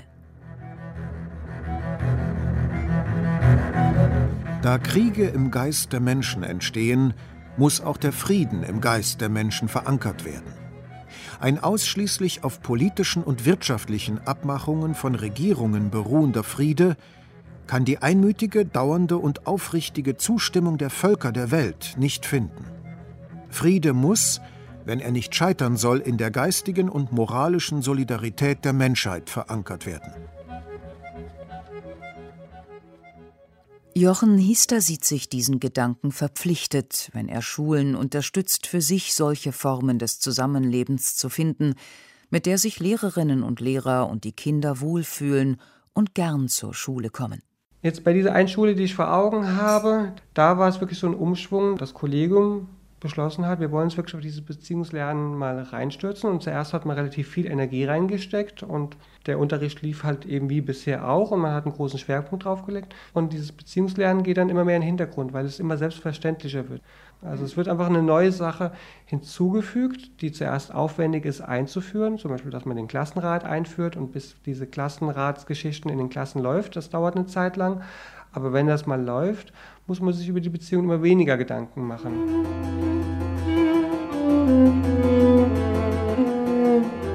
Speaker 8: Da Kriege im Geist der Menschen entstehen, muss auch der Frieden im Geist der Menschen verankert werden. Ein ausschließlich auf politischen und wirtschaftlichen Abmachungen von Regierungen beruhender Friede kann die einmütige, dauernde und aufrichtige Zustimmung der Völker der Welt nicht finden. Friede muss, wenn er nicht scheitern soll, in der geistigen und moralischen Solidarität der Menschheit verankert werden.
Speaker 4: Jochen Hiester sieht sich diesen Gedanken verpflichtet, wenn er Schulen unterstützt, für sich solche Formen des Zusammenlebens zu finden, mit der sich Lehrerinnen und Lehrer und die Kinder wohlfühlen und gern zur Schule kommen.
Speaker 2: Jetzt bei dieser einen Schule, die ich vor Augen habe, da war es wirklich so ein Umschwung. Das Kollegium beschlossen hat, wir wollen uns wirklich auf dieses Beziehungslernen mal reinstürzen, und zuerst hat man relativ viel Energie reingesteckt und der Unterricht lief halt eben wie bisher auch und man hat einen großen Schwerpunkt drauf gelegt, und dieses Beziehungslernen geht dann immer mehr in den Hintergrund, weil es immer selbstverständlicher wird. Also es wird einfach eine neue Sache hinzugefügt, die zuerst aufwendig ist einzuführen, zum Beispiel, dass man den Klassenrat einführt, und bis diese Klassenratsgeschichten in den Klassen läuft, das dauert eine Zeit lang. Aber wenn das mal läuft, muss man sich über die Beziehung immer weniger Gedanken machen.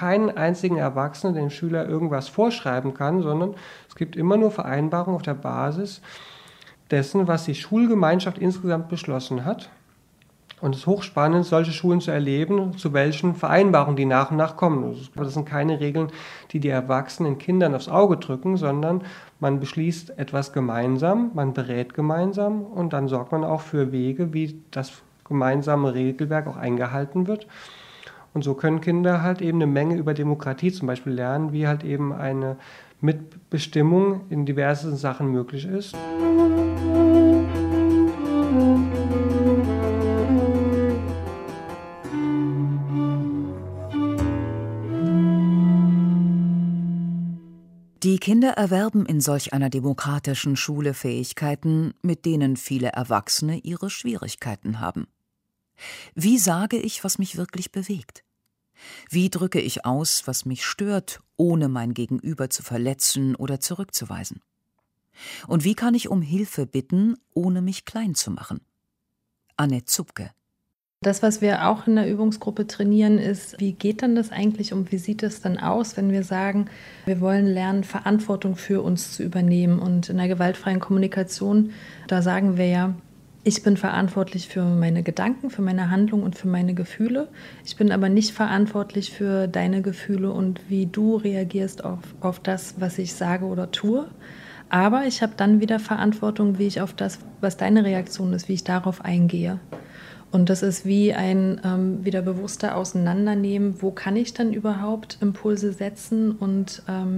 Speaker 2: keinen einzigen Erwachsenen dem Schüler irgendwas vorschreiben kann, sondern es gibt immer nur Vereinbarungen auf der Basis dessen, was die Schulgemeinschaft insgesamt beschlossen hat. Und es ist hochspannend, solche Schulen zu erleben, zu welchen Vereinbarungen die nach und nach kommen. Das sind keine Regeln, die die Erwachsenen Kindern aufs Auge drücken, sondern man beschließt etwas gemeinsam, man berät gemeinsam und dann sorgt man auch für Wege, wie das gemeinsame Regelwerk auch eingehalten wird. Und so können Kinder halt eben eine Menge über Demokratie zum Beispiel lernen, wie halt eben eine Mitbestimmung in diversen Sachen möglich ist.
Speaker 4: Die Kinder erwerben in solch einer demokratischen Schule Fähigkeiten, mit denen viele Erwachsene ihre Schwierigkeiten haben. Wie sage ich, was mich wirklich bewegt? Wie drücke ich aus, was mich stört, ohne mein Gegenüber zu verletzen oder zurückzuweisen? Und wie kann ich um Hilfe bitten, ohne mich klein zu machen? Annette Zupke.
Speaker 1: Das, was wir auch in der Übungsgruppe trainieren, ist, wie geht dann das eigentlich und wie sieht es dann aus, wenn wir sagen, wir wollen lernen, Verantwortung für uns zu übernehmen. Und in der gewaltfreien Kommunikation, da sagen wir ja, ich bin verantwortlich für meine Gedanken, für meine Handlungen und für meine Gefühle. Ich bin aber nicht verantwortlich für deine Gefühle und wie du reagierst auf das, was ich sage oder tue. Aber ich habe dann wieder Verantwortung, wie ich auf das, was deine Reaktion ist, wie ich darauf eingehe. Und das ist wie ein wieder bewusster Auseinandernehmen, wo kann ich dann überhaupt Impulse setzen und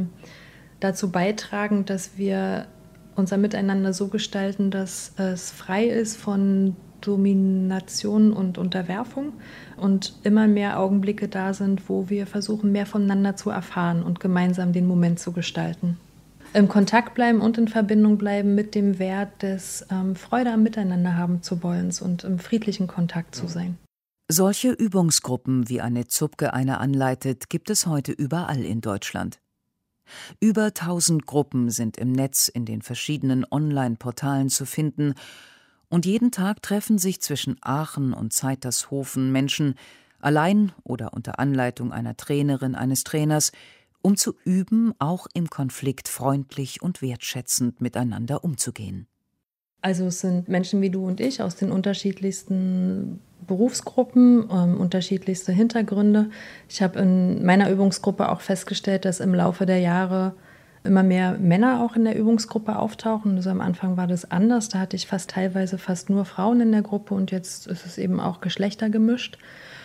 Speaker 1: dazu beitragen, dass wir unser Miteinander so gestalten, dass es frei ist von Domination und Unterwerfung und immer mehr Augenblicke da sind, wo wir versuchen, mehr voneinander zu erfahren und gemeinsam den Moment zu gestalten. Im Kontakt bleiben und in Verbindung bleiben mit dem Wert des Freude am Miteinander haben zu wollen und im friedlichen Kontakt zu sein.
Speaker 4: Solche Übungsgruppen, wie Annette Zupke eine anleitet, gibt es heute überall in Deutschland. Über 1000 Gruppen sind im Netz in den verschiedenen Online-Portalen zu finden und jeden Tag treffen sich zwischen Aachen und Zeitershofen Menschen, allein oder unter Anleitung einer Trainerin, eines Trainers, um zu üben, auch im Konflikt freundlich und wertschätzend miteinander umzugehen.
Speaker 1: Also es sind Menschen wie du und ich aus den unterschiedlichsten Berufsgruppen, unterschiedlichste Hintergründe. Ich habe in meiner Übungsgruppe auch festgestellt, dass im Laufe der Jahre immer mehr Männer auch in der Übungsgruppe auftauchen. Also am Anfang war das anders, da hatte ich teilweise fast nur Frauen in der Gruppe und jetzt ist es eben auch geschlechtergemischt.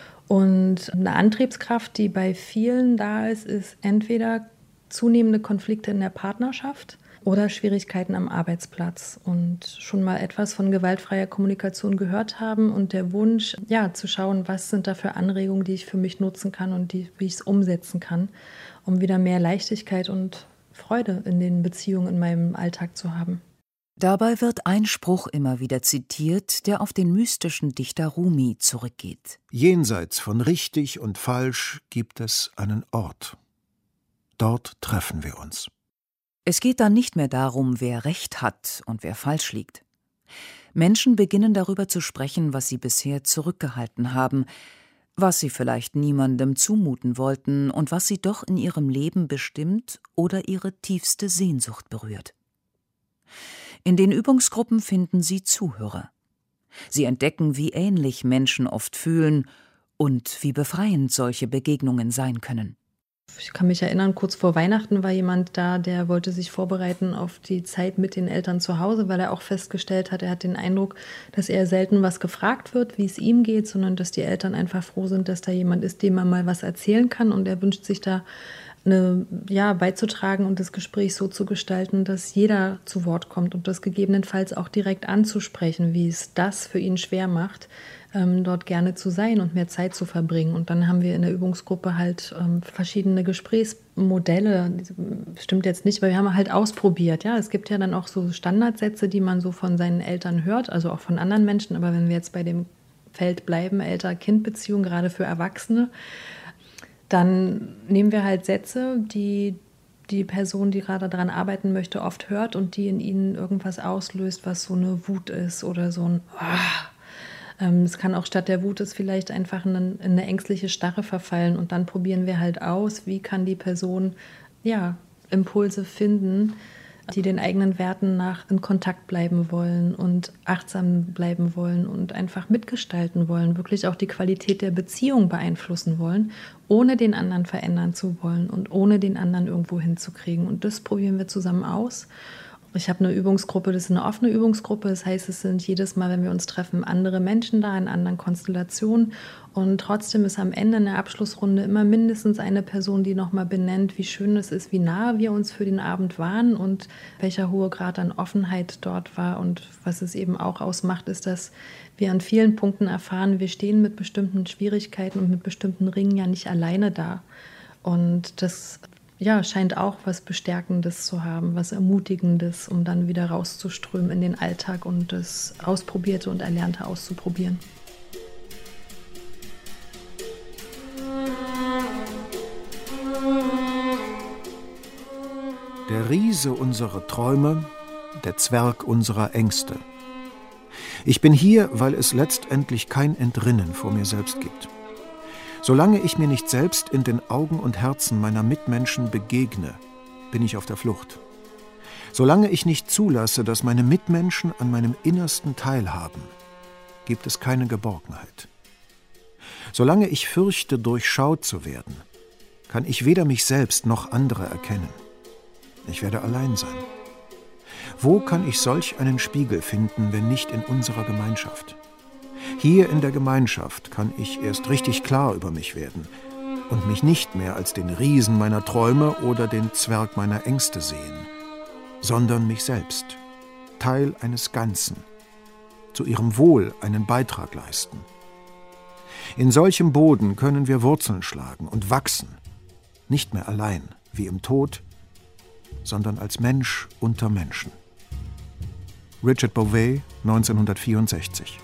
Speaker 1: Und eine Antriebskraft, die bei vielen da ist, ist entweder zunehmende Konflikte in der Partnerschaft oder Schwierigkeiten am Arbeitsplatz und schon mal etwas von gewaltfreier Kommunikation gehört haben und der Wunsch, ja, zu schauen, was sind da für Anregungen, die ich für mich nutzen kann und wie ich es umsetzen kann, um wieder mehr Leichtigkeit und Freude in den Beziehungen in meinem Alltag zu haben.
Speaker 4: Dabei wird ein Spruch immer wieder zitiert, der auf den mystischen Dichter Rumi zurückgeht.
Speaker 8: Jenseits von richtig und falsch gibt es einen Ort. Dort treffen wir uns.
Speaker 4: Es geht dann nicht mehr darum, wer Recht hat und wer falsch liegt. Menschen beginnen darüber zu sprechen, was sie bisher zurückgehalten haben, was sie vielleicht niemandem zumuten wollten und was sie doch in ihrem Leben bestimmt oder ihre tiefste Sehnsucht berührt. In den Übungsgruppen finden sie Zuhörer. Sie entdecken, wie ähnlich Menschen oft fühlen und wie befreiend solche Begegnungen sein können.
Speaker 1: Ich kann mich erinnern, kurz vor Weihnachten war jemand da, der wollte sich vorbereiten auf die Zeit mit den Eltern zu Hause, weil er auch festgestellt hat, er hat den Eindruck, dass er selten was gefragt wird, wie es ihm geht, sondern dass die Eltern einfach froh sind, dass da jemand ist, dem man mal was erzählen kann. Und er wünscht sich da beizutragen und das Gespräch so zu gestalten, dass jeder zu Wort kommt und das gegebenenfalls auch direkt anzusprechen, wie es das für ihn schwer macht, dort gerne zu sein und mehr Zeit zu verbringen. Und dann haben wir in der Übungsgruppe halt verschiedene Gesprächsmodelle, stimmt jetzt nicht, weil wir haben halt ausprobiert. Ja, es gibt ja dann auch so Standardsätze, die man so von seinen Eltern hört, also auch von anderen Menschen. Aber wenn wir jetzt bei dem Feld bleiben, Elter-Kind-Beziehung, gerade für Erwachsene, dann nehmen wir halt Sätze, die die Person, die gerade daran arbeiten möchte, oft hört und die in ihnen irgendwas auslöst, was so eine Wut ist oder so ein Es kann auch statt der Wut es vielleicht einfach in eine ängstliche Starre verfallen und dann probieren wir halt aus, wie kann die Person Impulse finden, die den eigenen Werten nach in Kontakt bleiben wollen und achtsam bleiben wollen und einfach mitgestalten wollen, wirklich auch die Qualität der Beziehung beeinflussen wollen, ohne den anderen verändern zu wollen und ohne den anderen irgendwo hinzukriegen. Und das probieren wir zusammen aus. Ich habe eine Übungsgruppe, das ist eine offene Übungsgruppe, das heißt, es sind jedes Mal, wenn wir uns treffen, andere Menschen da in anderen Konstellationen und trotzdem ist am Ende in der Abschlussrunde immer mindestens eine Person, die nochmal benennt, wie schön es ist, wie nahe wir uns für den Abend waren und welcher hohe Grad an Offenheit dort war und was es eben auch ausmacht, ist, dass wir an vielen Punkten erfahren, wir stehen mit bestimmten Schwierigkeiten und mit bestimmten Ringen ja nicht alleine da und das scheint auch was Bestärkendes zu haben, was Ermutigendes, um dann wieder rauszuströmen in den Alltag und das Ausprobierte und Erlernte auszuprobieren.
Speaker 8: Der Riese unserer Träume, der Zwerg unserer Ängste. Ich bin hier, weil es letztendlich kein Entrinnen vor mir selbst gibt. Solange ich mir nicht selbst in den Augen und Herzen meiner Mitmenschen begegne, bin ich auf der Flucht. Solange ich nicht zulasse, dass meine Mitmenschen an meinem Innersten teilhaben, gibt es keine Geborgenheit. Solange ich fürchte, durchschaut zu werden, kann ich weder mich selbst noch andere erkennen. Ich werde allein sein. Wo kann ich solch einen Spiegel finden, wenn nicht in unserer Gemeinschaft? Hier in der Gemeinschaft kann ich erst richtig klar über mich werden und mich nicht mehr als den Riesen meiner Träume oder den Zwerg meiner Ängste sehen, sondern mich selbst, Teil eines Ganzen, zu ihrem Wohl einen Beitrag leisten. In solchem Boden können wir Wurzeln schlagen und wachsen, nicht mehr allein, wie im Tod, sondern als Mensch unter Menschen. Richard Bouvet, 1964.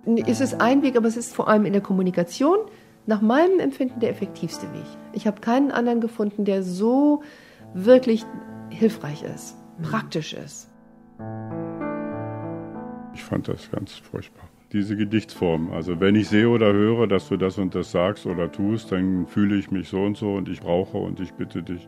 Speaker 3: Es ist ein Weg, aber es ist vor allem in der Kommunikation nach meinem Empfinden der effektivste Weg. Ich habe keinen anderen gefunden, der so wirklich hilfreich ist, praktisch ist.
Speaker 7: Ich fand das ganz furchtbar. Diese Gedichtsform. Also wenn ich sehe oder höre, dass du das und das sagst oder tust, dann fühle ich mich so und ich brauche und ich bitte dich.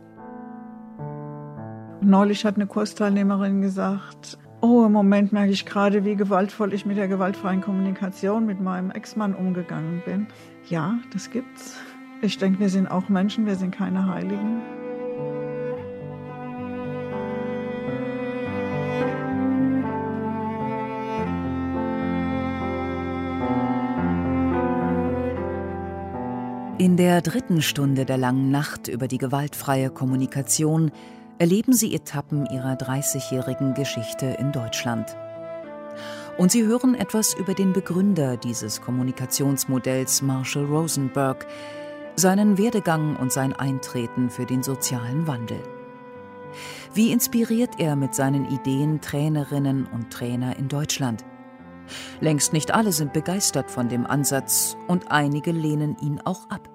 Speaker 5: Neulich hat eine Kursteilnehmerin gesagt, oh, im Moment merke ich gerade, wie gewaltvoll ich mit der gewaltfreien Kommunikation mit meinem Ex-Mann umgegangen bin. Ja, das gibt's. Ich denke, wir sind auch Menschen, wir sind keine Heiligen.
Speaker 4: In der 3. Stunde der langen Nacht über die gewaltfreie Kommunikation erleben Sie Etappen ihrer 30-jährigen Geschichte in Deutschland. Und Sie hören etwas über den Begründer dieses Kommunikationsmodells, Marshall Rosenberg, seinen Werdegang und sein Eintreten für den sozialen Wandel. Wie inspiriert er mit seinen Ideen Trainerinnen und Trainer in Deutschland? Längst nicht alle sind begeistert von dem Ansatz und einige lehnen ihn auch ab.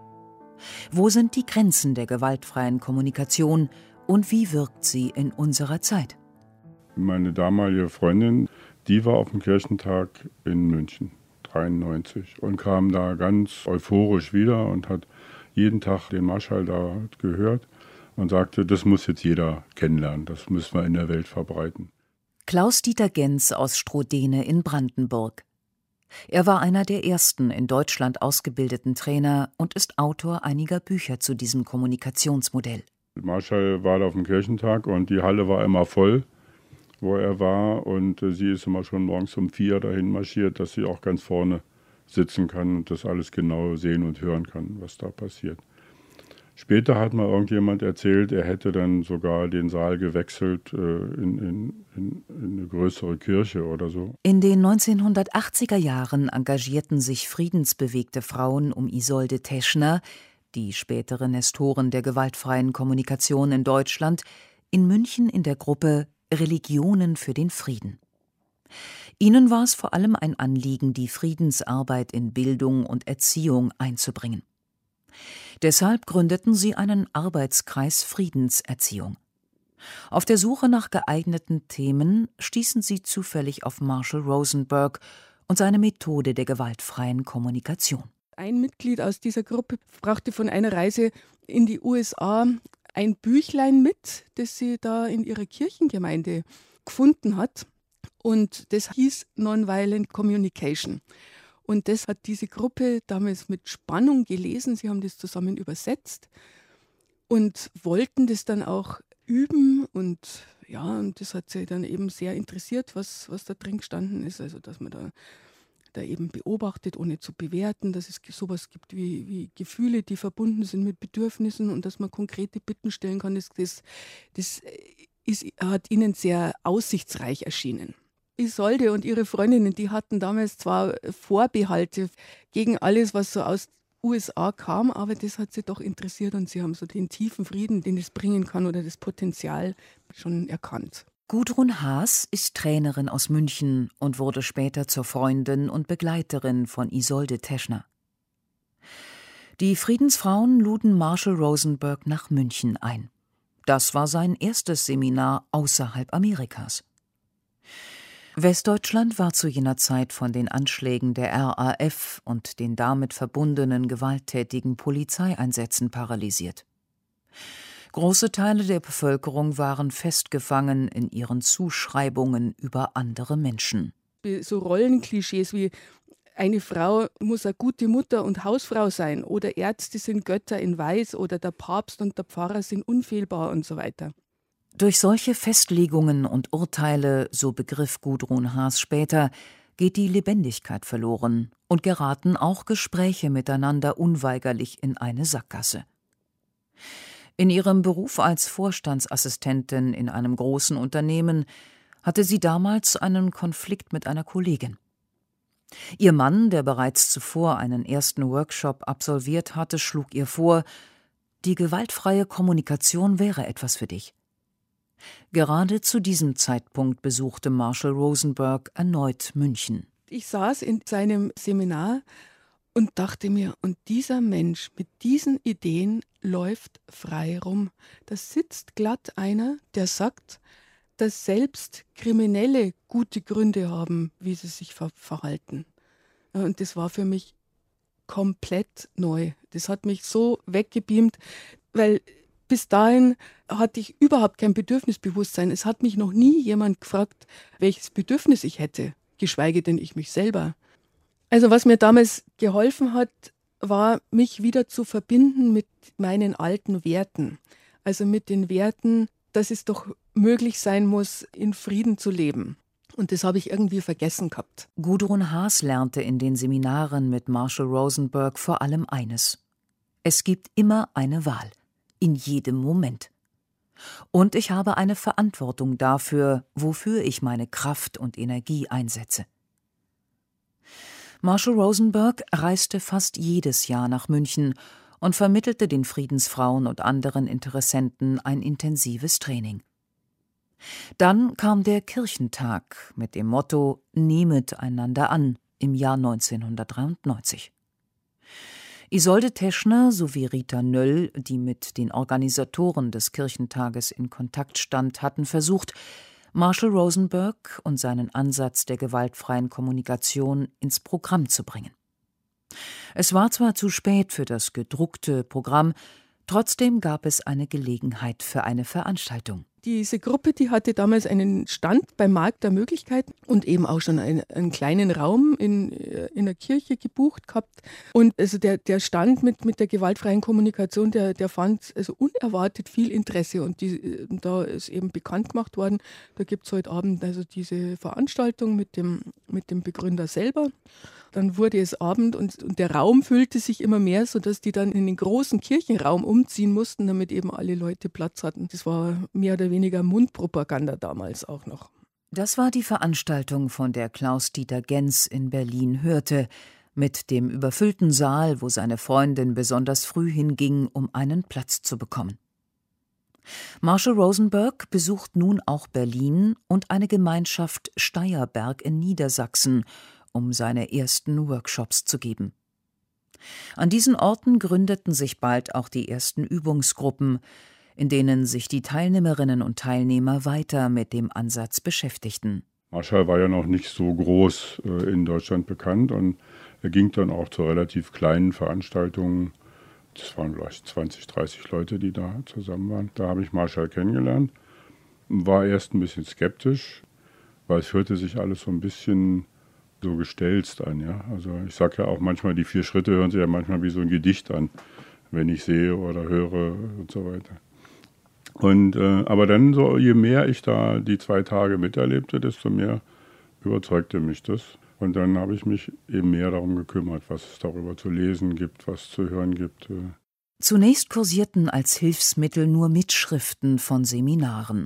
Speaker 4: Wo sind die Grenzen der gewaltfreien Kommunikation und wie wirkt sie in unserer Zeit?
Speaker 7: Meine damalige Freundin, die war auf dem Kirchentag in München, 1993, und kam da ganz euphorisch wieder und hat jeden Tag den Marschall da gehört und sagte, das muss jetzt jeder kennenlernen, das müssen wir in der Welt verbreiten.
Speaker 4: Klaus-Dieter Genz aus Strodene in Brandenburg. Er war einer der ersten in Deutschland ausgebildeten Trainer und ist Autor einiger Bücher zu diesem Kommunikationsmodell.
Speaker 7: Marschall war da auf dem Kirchentag und die Halle war immer voll, wo er war. Und sie ist immer schon morgens um 4 dahin marschiert, dass sie auch ganz vorne sitzen kann und das alles genau sehen und hören kann, was da passiert. Später hat mal irgendjemand erzählt, er hätte dann sogar den Saal gewechselt in eine größere Kirche oder so.
Speaker 4: In den 1980er Jahren engagierten sich friedensbewegte Frauen um Isolde Teschner, die spätere Nestorin der gewaltfreien Kommunikation in Deutschland, in München in der Gruppe Religionen für den Frieden. Ihnen war es vor allem ein Anliegen, die Friedensarbeit in Bildung und Erziehung einzubringen. Deshalb gründeten sie einen Arbeitskreis Friedenserziehung. Auf der Suche nach geeigneten Themen stießen sie zufällig auf Marshall Rosenberg und seine Methode der gewaltfreien Kommunikation.
Speaker 20: Ein Mitglied aus dieser Gruppe brachte von einer Reise in die USA ein Büchlein mit, das sie da in ihrer Kirchengemeinde gefunden hat. Und das hieß Nonviolent Communication. Und das hat diese Gruppe damals mit Spannung gelesen. Sie haben das zusammen übersetzt und wollten das dann auch üben. Und ja, und das hat sie dann eben sehr interessiert, was da drin gestanden ist. Also, dass man da eben beobachtet, ohne zu bewerten, dass es sowas gibt wie Gefühle, die verbunden sind mit Bedürfnissen und dass man konkrete Bitten stellen kann. Das hat ihnen sehr aussichtsreich erschienen. Isolde und ihre Freundinnen, die hatten damals zwar Vorbehalte gegen alles, was so aus USA kam, aber das hat sie doch interessiert und sie haben so den tiefen Frieden, den es bringen kann oder das Potenzial schon erkannt.
Speaker 4: Gudrun Haas ist Trainerin aus München und wurde später zur Freundin und Begleiterin von Isolde Teschner. Die Friedensfrauen luden Marshall Rosenberg nach München ein. Das war sein erstes Seminar außerhalb Amerikas. Westdeutschland war zu jener Zeit von den Anschlägen der RAF und den damit verbundenen gewalttätigen Polizeieinsätzen paralysiert. Große Teile der Bevölkerung waren festgefangen in ihren Zuschreibungen über andere Menschen.
Speaker 20: So Rollenklischees wie eine Frau muss eine gute Mutter und Hausfrau sein oder Ärzte sind Götter in Weiß oder der Papst und der Pfarrer sind unfehlbar und so weiter.
Speaker 4: Durch solche Festlegungen und Urteile, so begriff Gudrun Haas später, geht die Lebendigkeit verloren und geraten auch Gespräche miteinander unweigerlich in eine Sackgasse. In ihrem Beruf als Vorstandsassistentin in einem großen Unternehmen hatte sie damals einen Konflikt mit einer Kollegin. Ihr Mann, der bereits zuvor einen ersten Workshop absolviert hatte, schlug ihr vor, die gewaltfreie Kommunikation wäre etwas für dich. Gerade zu diesem Zeitpunkt besuchte Marshall Rosenberg erneut München.
Speaker 20: ich saß in seinem Seminar und dachte mir, und dieser Mensch mit diesen Ideen läuft frei rum. Da sitzt glatt einer, der sagt, dass selbst Kriminelle gute Gründe haben, wie sie sich verhalten. Und das war für mich komplett neu. Das hat mich so weggebeamt, weil bis dahin hatte ich überhaupt kein Bedürfnisbewusstsein. Es hat mich noch nie jemand gefragt, welches Bedürfnis ich hätte, geschweige denn ich mich selber. Also was mir damals geholfen hat, war, mich wieder zu verbinden mit meinen alten Werten. Also mit den Werten, dass es doch möglich sein muss, in Frieden zu leben. Und das habe ich irgendwie vergessen gehabt.
Speaker 4: Gudrun Haas lernte in den Seminaren mit Marshall Rosenberg vor allem eines: Es gibt immer eine Wahl, in jedem Moment. Und ich habe eine Verantwortung dafür, wofür ich meine Kraft und Energie einsetze. Marshall Rosenberg reiste fast jedes Jahr nach München und vermittelte den Friedensfrauen und anderen Interessenten ein intensives Training. Dann kam der Kirchentag mit dem Motto »Nehmet einander an« im Jahr 1993. Isolde Teschner sowie Rita Nöll, die mit den Organisatoren des Kirchentages in Kontakt stand, hatten versucht, Marshall Rosenberg und seinen Ansatz der gewaltfreien Kommunikation ins Programm zu bringen. Es war zwar zu spät für das gedruckte Programm, trotzdem gab es eine Gelegenheit für eine Veranstaltung.
Speaker 20: Diese Gruppe, die hatte damals einen Stand beim Markt der Möglichkeiten und eben auch schon einen kleinen Raum in der Kirche gebucht gehabt. Und also der Stand mit der gewaltfreien Kommunikation, der fand also unerwartet viel Interesse. Und da ist eben bekannt gemacht worden, da gibt es heute Abend also diese Veranstaltung mit dem Begründer selber. Dann wurde es Abend und der Raum füllte sich immer mehr, sodass die dann in den großen Kirchenraum umziehen mussten, damit eben alle Leute Platz hatten. Das war mehr oder weniger Mundpropaganda damals auch noch.
Speaker 4: Das war die Veranstaltung, von der Klaus-Dieter Gens in Berlin hörte, mit dem überfüllten Saal, wo seine Freundin besonders früh hinging, um einen Platz zu bekommen. Marshall Rosenberg besucht nun auch Berlin und eine Gemeinschaft Steierberg in Niedersachsen, um seine ersten Workshops zu geben. An diesen Orten gründeten sich bald auch die ersten Übungsgruppen, in denen sich die Teilnehmerinnen und Teilnehmer weiter mit dem Ansatz beschäftigten.
Speaker 7: Marshall war ja noch nicht so groß in Deutschland bekannt und er ging dann auch zu relativ kleinen Veranstaltungen. Das waren vielleicht 20, 30 Leute, die da zusammen waren. Da habe ich Marshall kennengelernt, war erst ein bisschen skeptisch, weil es hörte sich alles so ein bisschen so gestelzt an. Ja? Also ich sage ja auch manchmal, die 4 Schritte hören sich ja manchmal wie so ein Gedicht an, wenn ich sehe oder höre und so weiter. Und aber dann, so, je mehr ich da die 2 Tage miterlebte, desto mehr überzeugte mich das. Und dann habe ich mich eben mehr darum gekümmert, was es darüber zu lesen gibt, was es zu hören gibt.
Speaker 4: Zunächst kursierten als Hilfsmittel nur Mitschriften von Seminaren.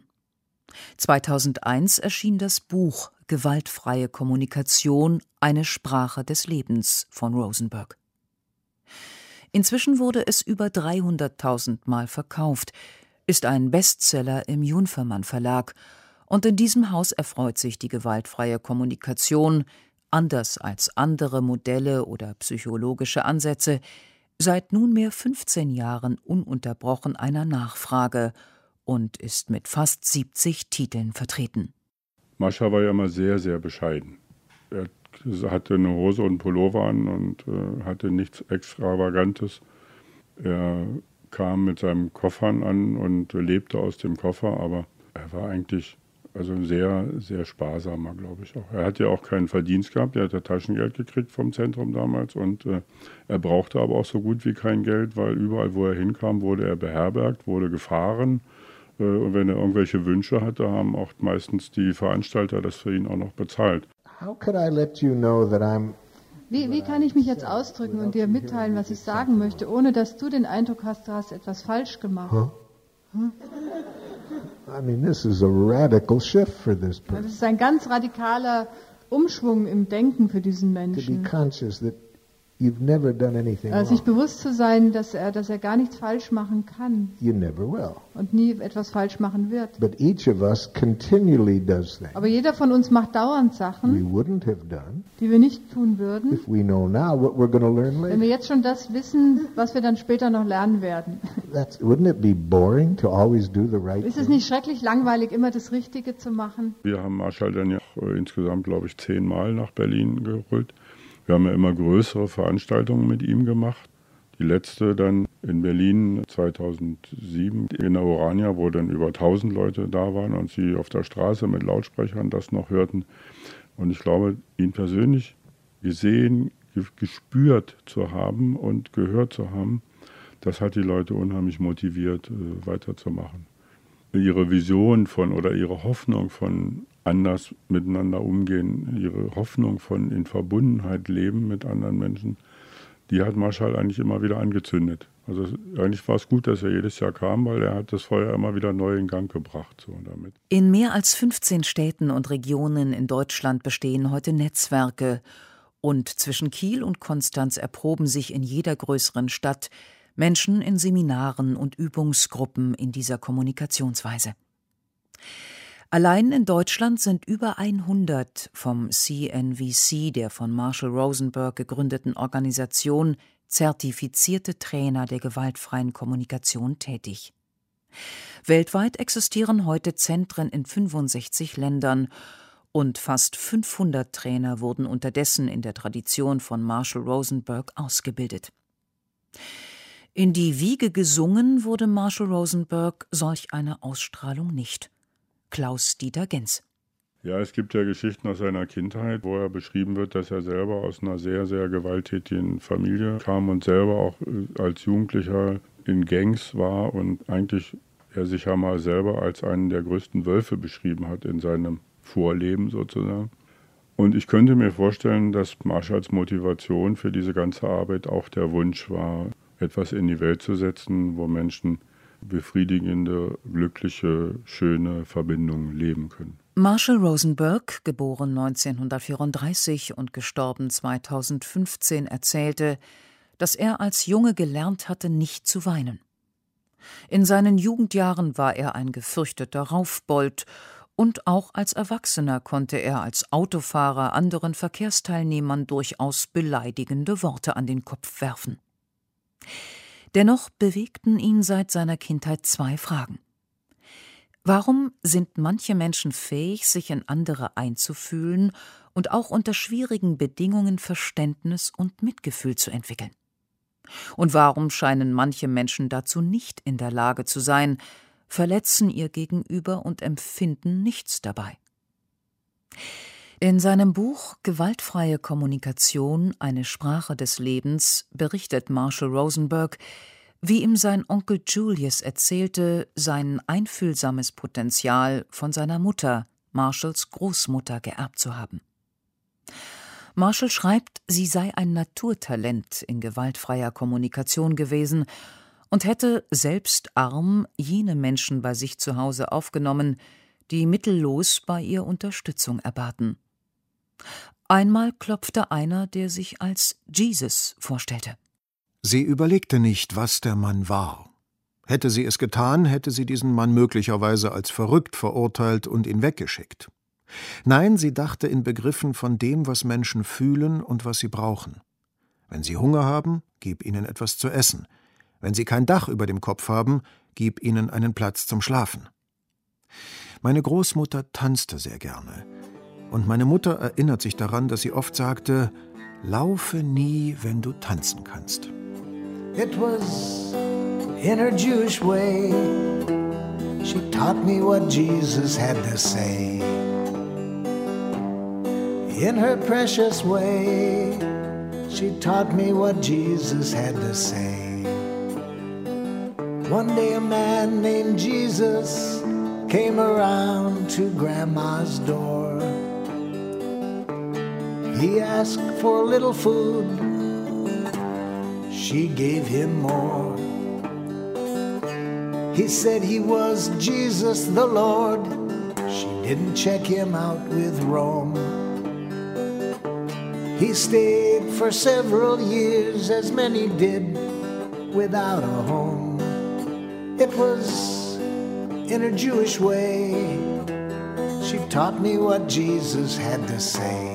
Speaker 4: 2001 erschien das Buch »Gewaltfreie Kommunikation – Eine Sprache des Lebens« von Rosenberg. Inzwischen wurde es über 300.000 Mal verkauft, ist ein Bestseller im Junfermann Verlag, und in diesem Haus erfreut sich die gewaltfreie Kommunikation, anders als andere Modelle oder psychologische Ansätze, seit nunmehr 15 Jahren ununterbrochen einer Nachfrage und ist mit fast 70 Titeln vertreten.
Speaker 7: Marshall war ja immer sehr, sehr bescheiden. Er hatte eine Hose und einen Pullover an und hatte nichts Extravagantes. Er kam mit seinem Koffern an und lebte aus dem Koffer, aber er war eigentlich also sehr, sehr sparsamer, glaube ich auch. Er hat ja auch keinen Verdienst gehabt, er hat ja Taschengeld gekriegt vom Zentrum damals und er brauchte aber auch so gut wie kein Geld, weil überall, wo er hinkam, wurde er beherbergt, wurde gefahren. Und wenn er irgendwelche Wünsche hatte, haben auch meistens die Veranstalter das für ihn auch noch bezahlt.
Speaker 21: Wie kann ich mich jetzt ausdrücken und dir mitteilen, was ich sagen möchte, ohne dass du den Eindruck hast, du hast etwas falsch gemacht?
Speaker 6: This is a radical shift for this person.
Speaker 21: Das ist ein ganz radikaler Umschwung im Denken für diesen Menschen.
Speaker 6: To be conscious that You've never done anything
Speaker 21: sich
Speaker 6: wrong.
Speaker 21: bewusst zu sein, dass er gar nichts falsch machen kann
Speaker 6: You never will.
Speaker 21: und nie etwas falsch machen wird.
Speaker 6: But each of us continually does things
Speaker 21: Aber jeder von uns macht dauernd
Speaker 6: we
Speaker 21: Sachen,
Speaker 6: wouldn't have done
Speaker 21: die wir nicht tun würden,
Speaker 6: if we know now what we're going to learn
Speaker 21: wenn
Speaker 6: later.
Speaker 21: wir jetzt schon das wissen, was wir dann später noch lernen werden.
Speaker 6: Wouldn't it be boring to always do the right
Speaker 21: Ist es
Speaker 6: thing?
Speaker 21: nicht schrecklich langweilig, immer das Richtige zu machen?
Speaker 7: Wir haben Marshall dann ja insgesamt, glaube ich, 10 Mal nach Berlin geholt. Wir haben ja immer größere Veranstaltungen mit ihm gemacht. Die letzte dann in Berlin 2007 in der Orania, wo dann über 1000 Leute da waren und sie auf der Straße mit Lautsprechern das noch hörten. Und ich glaube, ihn persönlich gesehen, gespürt zu haben und gehört zu haben, das hat die Leute unheimlich motiviert, weiterzumachen. Ihre Vision von oder ihre Hoffnung von anders miteinander umgehen, ihre Hoffnung von in Verbundenheit leben mit anderen Menschen, die hat Marshall eigentlich immer wieder angezündet. Also eigentlich war es gut, dass er jedes Jahr kam, weil er hat das Feuer immer wieder neu in Gang gebracht. So damit.
Speaker 4: In mehr als 15 Städten und Regionen in Deutschland bestehen heute Netzwerke. Und zwischen Kiel und Konstanz erproben sich in jeder größeren Stadt Menschen in Seminaren und Übungsgruppen in dieser Kommunikationsweise. Allein in Deutschland sind über 100 vom CNVC, der von Marshall Rosenberg gegründeten Organisation, zertifizierte Trainer der gewaltfreien Kommunikation tätig. Weltweit existieren heute Zentren in 65 Ländern und fast 500 Trainer wurden unterdessen in der Tradition von Marshall Rosenberg ausgebildet. In die Wiege gesungen wurde Marshall Rosenberg solch eine Ausstrahlung nicht. Klaus-Dieter Genz.
Speaker 7: Ja, es gibt ja Geschichten aus seiner Kindheit, wo er beschrieben wird, dass er selber aus einer sehr, sehr gewalttätigen Familie kam und selber auch als Jugendlicher in Gangs war und eigentlich er sich ja mal selber als einen der größten Wölfe beschrieben hat in seinem Vorleben sozusagen. Und ich könnte mir vorstellen, dass Marshalls Motivation für diese ganze Arbeit auch der Wunsch war, etwas in die Welt zu setzen, wo Menschen befriedigende, glückliche, schöne Verbindungen leben können.
Speaker 4: Marshall Rosenberg, geboren 1934 und gestorben 2015, erzählte, dass er als Junge gelernt hatte, nicht zu weinen. In seinen Jugendjahren war er ein gefürchteter Raufbold und auch als Erwachsener konnte er als Autofahrer anderen Verkehrsteilnehmern durchaus beleidigende Worte an den Kopf werfen. Dennoch bewegten ihn seit seiner Kindheit 2 Fragen. Warum sind manche Menschen fähig, sich in andere einzufühlen und auch unter schwierigen Bedingungen Verständnis und Mitgefühl zu entwickeln? Und warum scheinen manche Menschen dazu nicht in der Lage zu sein, verletzen ihr Gegenüber und empfinden nichts dabei? In seinem Buch »Gewaltfreie Kommunikation – Eine Sprache des Lebens« berichtet Marshall Rosenberg, wie ihm sein Onkel Julius erzählte, sein einfühlsames Potenzial von seiner Mutter, Marshalls Großmutter, geerbt zu haben. Marshall schreibt, sie sei ein Naturtalent in gewaltfreier Kommunikation gewesen und hätte, selbst arm, jene Menschen bei sich zu Hause aufgenommen, die mittellos bei ihr Unterstützung erbaten. Einmal klopfte einer, der sich als Jesus vorstellte.
Speaker 8: Sie überlegte nicht, was der Mann war. Hätte sie es getan, hätte sie diesen Mann möglicherweise als verrückt verurteilt und ihn weggeschickt. Nein, sie dachte in Begriffen von dem, was Menschen fühlen und was sie brauchen. Wenn sie Hunger haben, gib ihnen etwas zu essen. Wenn sie kein Dach über dem Kopf haben, gib ihnen einen Platz zum Schlafen. Meine Großmutter tanzte sehr gerne. Und meine Mutter erinnert sich daran, dass sie oft sagte, laufe nie, wenn du tanzen kannst.
Speaker 11: It was in her Jewish way. She taught me what Jesus had to say. In her precious way, she taught me what Jesus had to say. One day a man named Jesus came around to Grandma's door. He asked for a little food, she gave him more. He said he was Jesus the Lord, she didn't check him out with Rome. He stayed for several years, as many did, without a home. It was in a Jewish way. She taught me what Jesus had to say.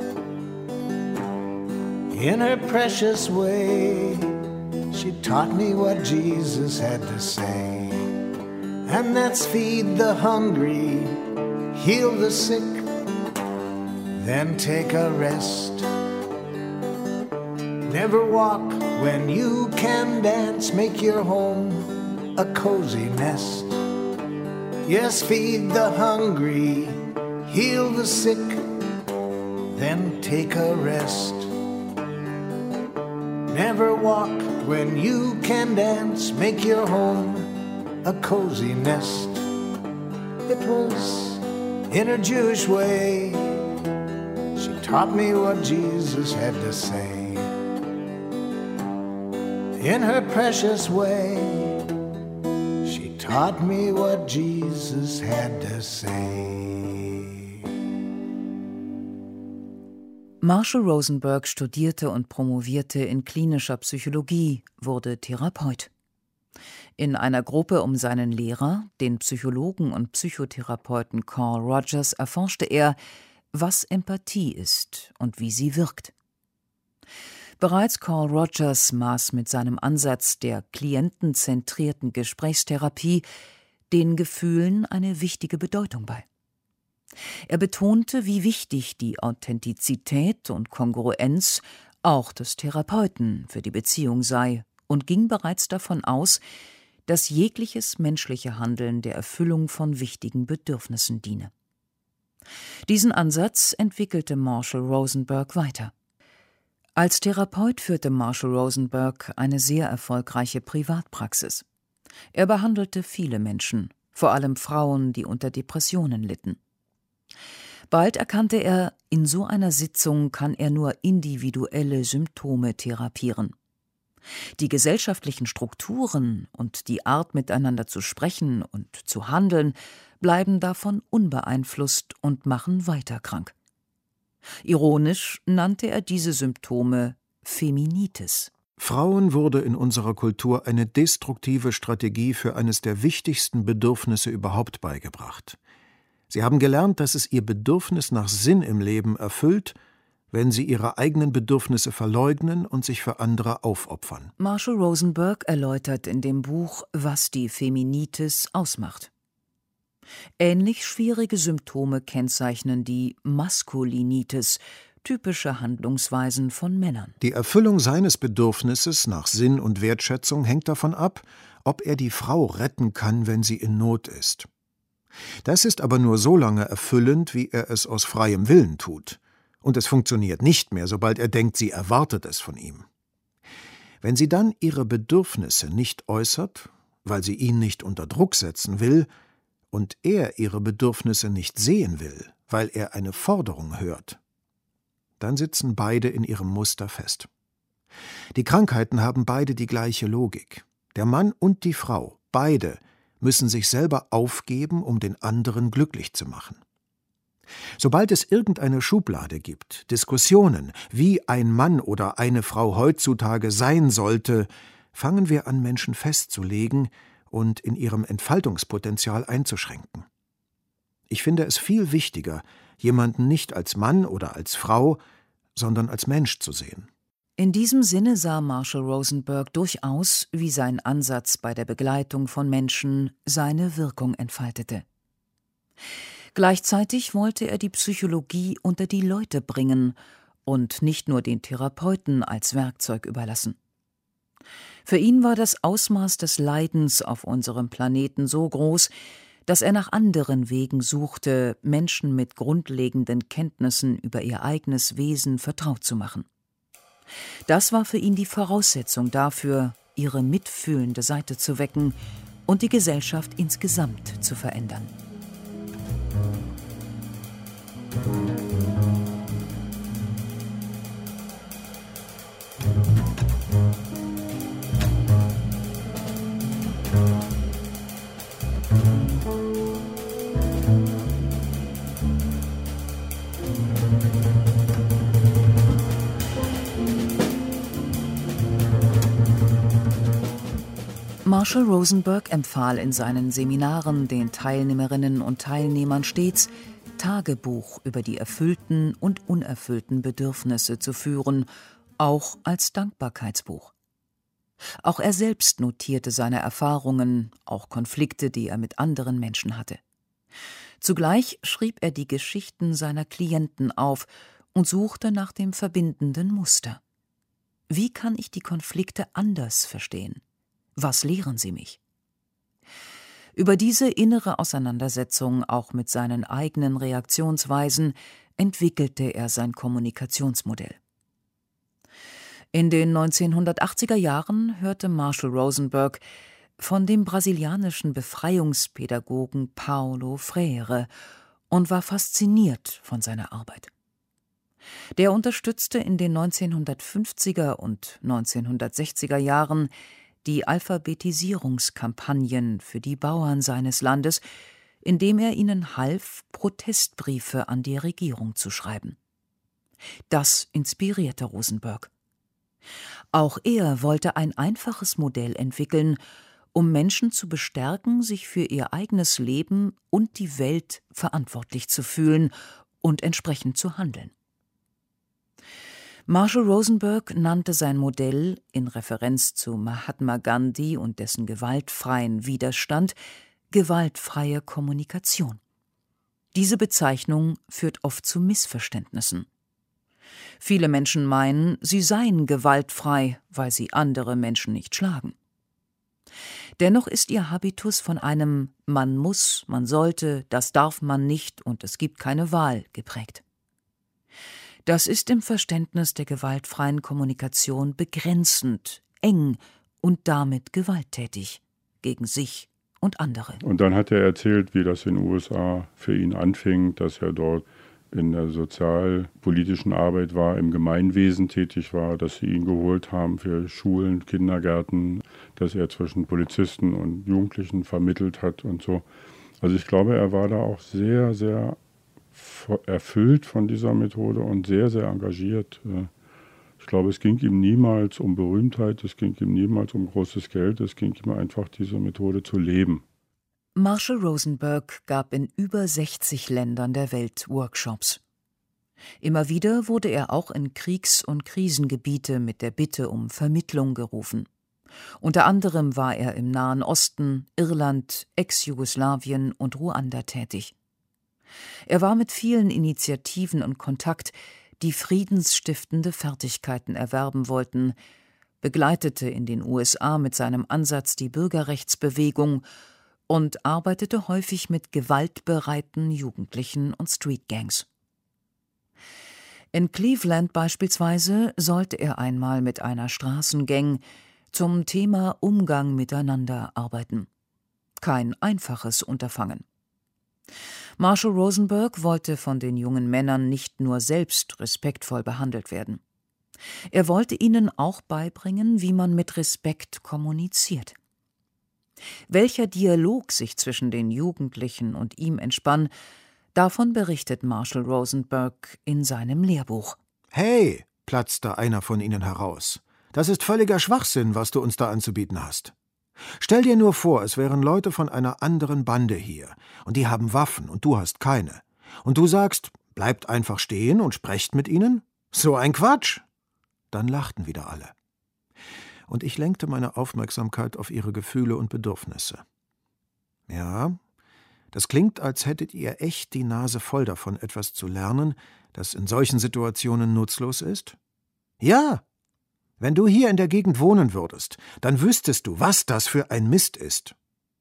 Speaker 11: In her precious way, she taught me what Jesus had to say. And that's feed the hungry, heal the sick, then take a rest. Never walk when you can dance, make your home a cozy nest. Yes, feed the hungry, heal the sick, then take a rest. Never walk when you can dance, make your home a cozy nest. It was in her Jewish way. She taught me what Jesus had to say. In her precious way, she taught me what Jesus had to say.
Speaker 4: Marshall Rosenberg studierte und promovierte in klinischer Psychologie, wurde Therapeut. In einer Gruppe um seinen Lehrer, den Psychologen und Psychotherapeuten Carl Rogers, erforschte er, was Empathie ist und wie sie wirkt. Bereits Carl Rogers maß mit seinem Ansatz der klientenzentrierten Gesprächstherapie den Gefühlen eine wichtige Bedeutung bei. Er betonte, wie wichtig die Authentizität und Kongruenz auch des Therapeuten für die Beziehung sei und ging bereits davon aus, dass jegliches menschliche Handeln der Erfüllung von wichtigen Bedürfnissen diene. Diesen Ansatz entwickelte Marshall Rosenberg weiter. Als Therapeut führte Marshall Rosenberg eine sehr erfolgreiche Privatpraxis. Er behandelte viele Menschen, vor allem Frauen, die unter Depressionen litten. Bald erkannte er, in so einer Sitzung kann er nur individuelle Symptome therapieren. Die gesellschaftlichen Strukturen und die Art, miteinander zu sprechen und zu handeln, bleiben davon unbeeinflusst und machen weiter krank. Ironisch nannte er diese Symptome Feminitis.
Speaker 8: Frauen wurde in unserer Kultur eine destruktive Strategie für eines der wichtigsten Bedürfnisse überhaupt beigebracht. Sie haben gelernt, dass es ihr Bedürfnis nach Sinn im Leben erfüllt, wenn sie ihre eigenen Bedürfnisse verleugnen und sich für andere aufopfern.
Speaker 4: Marshall Rosenberg erläutert in dem Buch, was die Feminitis ausmacht. Ähnlich schwierige Symptome kennzeichnen die Maskulinitis, typische Handlungsweisen von Männern.
Speaker 8: Die Erfüllung seines Bedürfnisses nach Sinn und Wertschätzung hängt davon ab, ob er die Frau retten kann, wenn sie in Not ist. Das ist aber nur so lange erfüllend, wie er es aus freiem Willen tut. Und es funktioniert nicht mehr, sobald er denkt, sie erwartet es von ihm. Wenn sie dann ihre Bedürfnisse nicht äußert, weil sie ihn nicht unter Druck setzen will, und er ihre Bedürfnisse nicht sehen will, weil er eine Forderung hört, dann sitzen beide in ihrem Muster fest. Die Krankheiten haben beide die gleiche Logik. Der Mann und die Frau, beide, müssen sich selber aufgeben, um den anderen glücklich zu machen. Sobald es irgendeine Schublade gibt, Diskussionen, wie ein Mann oder eine Frau heutzutage sein sollte, fangen wir an, Menschen festzulegen und in ihrem Entfaltungspotenzial einzuschränken. Ich finde es viel wichtiger, jemanden nicht als Mann oder als Frau, sondern als Mensch zu sehen.
Speaker 4: In diesem Sinne sah Marshall Rosenberg durchaus, wie sein Ansatz bei der Begleitung von Menschen seine Wirkung entfaltete. Gleichzeitig wollte er die Psychologie unter die Leute bringen und nicht nur den Therapeuten als Werkzeug überlassen. Für ihn war das Ausmaß des Leidens auf unserem Planeten so groß, dass er nach anderen Wegen suchte, Menschen mit grundlegenden Kenntnissen über ihr eigenes Wesen vertraut zu machen. Das war für ihn die Voraussetzung dafür, ihre mitfühlende Seite zu wecken und die Gesellschaft insgesamt zu verändern. Marshall Rosenberg empfahl in seinen Seminaren den Teilnehmerinnen und Teilnehmern stets, Tagebuch über die erfüllten und unerfüllten Bedürfnisse zu führen, auch als Dankbarkeitsbuch. Auch er selbst notierte seine Erfahrungen, auch Konflikte, die er mit anderen Menschen hatte. Zugleich schrieb er die Geschichten seiner Klienten auf und suchte nach dem verbindenden Muster. Wie kann ich die Konflikte anders verstehen? Was lehren sie mich? Über diese innere Auseinandersetzung, auch mit seinen eigenen Reaktionsweisen, entwickelte er sein Kommunikationsmodell. In den 1980er Jahren hörte Marshall Rosenberg von dem brasilianischen Befreiungspädagogen Paulo Freire und war fasziniert von seiner Arbeit. Der unterstützte in den 1950er und 1960er Jahren die Alphabetisierungskampagnen für die Bauern seines Landes, indem er ihnen half, Protestbriefe an die Regierung zu schreiben. Das inspirierte Rosenberg. Auch er wollte ein einfaches Modell entwickeln, um Menschen zu bestärken, sich für ihr eigenes Leben und die Welt verantwortlich zu fühlen und entsprechend zu handeln. Marshall Rosenberg nannte sein Modell, in Referenz zu Mahatma Gandhi und dessen gewaltfreien Widerstand, gewaltfreie Kommunikation. Diese Bezeichnung führt oft zu Missverständnissen. Viele Menschen meinen, sie seien gewaltfrei, weil sie andere Menschen nicht schlagen. Dennoch ist ihr Habitus von einem Man muss, man sollte, das darf man nicht und es gibt keine Wahl geprägt. Das ist im Verständnis der gewaltfreien Kommunikation begrenzend, eng und damit gewalttätig gegen sich und andere.
Speaker 7: Und dann hat er erzählt, wie das in den USA für ihn anfing, dass er dort in der sozialpolitischen Arbeit war, im Gemeinwesen tätig war, dass sie ihn geholt haben für Schulen, Kindergärten, dass er zwischen Polizisten und Jugendlichen vermittelt hat und so. Also ich glaube, er war da auch sehr, sehr erfüllt von dieser Methode und sehr, sehr engagiert. Ich glaube, es ging ihm niemals um Berühmtheit, es ging ihm niemals um großes Geld, es ging ihm einfach, diese Methode zu leben.
Speaker 4: Marshall Rosenberg gab in über 60 Ländern der Welt Workshops. Immer wieder wurde er auch in Kriegs- und Krisengebiete mit der Bitte um Vermittlung gerufen. Unter anderem war er im Nahen Osten, Irland, Ex-Jugoslawien und Ruanda tätig. Er war mit vielen Initiativen in Kontakt, die friedensstiftende Fertigkeiten erwerben wollten, begleitete in den USA mit seinem Ansatz die Bürgerrechtsbewegung und arbeitete häufig mit gewaltbereiten Jugendlichen und Streetgangs. In Cleveland beispielsweise sollte er einmal mit einer Straßengang zum Thema Umgang miteinander arbeiten. Kein einfaches Unterfangen. Marshall Rosenberg wollte von den jungen Männern nicht nur selbst respektvoll behandelt werden. Er wollte ihnen auch beibringen, wie man mit Respekt kommuniziert. Welcher Dialog sich zwischen den Jugendlichen und ihm entspann, davon berichtet Marshall Rosenberg in seinem Lehrbuch.
Speaker 8: »Hey«, platzte einer von ihnen heraus, »das ist völliger Schwachsinn, was du uns da anzubieten hast. Stell dir nur vor, es wären Leute von einer anderen Bande hier, und die haben Waffen und du hast keine. Und du sagst, bleibt einfach stehen und sprecht mit ihnen? So ein Quatsch!« Dann lachten wieder alle. Und ich lenkte meine Aufmerksamkeit auf ihre Gefühle und Bedürfnisse. Ja, das klingt, als hättet ihr echt die Nase voll davon, etwas zu lernen, das in solchen Situationen nutzlos ist? Ja! Wenn du hier in der Gegend wohnen würdest, dann wüsstest du, was das für ein Mist ist.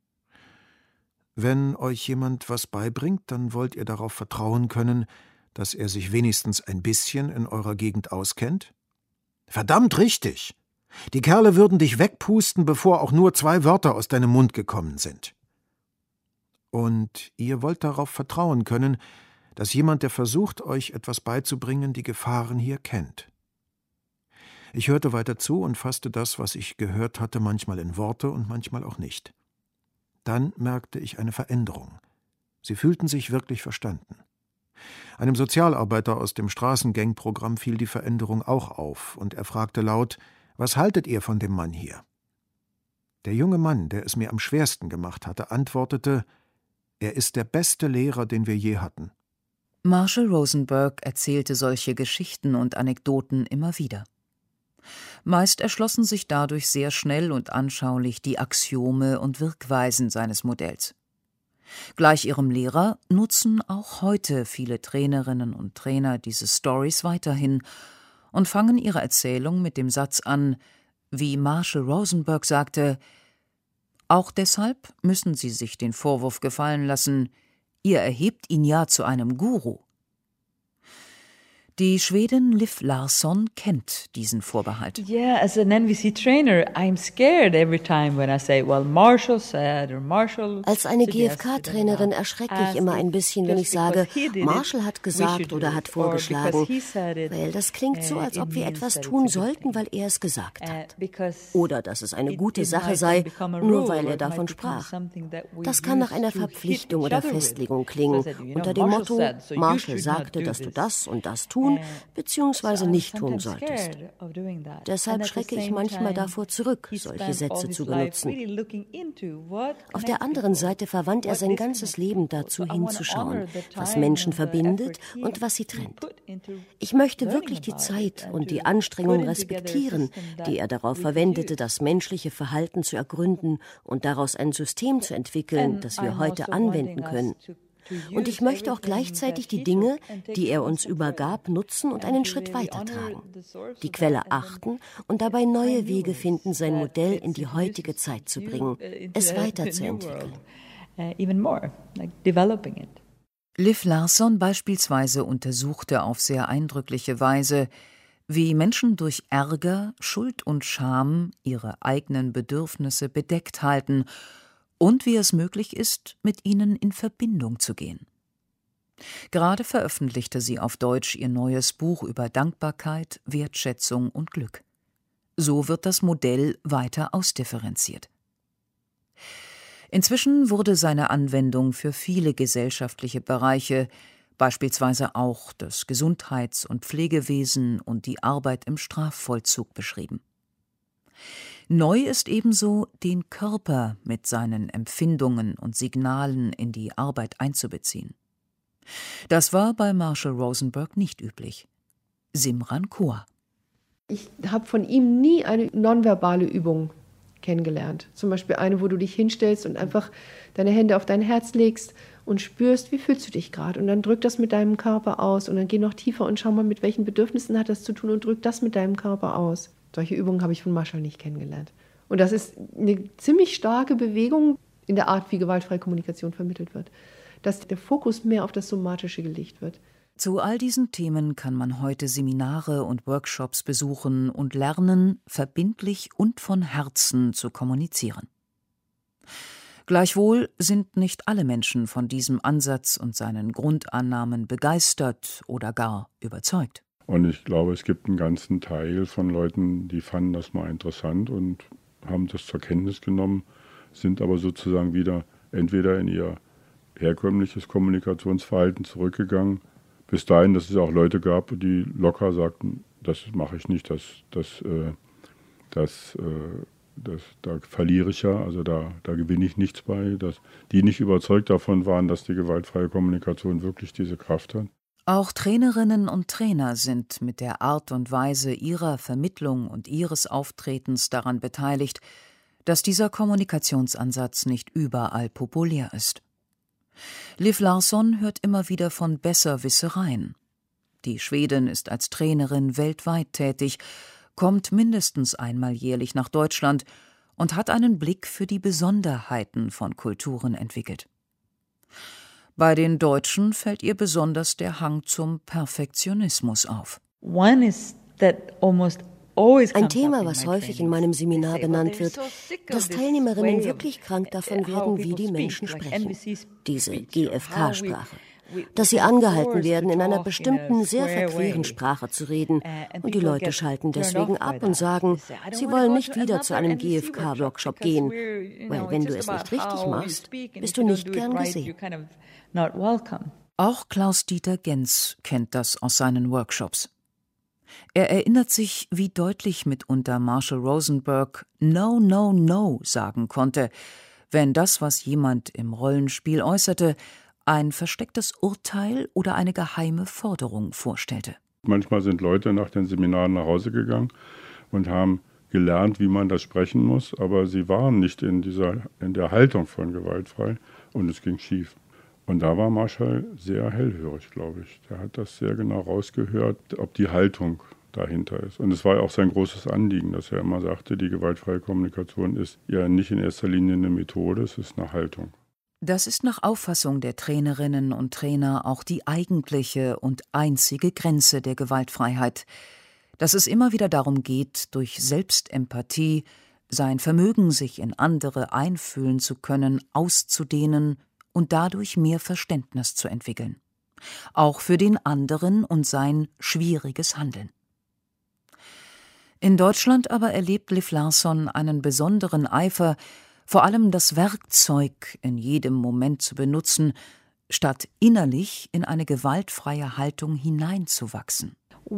Speaker 8: Wenn euch jemand was beibringt, dann wollt ihr darauf vertrauen können, dass er sich wenigstens ein bisschen in eurer Gegend auskennt? Verdammt richtig! Die Kerle würden dich wegpusten, bevor auch nur 2 Wörter aus deinem Mund gekommen sind. Und ihr wollt darauf vertrauen können, dass jemand, der versucht, euch etwas beizubringen, die Gefahren hier kennt. Ich hörte weiter zu und fasste das, was ich gehört hatte, manchmal in Worte und manchmal auch nicht. Dann merkte ich eine Veränderung. Sie fühlten sich wirklich verstanden. Einem Sozialarbeiter aus dem Straßengang-Programm fiel die Veränderung auch auf, und er fragte laut, »Was haltet ihr von dem Mann hier?« Der junge Mann, der es mir am schwersten gemacht hatte, antwortete: Er ist der beste Lehrer, den wir je hatten.
Speaker 4: Marshall Rosenberg erzählte solche Geschichten und Anekdoten immer wieder. Meist erschlossen sich dadurch sehr schnell und anschaulich die Axiome und Wirkweisen seines Modells. Gleich ihrem Lehrer nutzen auch heute viele Trainerinnen und Trainer diese Stories weiterhin und fangen ihre Erzählung mit dem Satz an, wie Marshall Rosenberg sagte: Auch deshalb müssen Sie sich den Vorwurf gefallen lassen, ihr erhebt ihn ja zu einem Guru. Die Schwedin Liv Larsson kennt diesen Vorbehalt.
Speaker 10: Yeah, as an NVC trainer, I'm scared every time when I say, well, Marshall said or Marshall.
Speaker 18: Als eine GFK-Trainerin erschrecke ich immer ein bisschen, wenn ich sage, Marshall hat gesagt oder hat vorgeschlagen, weil das klingt so, als ob wir etwas tun sollten, weil er es gesagt hat. Oder dass es eine gute Sache sei, nur weil er davon sprach. Das kann nach einer Verpflichtung oder Festlegung klingen, unter dem Motto, Marshall sagte, dass du das und das tun bzw. nicht tun solltest. Deshalb schrecke ich manchmal davor zurück, solche Sätze zu benutzen. Auf der anderen Seite verwandt er sein ganzes Leben dazu hinzuschauen, was Menschen verbindet und was sie trennt. Ich möchte wirklich die Zeit und die Anstrengung respektieren, die er darauf verwendete, das menschliche Verhalten zu ergründen und daraus ein System zu entwickeln, das wir heute anwenden können. Und ich möchte auch gleichzeitig die Dinge, die er uns übergab, nutzen und einen Schritt weitertragen. Die Quelle achten und dabei neue Wege finden, sein Modell in die heutige Zeit zu bringen, es weiterzuentwickeln.
Speaker 4: Liv Larsson beispielsweise untersuchte auf sehr eindrückliche Weise, wie Menschen durch Ärger, Schuld und Scham ihre eigenen Bedürfnisse bedeckt halten und wie es möglich ist, mit ihnen in Verbindung zu gehen. Gerade veröffentlichte sie auf Deutsch ihr neues Buch über Dankbarkeit, Wertschätzung und Glück. So wird das Modell weiter ausdifferenziert. Inzwischen wurde seine Anwendung für viele gesellschaftliche Bereiche, beispielsweise auch das Gesundheits- und Pflegewesen und die Arbeit im Strafvollzug, beschrieben. Neu ist ebenso, den Körper mit seinen Empfindungen und Signalen in die Arbeit einzubeziehen. Das war bei Marshall Rosenberg nicht üblich. Simran Kaur.
Speaker 3: Ich habe von ihm nie eine nonverbale Übung kennengelernt. Zum Beispiel eine, wo du dich hinstellst und einfach deine Hände auf dein Herz legst und spürst, wie fühlst du dich gerade. Und dann drück das mit deinem Körper aus und dann geh noch tiefer und schau mal, mit welchen Bedürfnissen hat das zu tun und drück das mit deinem Körper aus. Solche Übungen habe ich von Marshall nicht kennengelernt. Und das ist eine ziemlich starke Bewegung in der Art, wie gewaltfreie Kommunikation vermittelt wird. Dass der Fokus mehr auf das Somatische gelegt wird.
Speaker 4: Zu all diesen Themen kann man heute Seminare und Workshops besuchen und lernen, verbindlich und von Herzen zu kommunizieren. Gleichwohl sind nicht alle Menschen von diesem Ansatz und seinen Grundannahmen begeistert oder gar überzeugt.
Speaker 7: Und ich glaube, es gibt einen ganzen Teil von Leuten, die fanden das mal interessant und haben das zur Kenntnis genommen, sind aber sozusagen wieder entweder in ihr herkömmliches Kommunikationsverhalten zurückgegangen. Bis dahin, dass es auch Leute gab, die locker sagten, das mache ich nicht, da verliere ich ja, also da gewinne ich nichts bei. Die nicht überzeugt davon waren, dass die gewaltfreie Kommunikation wirklich diese Kraft hat.
Speaker 4: Auch Trainerinnen und Trainer sind mit der Art und Weise ihrer Vermittlung und ihres Auftretens daran beteiligt, dass dieser Kommunikationsansatz nicht überall populär ist. Liv Larsson hört immer wieder von Besserwissereien. Die Schwedin ist als Trainerin weltweit tätig, kommt mindestens einmal jährlich nach Deutschland und hat einen Blick für die Besonderheiten von Kulturen entwickelt. Bei den Deutschen fällt ihr besonders der Hang zum Perfektionismus auf.
Speaker 18: Ein Thema, was häufig in meinem Seminar benannt wird, dass Teilnehmerinnen wirklich krank davon werden, wie die Menschen sprechen. Diese GFK-Sprache. Dass sie angehalten werden, in einer bestimmten, sehr verqueren Sprache zu reden. Und die Leute schalten deswegen ab und sagen, sie wollen nicht wieder zu einem GFK-Workshop gehen. Weil wenn du es nicht richtig machst, bist du nicht gern gesehen.
Speaker 4: Auch Klaus-Dieter Genz kennt das aus seinen Workshops. Er erinnert sich, wie deutlich mitunter Marshall Rosenberg No, no, no sagen konnte, wenn das, was jemand im Rollenspiel äußerte, ein verstecktes Urteil oder eine geheime Forderung vorstellte.
Speaker 7: Manchmal sind Leute nach den Seminaren nach Hause gegangen und haben gelernt, wie man das sprechen muss, aber sie waren nicht in der Haltung von gewaltfrei und es ging schief. Und da war Marshall sehr hellhörig, glaube ich. Der hat das sehr genau rausgehört, ob die Haltung dahinter ist. Und es war auch sein großes Anliegen, dass er immer sagte, die gewaltfreie Kommunikation ist ja nicht in erster Linie eine Methode, es ist eine Haltung.
Speaker 4: Das ist nach Auffassung der Trainerinnen und Trainer auch die eigentliche und einzige Grenze der Gewaltfreiheit, dass es immer wieder darum geht, durch Selbstempathie sein Vermögen, sich in andere einfühlen zu können, auszudehnen und dadurch mehr Verständnis zu entwickeln. Auch für den anderen und sein schwieriges Handeln. In Deutschland aber erlebt Liv Larsson einen besonderen Eifer, vor allem das Werkzeug in jedem Moment zu benutzen, statt innerlich in eine gewaltfreie Haltung hineinzuwachsen.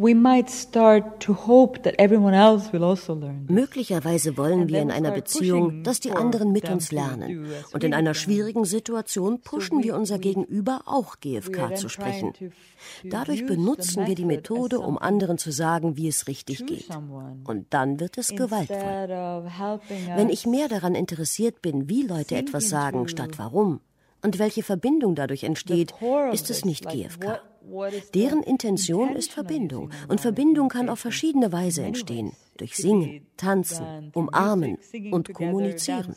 Speaker 18: Möglicherweise wollen wir in einer Beziehung, dass die anderen mit uns lernen. Und in einer schwierigen Situation pushen wir unser Gegenüber auch GFK zu sprechen. Dadurch benutzen wir die Methode, um anderen zu sagen, wie es richtig geht. Und dann wird es gewaltvoll. Wenn ich mehr daran interessiert bin, wie Leute etwas sagen, statt warum, und welche Verbindung dadurch entsteht, ist es nicht GFK. Deren Intention ist Verbindung. Und Verbindung kann auf verschiedene Weise entstehen. Durch Singen, Tanzen, Umarmen und Kommunizieren.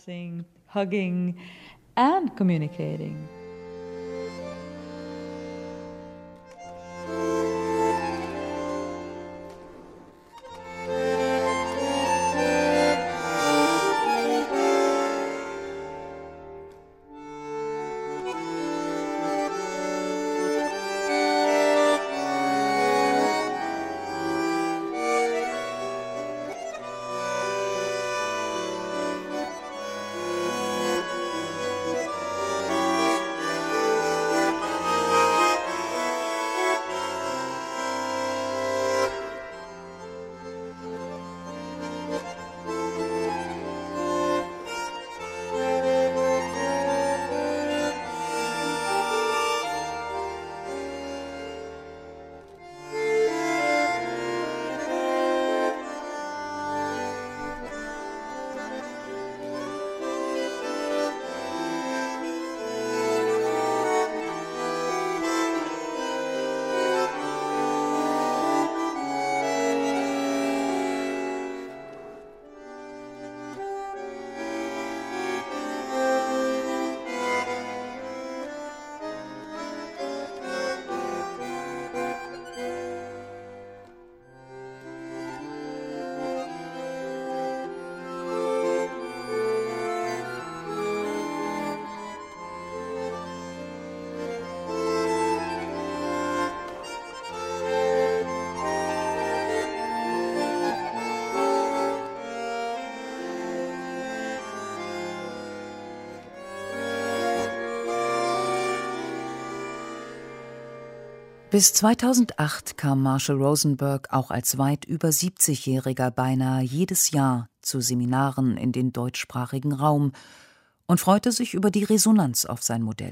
Speaker 4: Bis 2008 kam Marshall Rosenberg auch als weit über 70-Jähriger beinahe jedes Jahr zu Seminaren in den deutschsprachigen Raum und freute sich über die Resonanz auf sein Modell.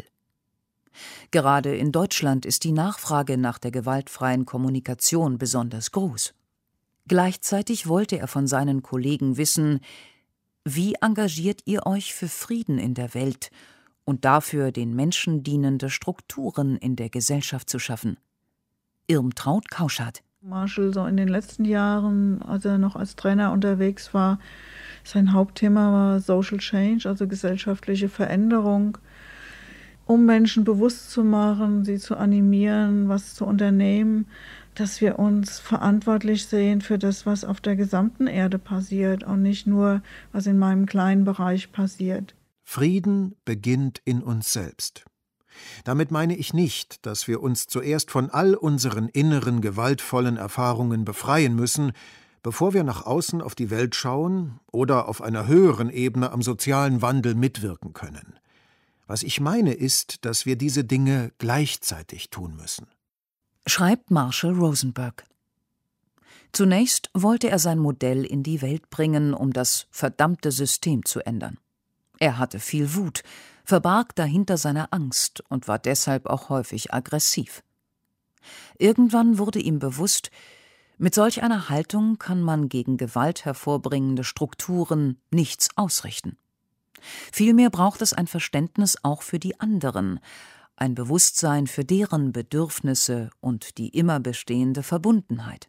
Speaker 4: Gerade in Deutschland ist die Nachfrage nach der gewaltfreien Kommunikation besonders groß. Gleichzeitig wollte er von seinen Kollegen wissen, wie engagiert ihr euch für Frieden in der Welt und dafür, den Menschen dienende Strukturen in der Gesellschaft zu schaffen. Irmtraut Kauschat.
Speaker 5: Marshall so in den letzten Jahren, als er noch als Trainer unterwegs war, sein Hauptthema war Social Change, also gesellschaftliche Veränderung, um Menschen bewusst zu machen, sie zu animieren, was zu unternehmen, dass wir uns verantwortlich sehen für das, was auf der gesamten Erde passiert und nicht nur, was in meinem kleinen Bereich passiert.
Speaker 8: Frieden beginnt in uns selbst. Damit meine ich nicht, dass wir uns zuerst von all unseren inneren gewaltvollen Erfahrungen befreien müssen, bevor wir nach außen auf die Welt schauen oder auf einer höheren Ebene am sozialen Wandel mitwirken können. Was ich meine ist, dass wir diese Dinge gleichzeitig tun müssen.
Speaker 4: Schreibt Marshall Rosenberg. Zunächst wollte er sein Modell in die Welt bringen, um das verdammte System zu ändern. Er hatte viel Wut, verbarg dahinter seine Angst und war deshalb auch häufig aggressiv. Irgendwann wurde ihm bewusst, mit solch einer Haltung kann man gegen Gewalt hervorbringende Strukturen nichts ausrichten. Vielmehr braucht es ein Verständnis auch für die anderen, ein Bewusstsein für deren Bedürfnisse und die immer bestehende Verbundenheit.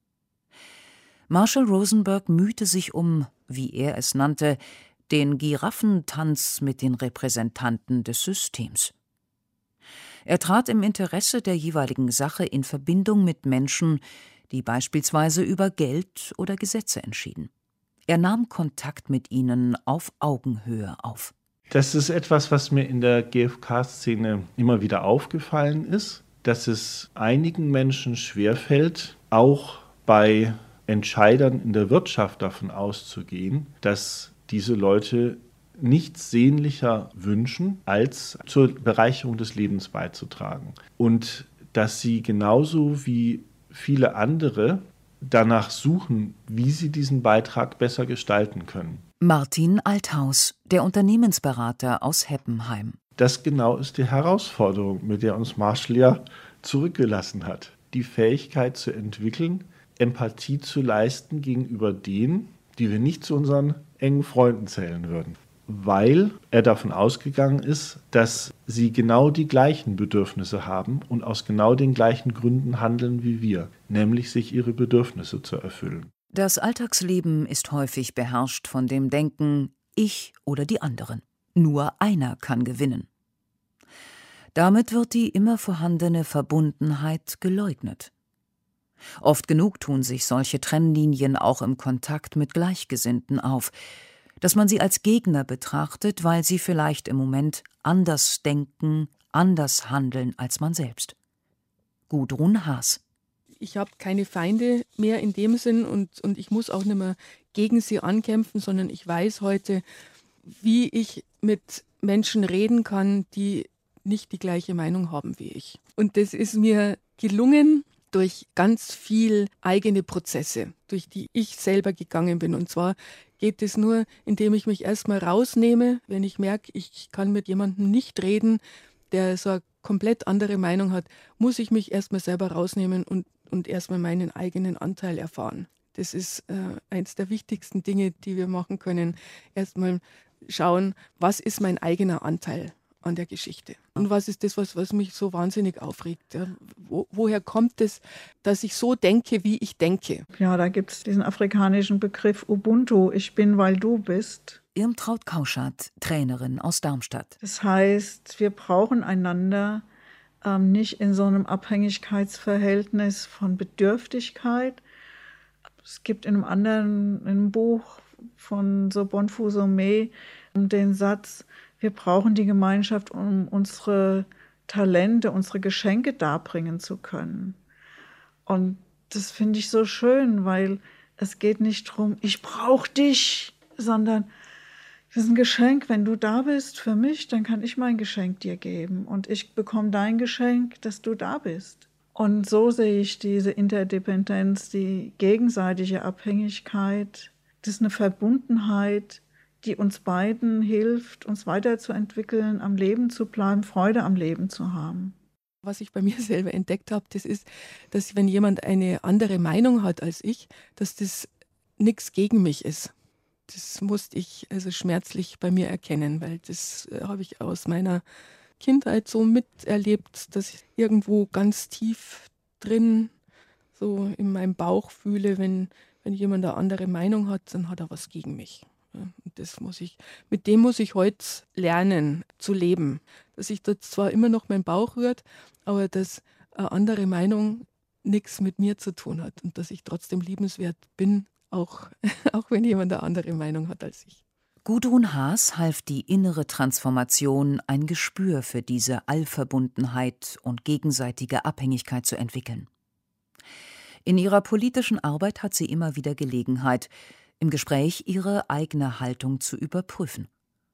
Speaker 4: Marshall Rosenberg mühte sich um, wie er es nannte, den Giraffentanz mit den Repräsentanten des Systems. Er trat im Interesse der jeweiligen Sache in Verbindung mit Menschen, die beispielsweise über Geld oder Gesetze entschieden. Er nahm Kontakt mit ihnen auf Augenhöhe auf.
Speaker 19: Das ist etwas, was mir in der GfK-Szene immer wieder aufgefallen ist, dass es einigen Menschen schwerfällt, auch bei Entscheidern in der Wirtschaft davon auszugehen, dass diese Leute nichts sehnlicher wünschen, als zur Bereicherung des Lebens beizutragen. Und dass sie genauso wie viele andere danach suchen, wie sie diesen Beitrag besser gestalten können.
Speaker 4: Martin Althaus, der Unternehmensberater aus Heppenheim.
Speaker 19: Das genau ist die Herausforderung, mit der uns Marshall ja zurückgelassen hat. Die Fähigkeit zu entwickeln, Empathie zu leisten gegenüber denen, die wir nicht zu unseren engen Freunden zählen würden. Weil er davon ausgegangen ist, dass sie genau die gleichen Bedürfnisse haben und aus genau den gleichen Gründen handeln wie wir, nämlich sich ihre Bedürfnisse zu erfüllen.
Speaker 4: Das Alltagsleben ist häufig beherrscht von dem Denken, ich oder die anderen. Nur einer kann gewinnen. Damit wird die immer vorhandene Verbundenheit geleugnet. Oft genug tun sich solche Trennlinien auch im Kontakt mit Gleichgesinnten auf, dass man sie als Gegner betrachtet, weil sie vielleicht im Moment anders denken, anders handeln als man selbst. Gudrun Haas.
Speaker 20: Ich habe keine Feinde mehr in dem Sinn und ich muss auch nicht mehr gegen sie ankämpfen, sondern ich weiß heute, wie ich mit Menschen reden kann, die nicht die gleiche Meinung haben wie ich. Und das ist mir gelungen durch ganz viel eigene Prozesse, durch die ich selber gegangen bin. Und zwar geht es nur, indem ich mich erstmal rausnehme, wenn ich merke, ich kann mit jemandem nicht reden, der so eine komplett andere Meinung hat, muss ich mich erstmal selber rausnehmen und erstmal meinen eigenen Anteil erfahren. Das ist eins der wichtigsten Dinge, die wir machen können. Erstmal schauen, was ist mein eigener Anteil an der Geschichte? Und was ist das, was mich so wahnsinnig aufregt? Ja? Woher kommt es, dass ich so denke, wie ich denke?
Speaker 5: Ja, da gibt es diesen afrikanischen Begriff Ubuntu, ich bin, weil du bist.
Speaker 4: Irmtraut Kauschat, Trainerin aus Darmstadt.
Speaker 5: Das heißt, wir brauchen einander nicht in so einem Abhängigkeitsverhältnis von Bedürftigkeit. Es gibt in einem Buch von Sobonne Fusomé den Satz, wir brauchen die Gemeinschaft, um unsere Talente, unsere Geschenke darbringen zu können. Und das finde ich so schön, weil es geht nicht darum, ich brauche dich, sondern das ist ein Geschenk. Wenn du da bist für mich, dann kann ich mein Geschenk dir geben. Und ich bekomme dein Geschenk, dass du da bist. Und so sehe ich diese Interdependenz, die gegenseitige Abhängigkeit. Das ist eine Verbundenheit, die uns beiden hilft, uns weiterzuentwickeln, am Leben zu bleiben, Freude am Leben zu haben.
Speaker 20: Was ich bei mir selber entdeckt habe, das ist, dass wenn jemand eine andere Meinung hat als ich, dass das nichts gegen mich ist. Das musste ich also schmerzlich bei mir erkennen, weil das habe ich aus meiner Kindheit so miterlebt, dass ich irgendwo ganz tief drin so in meinem Bauch fühle, wenn jemand eine andere Meinung hat, dann hat er was gegen mich. Und mit dem muss ich heute lernen zu leben. Dass ich da zwar immer noch mein Bauch rührt, aber dass eine andere Meinung nichts mit mir zu tun hat und dass ich trotzdem liebenswert bin, auch wenn jemand eine andere Meinung hat als ich.
Speaker 4: Gudrun Haas half die innere Transformation, ein Gespür für diese Allverbundenheit und gegenseitige Abhängigkeit zu entwickeln. In ihrer politischen Arbeit hat sie immer wieder Gelegenheit, im Gespräch ihre eigene Haltung zu überprüfen.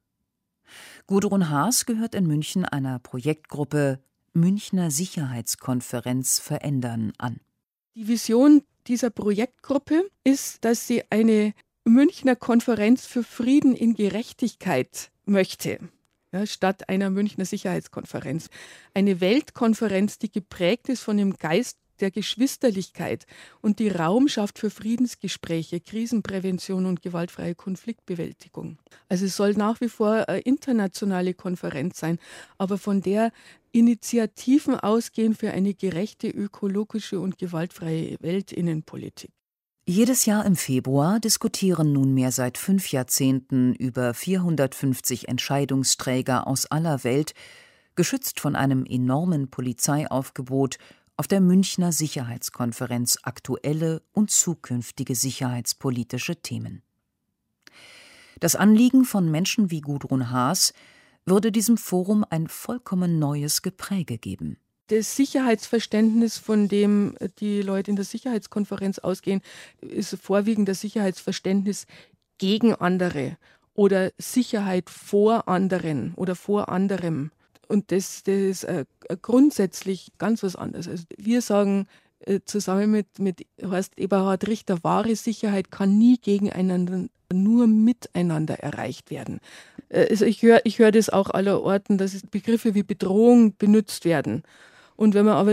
Speaker 4: Gudrun Haas gehört in München einer Projektgruppe Münchner Sicherheitskonferenz verändern an.
Speaker 20: Die Vision, dieser Projektgruppe ist, dass sie eine Münchner Konferenz für Frieden in Gerechtigkeit möchte, ja, statt einer Münchner Sicherheitskonferenz. Eine Weltkonferenz, die geprägt ist von dem Geist der Geschwisterlichkeit und die Raum schafft für Friedensgespräche, Krisenprävention und gewaltfreie Konfliktbewältigung. Also es soll nach wie vor eine internationale Konferenz sein, aber von der Initiativen ausgehen für eine gerechte, ökologische und gewaltfreie Weltinnenpolitik.
Speaker 4: Jedes Jahr im Februar diskutieren nunmehr seit 5 Jahrzehnten über 450 Entscheidungsträger aus aller Welt, geschützt von einem enormen Polizeiaufgebot, auf der Münchner Sicherheitskonferenz aktuelle und zukünftige sicherheitspolitische Themen. Das Anliegen von Menschen wie Gudrun Haas würde diesem Forum ein vollkommen neues Gepräge geben.
Speaker 20: Das Sicherheitsverständnis, von dem die Leute in der Sicherheitskonferenz ausgehen, ist vorwiegend das Sicherheitsverständnis gegen andere oder Sicherheit vor anderen oder vor anderem. Und das ist grundsätzlich ganz was anderes. Also wir sagen zusammen mit Horst Eberhard Richter, wahre Sicherheit kann nie gegeneinander, nur miteinander erreicht werden. Also ich hör das auch allerorten, dass Begriffe wie Bedrohung benutzt werden. Und wenn man aber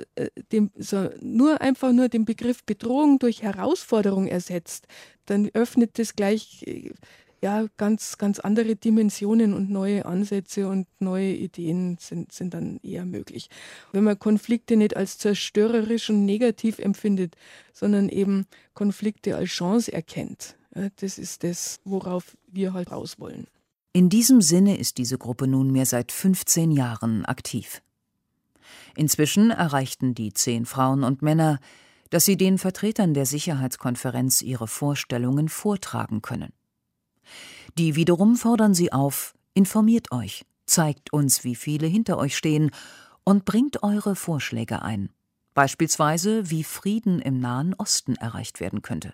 Speaker 20: nur den Begriff Bedrohung durch Herausforderung ersetzt, dann öffnet das gleich ganz, ganz andere Dimensionen und neue Ansätze und neue Ideen sind dann eher möglich. Wenn man Konflikte nicht als zerstörerisch und negativ empfindet, sondern eben Konflikte als Chance erkennt. Ja, das ist das, worauf wir halt raus wollen.
Speaker 4: In diesem Sinne ist diese Gruppe nunmehr seit 15 Jahren aktiv. Inzwischen erreichten die 10 Frauen und Männer, dass sie den Vertretern der Sicherheitskonferenz ihre Vorstellungen vortragen können. Die wiederum fordern sie auf, informiert euch, zeigt uns, wie viele hinter euch stehen und bringt eure Vorschläge ein, beispielsweise wie Frieden im Nahen Osten erreicht werden könnte.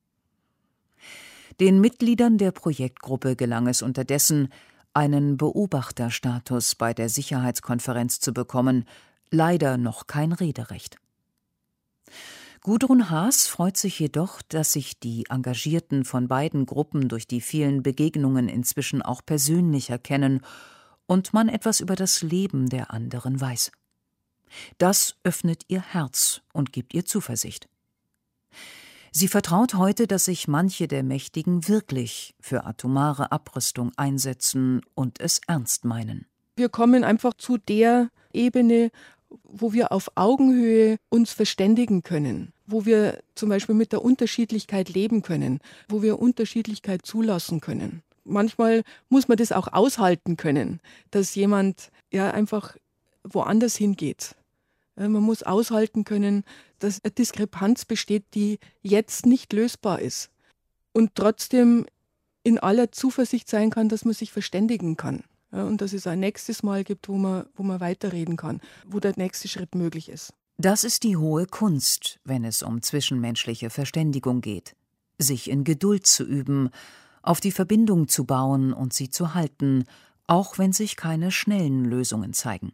Speaker 4: Den Mitgliedern der Projektgruppe gelang es unterdessen, einen Beobachterstatus bei der Sicherheitskonferenz zu bekommen, leider noch kein Rederecht. Gudrun Haas freut sich jedoch, dass sich die Engagierten von beiden Gruppen durch die vielen Begegnungen inzwischen auch persönlicher kennen und man etwas über das Leben der anderen weiß. Das öffnet ihr Herz und gibt ihr Zuversicht. Sie vertraut heute, dass sich manche der Mächtigen wirklich für atomare Abrüstung einsetzen und es ernst meinen.
Speaker 20: Wir kommen einfach zu der Ebene, wo wir auf Augenhöhe uns verständigen können, wo wir zum Beispiel mit der Unterschiedlichkeit leben können, wo wir Unterschiedlichkeit zulassen können. Manchmal muss man das auch aushalten können, dass jemand einfach woanders hingeht. Man muss aushalten können, dass eine Diskrepanz besteht, die jetzt nicht lösbar ist und trotzdem in aller Zuversicht sein kann, dass man sich verständigen kann. Ja, und dass es ein nächstes Mal gibt, wo man weiterreden kann, wo der nächste Schritt möglich ist.
Speaker 4: Das ist die hohe Kunst, wenn es um zwischenmenschliche Verständigung geht. Sich in Geduld zu üben, auf die Verbindung zu bauen und sie zu halten, auch wenn sich keine schnellen Lösungen zeigen.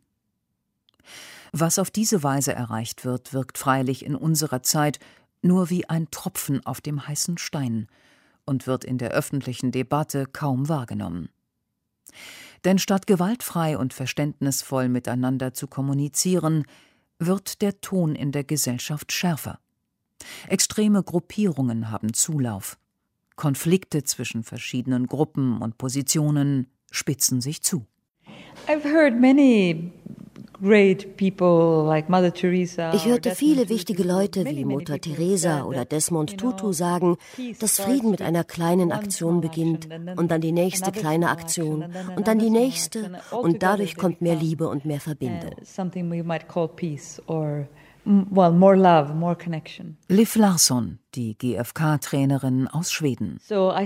Speaker 4: Was auf diese Weise erreicht wird, wirkt freilich in unserer Zeit nur wie ein Tropfen auf dem heißen Stein und wird in der öffentlichen Debatte kaum wahrgenommen. Denn statt gewaltfrei und verständnisvoll miteinander zu kommunizieren, wird der Ton in der Gesellschaft schärfer. Extreme Gruppierungen haben Zulauf. Konflikte zwischen verschiedenen Gruppen und Positionen spitzen sich zu.
Speaker 10: I've heard many great people like Mother Teresa.
Speaker 18: Ich hörte viele wichtige Leute wie Mutter Teresa oder Desmond Tutu sagen, dass Frieden mit einer kleinen Aktion beginnt und dann die nächste kleine Aktion und dann die nächste und dadurch kommt mehr Liebe und mehr Verbindung.
Speaker 10: Something we might call peace or more love, more connection.
Speaker 4: Liv Larsson, die GfK-Trainerin aus Schweden.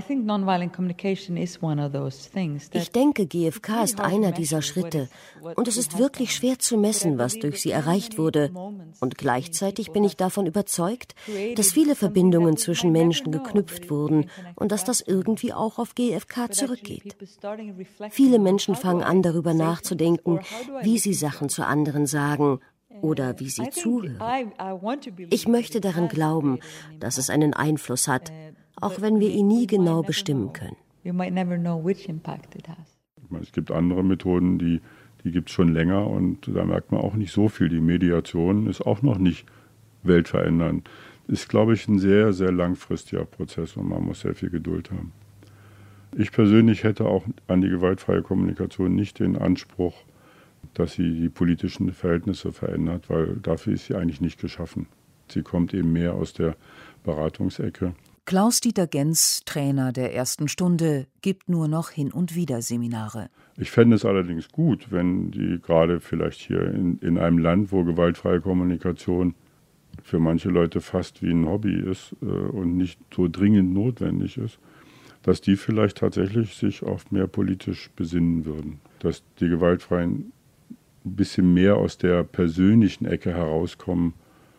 Speaker 18: Ich denke, GfK ist einer dieser Schritte und es ist wirklich schwer zu messen, was durch sie erreicht wurde. Und gleichzeitig bin ich davon überzeugt, dass viele Verbindungen zwischen Menschen geknüpft wurden und dass das irgendwie auch auf GfK zurückgeht. Viele Menschen fangen an, darüber nachzudenken, wie sie Sachen zu anderen sagen oder wie sie zuhören. Ich möchte daran glauben, dass es einen Einfluss hat, auch wenn wir ihn nie genau bestimmen können.
Speaker 7: Ich meine, es gibt andere Methoden, die gibt es schon länger und da merkt man auch nicht so viel. Die Mediation ist auch noch nicht weltverändernd. Ist, glaube ich, ein sehr, sehr langfristiger Prozess und man muss sehr viel Geduld haben. Ich persönlich hätte auch an die gewaltfreie Kommunikation nicht den Anspruch, dass sie die politischen Verhältnisse verändert, weil dafür ist sie eigentlich nicht geschaffen. Sie kommt eben mehr aus der Beratungsecke.
Speaker 4: Klaus-Dieter Gens, Trainer der ersten Stunde, gibt nur noch hin und wieder Seminare.
Speaker 7: Ich fände es allerdings gut, wenn die gerade vielleicht hier in einem Land, wo gewaltfreie Kommunikation für manche Leute fast wie ein Hobby ist und nicht so dringend notwendig ist, dass die vielleicht tatsächlich sich auf mehr politisch besinnen würden. Dass die Gewaltfreien ein bisschen mehr aus der persönlichen Ecke herauskommen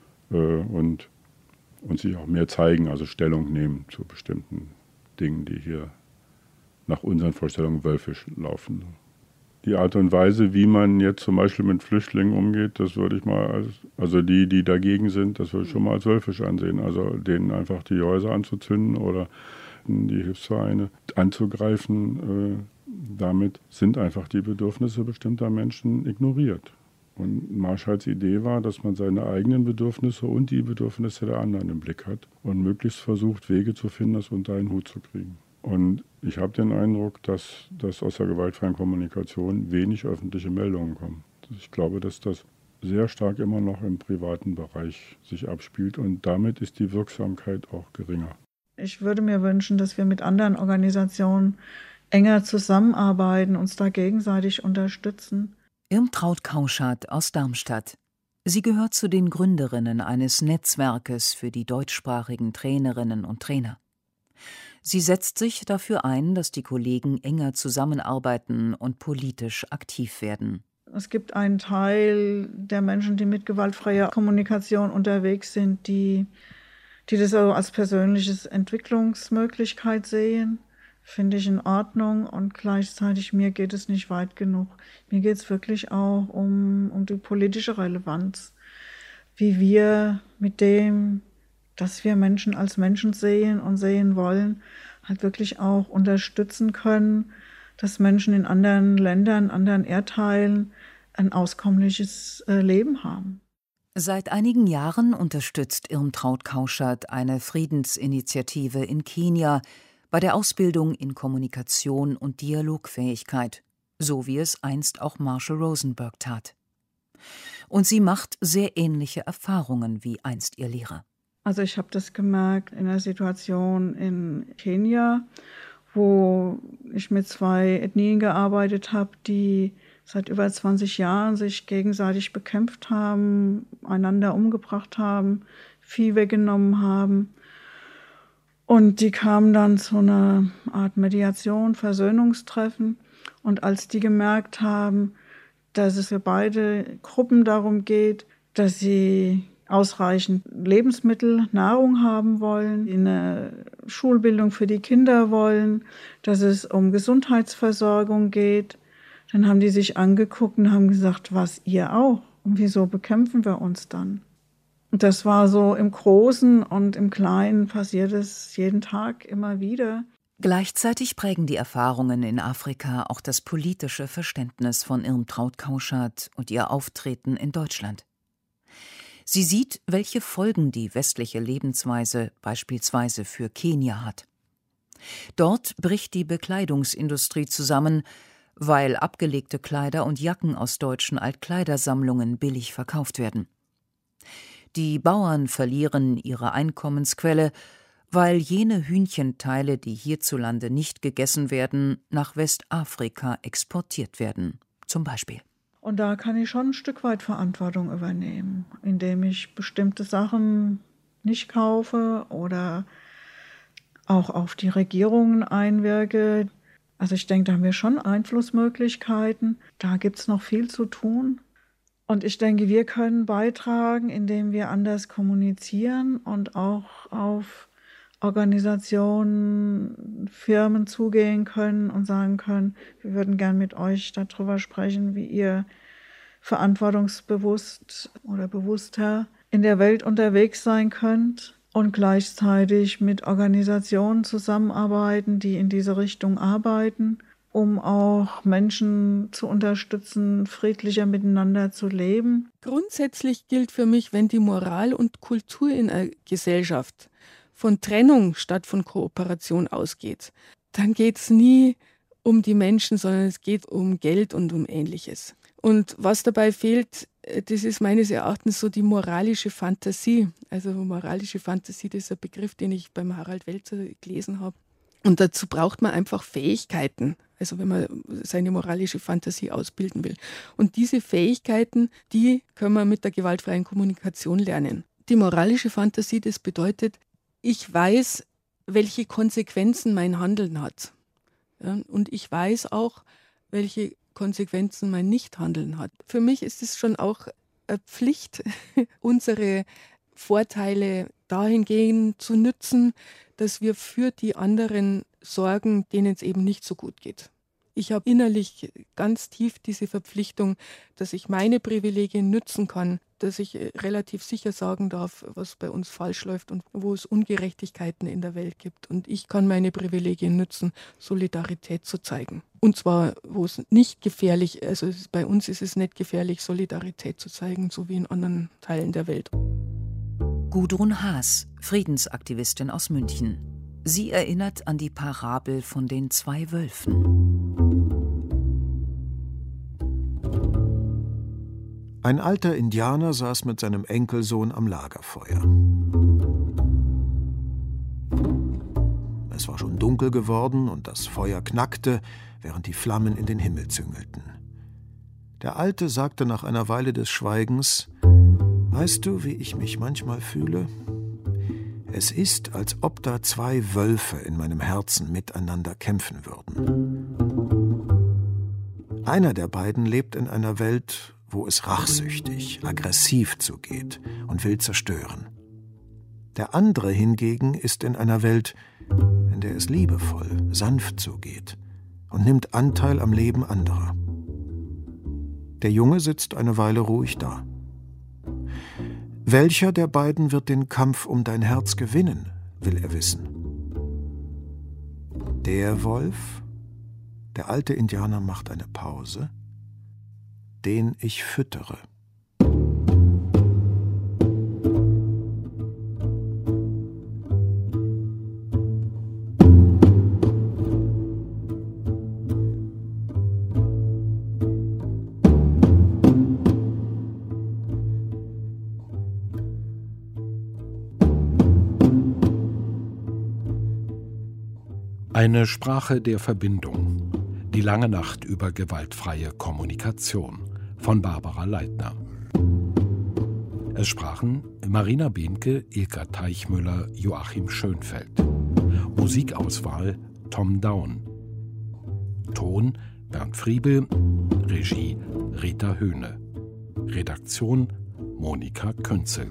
Speaker 7: und sich auch mehr zeigen, also Stellung nehmen zu bestimmten Dingen, die hier nach unseren Vorstellungen wölfisch laufen. Die Art und Weise, wie man jetzt zum Beispiel mit Flüchtlingen umgeht, das würde ich mal, also die dagegen sind, das würde ich schon mal als wölfisch ansehen. Also denen einfach die Häuser anzuzünden oder die Hilfsvereine anzugreifen, damit sind einfach die Bedürfnisse bestimmter Menschen ignoriert. Und Marschalls Idee war, dass man seine eigenen Bedürfnisse und die Bedürfnisse der anderen im Blick hat und möglichst versucht, Wege zu finden, das unter einen Hut zu kriegen. Und ich habe den Eindruck, dass aus der gewaltfreien Kommunikation wenig öffentliche Meldungen kommen. Ich glaube, dass das sehr stark immer noch im privaten Bereich sich abspielt und damit ist die Wirksamkeit auch geringer.
Speaker 5: Ich würde mir wünschen, dass wir mit anderen Organisationen enger zusammenarbeiten, uns da gegenseitig unterstützen.
Speaker 4: Irmtraud Kauschat aus Darmstadt. Sie gehört zu den Gründerinnen eines Netzwerkes für die deutschsprachigen Trainerinnen und Trainer. Sie setzt sich dafür ein, dass die Kollegen enger zusammenarbeiten und politisch aktiv werden.
Speaker 5: Es gibt einen Teil der Menschen, die mit gewaltfreier Kommunikation unterwegs sind, die das auch als persönliches Entwicklungsmöglichkeit sehen. Finde ich in Ordnung und gleichzeitig mir geht es nicht weit genug. Mir geht es wirklich auch um die politische Relevanz, wie wir mit dem, dass wir Menschen als Menschen sehen und sehen wollen, halt wirklich auch unterstützen können, dass Menschen in anderen Ländern, anderen Erdteilen ein auskömmliches Leben haben.
Speaker 4: Seit einigen Jahren unterstützt Irmtraud Kauschat eine Friedensinitiative in Kenia bei der Ausbildung in Kommunikation und Dialogfähigkeit, so wie es einst auch Marshall Rosenberg tat. Und sie macht sehr ähnliche Erfahrungen wie einst ihr Lehrer.
Speaker 5: Also ich habe das gemerkt in einer Situation in Kenia, wo ich mit 2 Ethnien gearbeitet habe, die seit über 20 Jahren sich gegenseitig bekämpft haben, einander umgebracht haben, Vieh weggenommen haben. Und die kamen dann zu einer Art Mediation, Versöhnungstreffen. Und als die gemerkt haben, dass es für beide Gruppen darum geht, dass sie ausreichend Lebensmittel, Nahrung haben wollen, eine Schulbildung für die Kinder wollen, dass es um Gesundheitsversorgung geht, dann haben die sich angeguckt und haben gesagt, was, ihr auch? Und wieso bekämpfen wir uns dann? Und das war so im Großen und im Kleinen passiert es jeden Tag immer wieder.
Speaker 4: Gleichzeitig prägen die Erfahrungen in Afrika auch das politische Verständnis von Irmtraud Kauschat und ihr Auftreten in Deutschland. Sie sieht, welche Folgen die westliche Lebensweise beispielsweise für Kenia hat. Dort bricht die Bekleidungsindustrie zusammen, weil abgelegte Kleider und Jacken aus deutschen Altkleidersammlungen billig verkauft werden. Die Bauern verlieren ihre Einkommensquelle, weil jene Hühnchenteile, die hierzulande nicht gegessen werden, nach Westafrika exportiert werden, zum Beispiel.
Speaker 5: Und da kann ich schon ein Stück weit Verantwortung übernehmen, indem ich bestimmte Sachen nicht kaufe oder auch auf die Regierungen einwirke. Also ich denke, da haben wir schon Einflussmöglichkeiten. Da gibt es noch viel zu tun. Und ich denke, wir können beitragen, indem wir anders kommunizieren und auch auf Organisationen, Firmen zugehen können und sagen können, wir würden gern mit euch darüber sprechen, wie ihr verantwortungsbewusst oder bewusster in der Welt unterwegs sein könnt und gleichzeitig mit Organisationen zusammenarbeiten, die in diese Richtung arbeiten, um auch Menschen zu unterstützen, friedlicher miteinander zu leben.
Speaker 20: Grundsätzlich gilt für mich, wenn die Moral und Kultur in einer Gesellschaft von Trennung statt von Kooperation ausgeht, dann geht es nie um die Menschen, sondern es geht um Geld und um Ähnliches. Und was dabei fehlt, das ist meines Erachtens so die moralische Fantasie. Also moralische Fantasie, das ist ein Begriff, den ich beim Harald Welzer gelesen habe. Und dazu braucht man einfach Fähigkeiten, also wenn man seine moralische Fantasie ausbilden will. Und diese Fähigkeiten, die können wir mit der gewaltfreien Kommunikation lernen. Die moralische Fantasie, das bedeutet, ich weiß, welche Konsequenzen mein Handeln hat. Ja, und ich weiß auch, welche Konsequenzen mein Nichthandeln hat. Für mich ist es schon auch eine Pflicht, unsere Vorteile dahingehend zu nützen, dass wir für die anderen sorgen, denen es eben nicht so gut geht. Ich habe innerlich ganz tief diese Verpflichtung, dass ich meine Privilegien nützen kann, dass ich relativ sicher sagen darf, was bei uns falsch läuft und wo es Ungerechtigkeiten in der Welt gibt. Und ich kann meine Privilegien nützen, Solidarität zu zeigen. Und zwar, wo es nicht gefährlich ist, also bei uns ist es nicht gefährlich, Solidarität zu zeigen, so wie in anderen Teilen der Welt.
Speaker 4: Gudrun Haas, Friedensaktivistin aus München. Sie erinnert an die Parabel von den 2 Wölfen.
Speaker 8: Ein alter Indianer saß mit seinem Enkelsohn am Lagerfeuer. Es war schon dunkel geworden und das Feuer knackte, während die Flammen in den Himmel züngelten. Der Alte sagte nach einer Weile des Schweigens: »Weißt du, wie ich mich manchmal fühle? Es ist, als ob da 2 Wölfe in meinem Herzen miteinander kämpfen würden. Einer der beiden lebt in einer Welt, wo es rachsüchtig, aggressiv zugeht und will zerstören. Der andere hingegen ist in einer Welt, in der es liebevoll, sanft zugeht und nimmt Anteil am Leben anderer. Der Junge sitzt eine Weile ruhig da. Welcher der beiden wird den Kampf um dein Herz gewinnen, will er wissen. Der Wolf, der alte Indianer macht eine Pause, den ich füttere.
Speaker 9: Eine Sprache der Verbindung. Die lange Nacht über gewaltfreie Kommunikation von Barbara Leitner. Es sprachen Marina Behnke, Ilka Teichmüller, Joachim Schönfeld. Musikauswahl Tom Daun. Ton Bernd Friebel. Regie Rita Höhne. Redaktion Monika Künzel.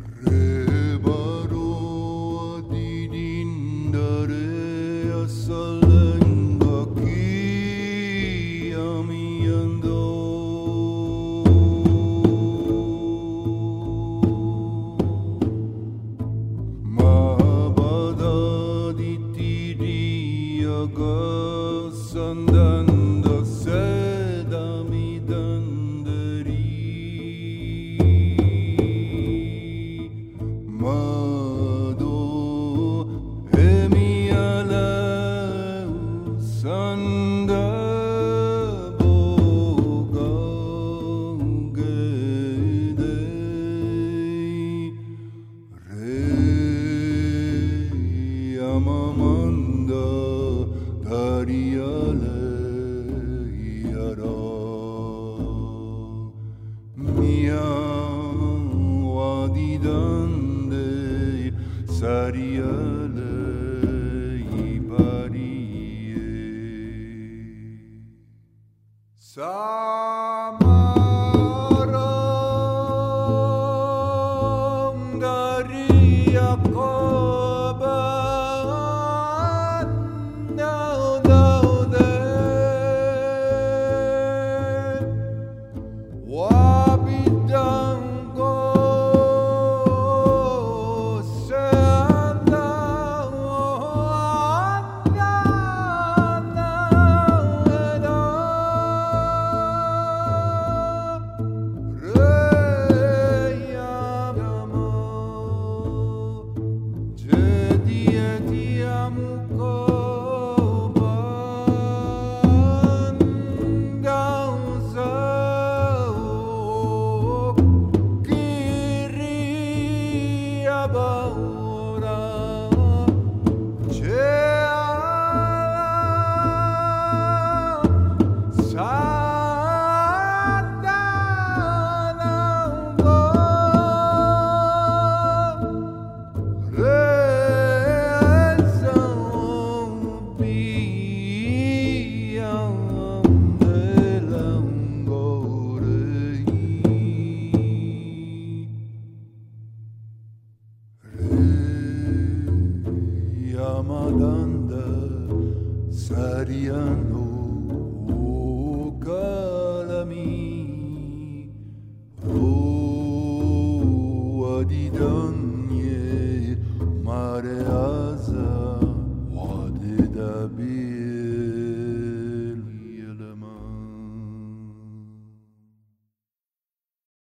Speaker 22: Wabi
Speaker 12: Mare asa, wade da bir